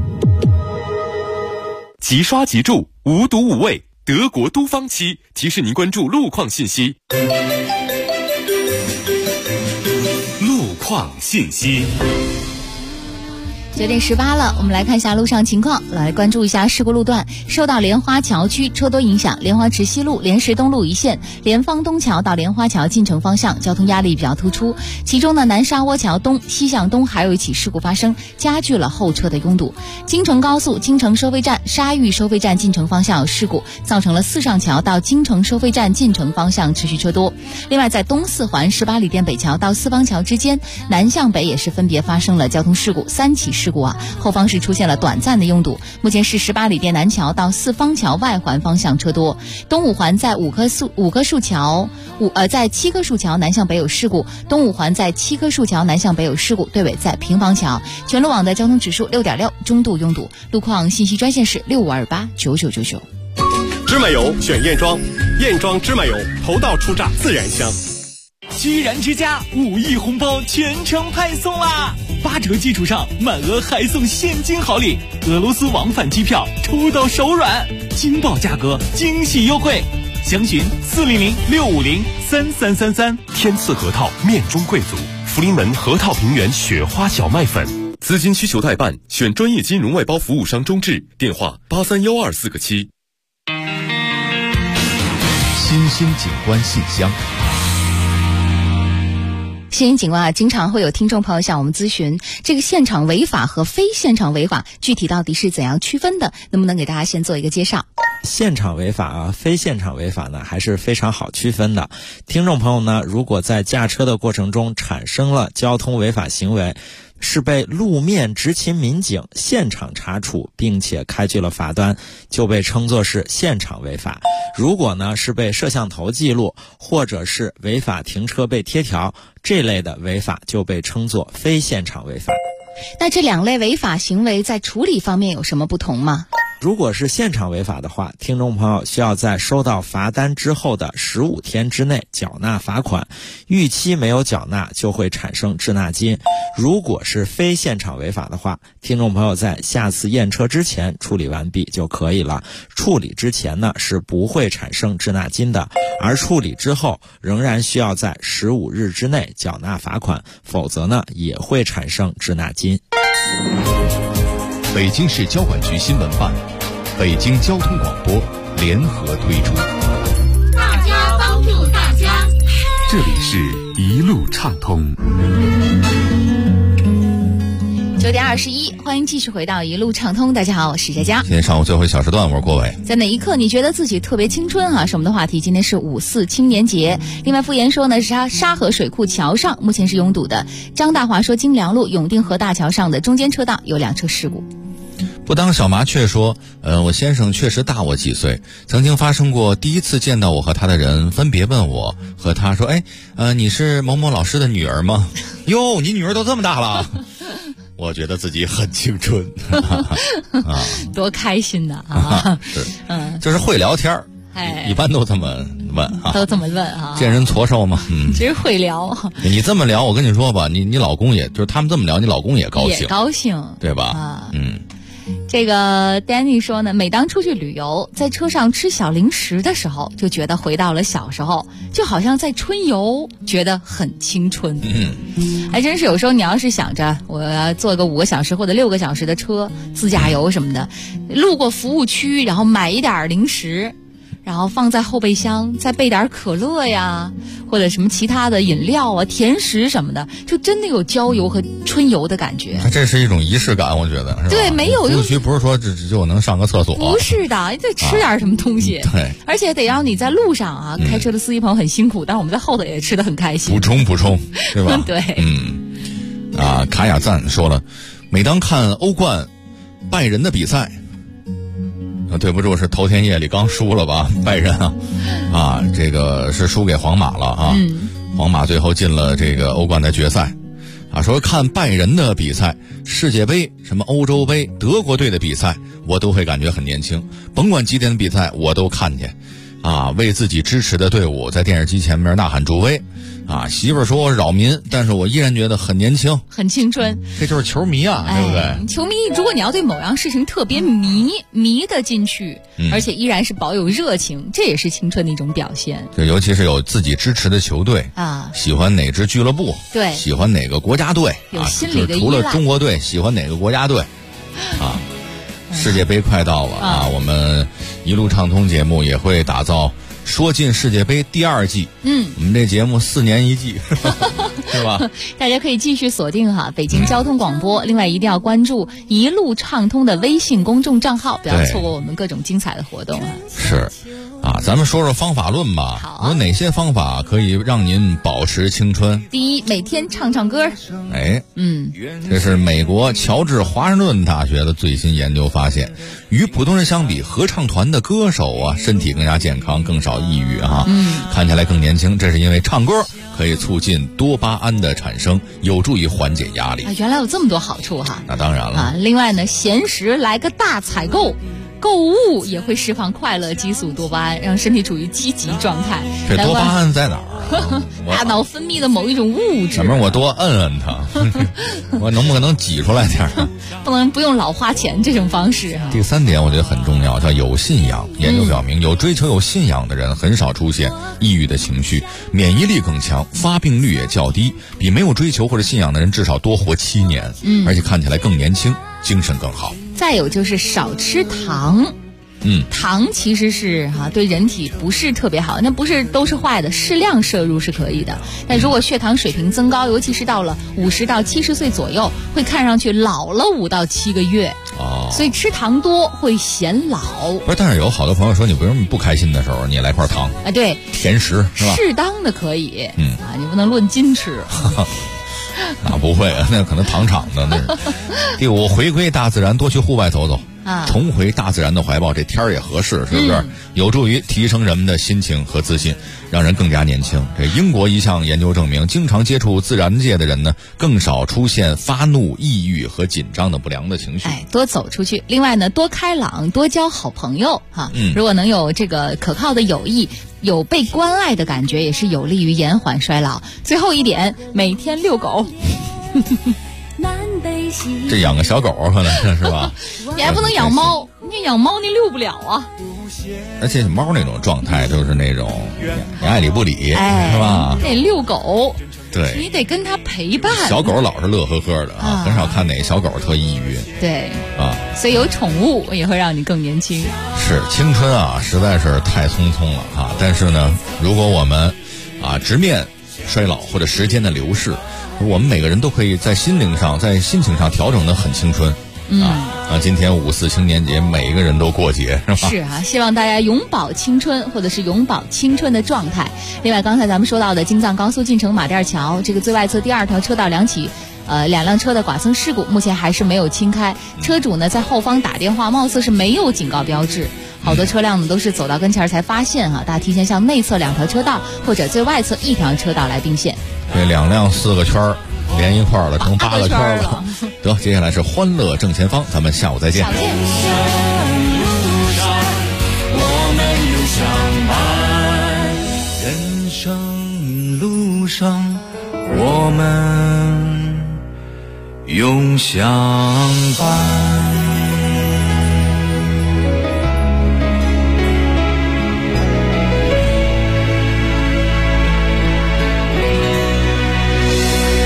即刷即住，无毒无味，德国都方漆提示您关注路况信息。路况信息。 9点18了，我们来看一下路上情况，来关注一下事故路段。受到莲花桥区车多影响，莲花池西路、莲石东路一线、莲芳东桥到莲花桥进城方向交通压力比较突出。其中呢，南沙窝桥东西向东还有一起事故发生，加剧了后车的拥堵。京承高速京承收费站、沙峪收费站进城方向有事故，造成了四上桥到京承收费站进城方向持续车多。另外，在东四环18里店北桥到四方桥之间，南向北也是分别发生了交通事故，3起事故后方是出现了短暂的拥堵。目前是18里店南桥到四方桥外环方向车多。东五环在在七棵树桥南向北有事故，东五环在七棵树桥南向北有事故，对尾在平房桥。全路网的交通指数6.6，中度拥堵。路况信息专线是65289999。 芝麻油选燕庄，燕庄芝麻油头道出榨自然香。 居然之家5亿红包全程派送啦！8折基础上满额还送现金好礼，俄罗斯往返机票抽到手软，惊爆价格，惊喜优惠。详询400-650-3333。 天赐核桃面中贵族，福临门核桃平原雪花小麦粉。资金需求代办，选专业金融外包服务商中智，电话8312-4个7。 新兴景观信箱。 新兴景观经常会有听众朋友向我们咨询，这个现场违法和非现场违法具体到底是怎样区分的？能不能给大家先做一个介绍？ 现场违法非现场违法呢，还是非常好区分的。听众朋友呢，如果在驾车的过程中产生了交通违法行为，是被路面执勤民警现场查处并且开具了罚单，就被称作是现场违法。如果呢是被摄像头记录，或者是违法停车被贴条，这类的违法就被称作非现场违法。 那这两类违法行为在处理方面有什么不同吗？ 如果是现场违法的话，听众朋友需要在收到罚单之后的15天之内缴纳罚款，逾期没有缴纳就会产生滞纳金。如果是非现场违法的话，听众朋友在下次验车之前处理完毕就可以了。处理之前呢是不会产生滞纳金的，而处理之后仍然需要在15日之内缴纳罚款，否则呢也会产生滞纳金。 北京市交管局新闻办、北京交通广播联合推出。 大家帮助大家， 这里是一路畅通。 9点21，欢迎继续回到一路畅通。大家好，我是佳佳。 今天上午最后一小时段，我是郭伟。 在哪一刻你觉得自己特别青春啊？是我们的话题。今天是5·4青年节。另外，傅岩说呢，沙河水库桥上目前是拥堵的。张大华说，京良路永定河大桥上的中间车道有2车事故。 不当小麻雀说，我先生确实大我几岁，曾经发生过第一次见到我和他的人分别问我和他说，你是某某老师的女儿吗？哟，你女儿都这么大了。我觉得自己很青春啊， 多开心呐啊！ 是，就是会聊天儿，一般都这么问啊， 都这么问啊， 见人矬手嘛， 其实会聊。 你这么聊，我跟你说吧，你老公也就是他们这么聊，你老公也高兴， 也高兴， 对吧？ 这个 Danny 说呢，每当出去旅游，在车上吃小零食的时候，就觉得回到了小时候，就好像在春游，觉得很青春。还真是有时候你要是想着我要坐个5个小时或者6个小时的车，自驾游什么的，路过服务区，然后买一点零食， 然后放在后备箱，再备点可乐呀，或者什么其他的饮料啊、甜食什么的，就真的有郊游和春游的感觉。 这是一种仪式感，我觉得是吧？ 对，没有出去不是说只就能上个厕所， 不是的，你得吃点什么东西。 对， 而且得让你在路上啊，开车的司机朋友很辛苦，但是我们在后头也吃得很开心。 补充，对吧？ 对， 卡雅赞说了，每当看欧冠拜仁的比赛。对不住，是头天夜里刚输了吧，拜仁这个是输给皇马了啊。皇马最后进了这个欧冠的决赛说看拜仁的比赛，世界杯、什么欧洲杯、德国队的比赛，我都会感觉很年轻，甭管几点的比赛我都看见为自己支持的队伍在电视机前面呐喊助威媳妇儿说我扰民，但是我依然觉得很年轻， 很青春。 这就是球迷对不对？ 球迷，如果你要对某样事情特别迷得进去，而且依然是保有热情，这也是青春的一种表现。 对，尤其是有自己支持的球队喜欢哪支俱乐部， 对， 喜欢哪个国家队， 有心理的依赖。 除了中国队，喜欢哪个国家队世界杯快到了我们一路畅通节目也会打造说进世界杯第2季，我们这节目4年1季，是吧？ 大家可以继续锁定北京交通广播，另外一定要关注一路畅通的微信公众账号，不要错过我们各种精彩的活动是咱们说说方法论吧。有哪些方法可以让您保持青春？ 第一，每天唱唱歌。 这是美国乔治华盛顿大学的最新研究发现，与普通人相比，合唱团的歌手身体更加健康，更少抑郁看起来更年轻。这是因为唱歌可以促进多巴胺的产生，有助于缓解压力。 原来有这么多好处那当然了另外呢，闲时来个大采购物也会释放快乐激素多巴胺，让身体处于积极状态。 这多巴胺在哪儿大脑分泌的某一种物质。 怎么我多摁它我能不能挤出来点不用老花钱这种方式第3点我觉得很重要，叫有信仰。研究表明，有追求有信仰的人很少出现抑郁的情绪，免疫力更强，发病率也较低，比没有追求或者信仰的人至少多活7年而且看起来更年轻，精神更好。 再有就是少吃糖。糖其实是对人体不是特别好，那不是都是坏的，适量摄入是可以的。但如果血糖水平增高，尤其是到了50到70岁左右，会看上去老了5到7个月所以吃糖多会显老。 不是，但是有好多朋友说，你为什么不开心的时候你来块糖对， 甜食是吧？ 适当的可以你不能论斤吃那不会那可能糖厂的那是。第5，回归大自然，多去户外走走重回大自然的怀抱，这天儿也合适，是不是？有助于提升人们的心情和自信，让人更加年轻。这英国一项研究证明，经常接触自然界的人呢，更少出现发怒、抑郁和紧张的不良的情绪。 多走出去。另外呢，多开朗，多交好朋友如果能有这个可靠的友谊，有被关爱的感觉，也是有利于延缓衰老。最后一点，每天遛狗。 这养个小狗可能是吧？ 你还不能养猫，你养猫你遛不了而且猫那种状态就是那种你爱理不理，是吧？ 得遛狗， 对， 你得跟它陪伴。 小狗老是乐呵呵的很少看哪小狗特抑郁。 对所以有宠物也会让你更年轻。 是青春实在是太匆匆了但是呢，如果我们直面衰老或者时间的流逝，我们每个人都可以在心灵上在心情上调整得很青春今天54青年节，每一个人都过节是吧？ 是希望大家永葆青春，或者是永葆青春的状态。另外刚才咱们说到的京藏高速进城马甸桥这个最外侧第2条车道2起2辆车的剐蹭事故，目前还是没有清开。车主呢在后方打电话，貌似是没有警告标志，好多车辆呢都是走到跟前才发现大家提前向内侧2条车道或者最外侧1条车道来并线。 这2辆4个圈连一块了，成8个圈了。得，接下来是欢乐正前方，咱们下午再见。 下午见。 人生路上，我们永相伴。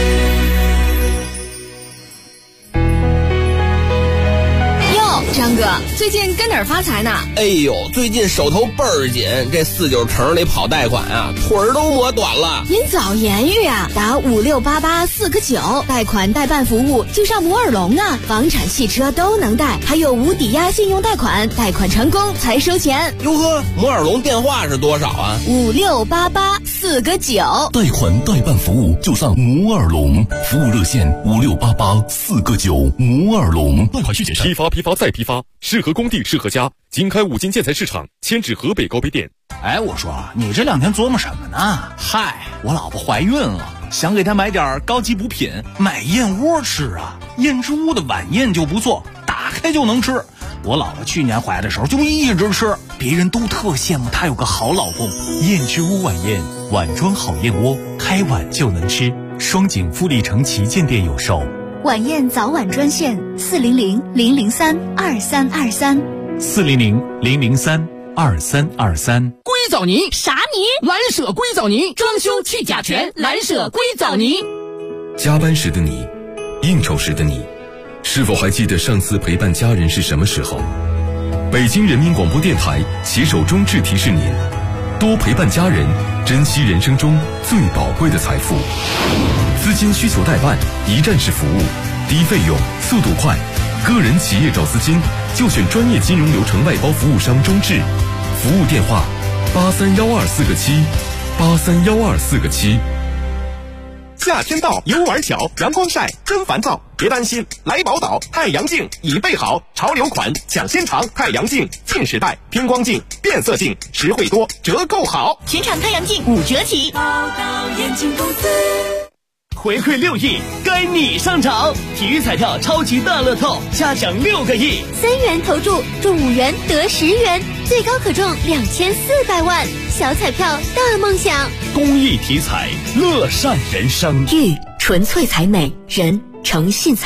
张哥， 最近跟哪儿发财呢？ 哎呦，最近手头倍儿紧，这49城里跑贷款啊，腿儿都磨短了。 您早言语啊，打5688 4个9，贷款代办服务就上摩尔龙啊，房产、汽车都能贷，还有无抵押信用贷款，贷款成功才收钱。 哟呵，摩尔龙电话是多少啊 ？5688 4个9， 贷款代办服务就上摩尔龙，服务热线5688 4个9，摩尔龙。贷款需谨慎。 批发再批发，适合工地适合家。经开5金建材市场，迁至河北高碑店。 哎，我说你这2天琢磨什么呢？嗨，我老婆怀孕了，想给她买点高级补品，买燕窝吃啊。燕之屋的晚宴就不错，打开就能吃。我老婆去年怀的时候就一直吃，别人都特羡慕她有个好老公。 燕之屋晚宴，碗装好燕窝，开碗就能吃。双井富力城旗舰店有售。 晚宴早晚专线 400-003-2323，400-003-2323。 硅藻泥啥泥？蓝舍硅藻泥，装修去甲醛，蓝舍硅藻泥。 加班时的你，应酬时的你，是否还记得上次陪伴家人是什么时候？北京人民广播电台携手中智提示您：多陪伴家人，珍惜人生中最宝贵的财富。资金需求代办，一站式服务，低费用，速度快。个人企业找资金，就选专业金融流程外包服务商中智。服务电话：83124个7，83124个7。 夏天到，游玩巧，阳光晒，真烦躁。别担心，来宝岛太阳镜已备好，潮流款抢先尝，太阳镜近视带，偏光镜、变色镜，实惠多，折扣好， 全场太阳镜5折起。 宝岛眼镜公司。 回馈6亿，该你上场！体育彩票超级大乐透，加奖6个亿 ，3元投注中5元得10元，最高可中2400万，小彩票大梦想。 公益体彩，乐善人生。 玉纯粹彩美，人诚信彩。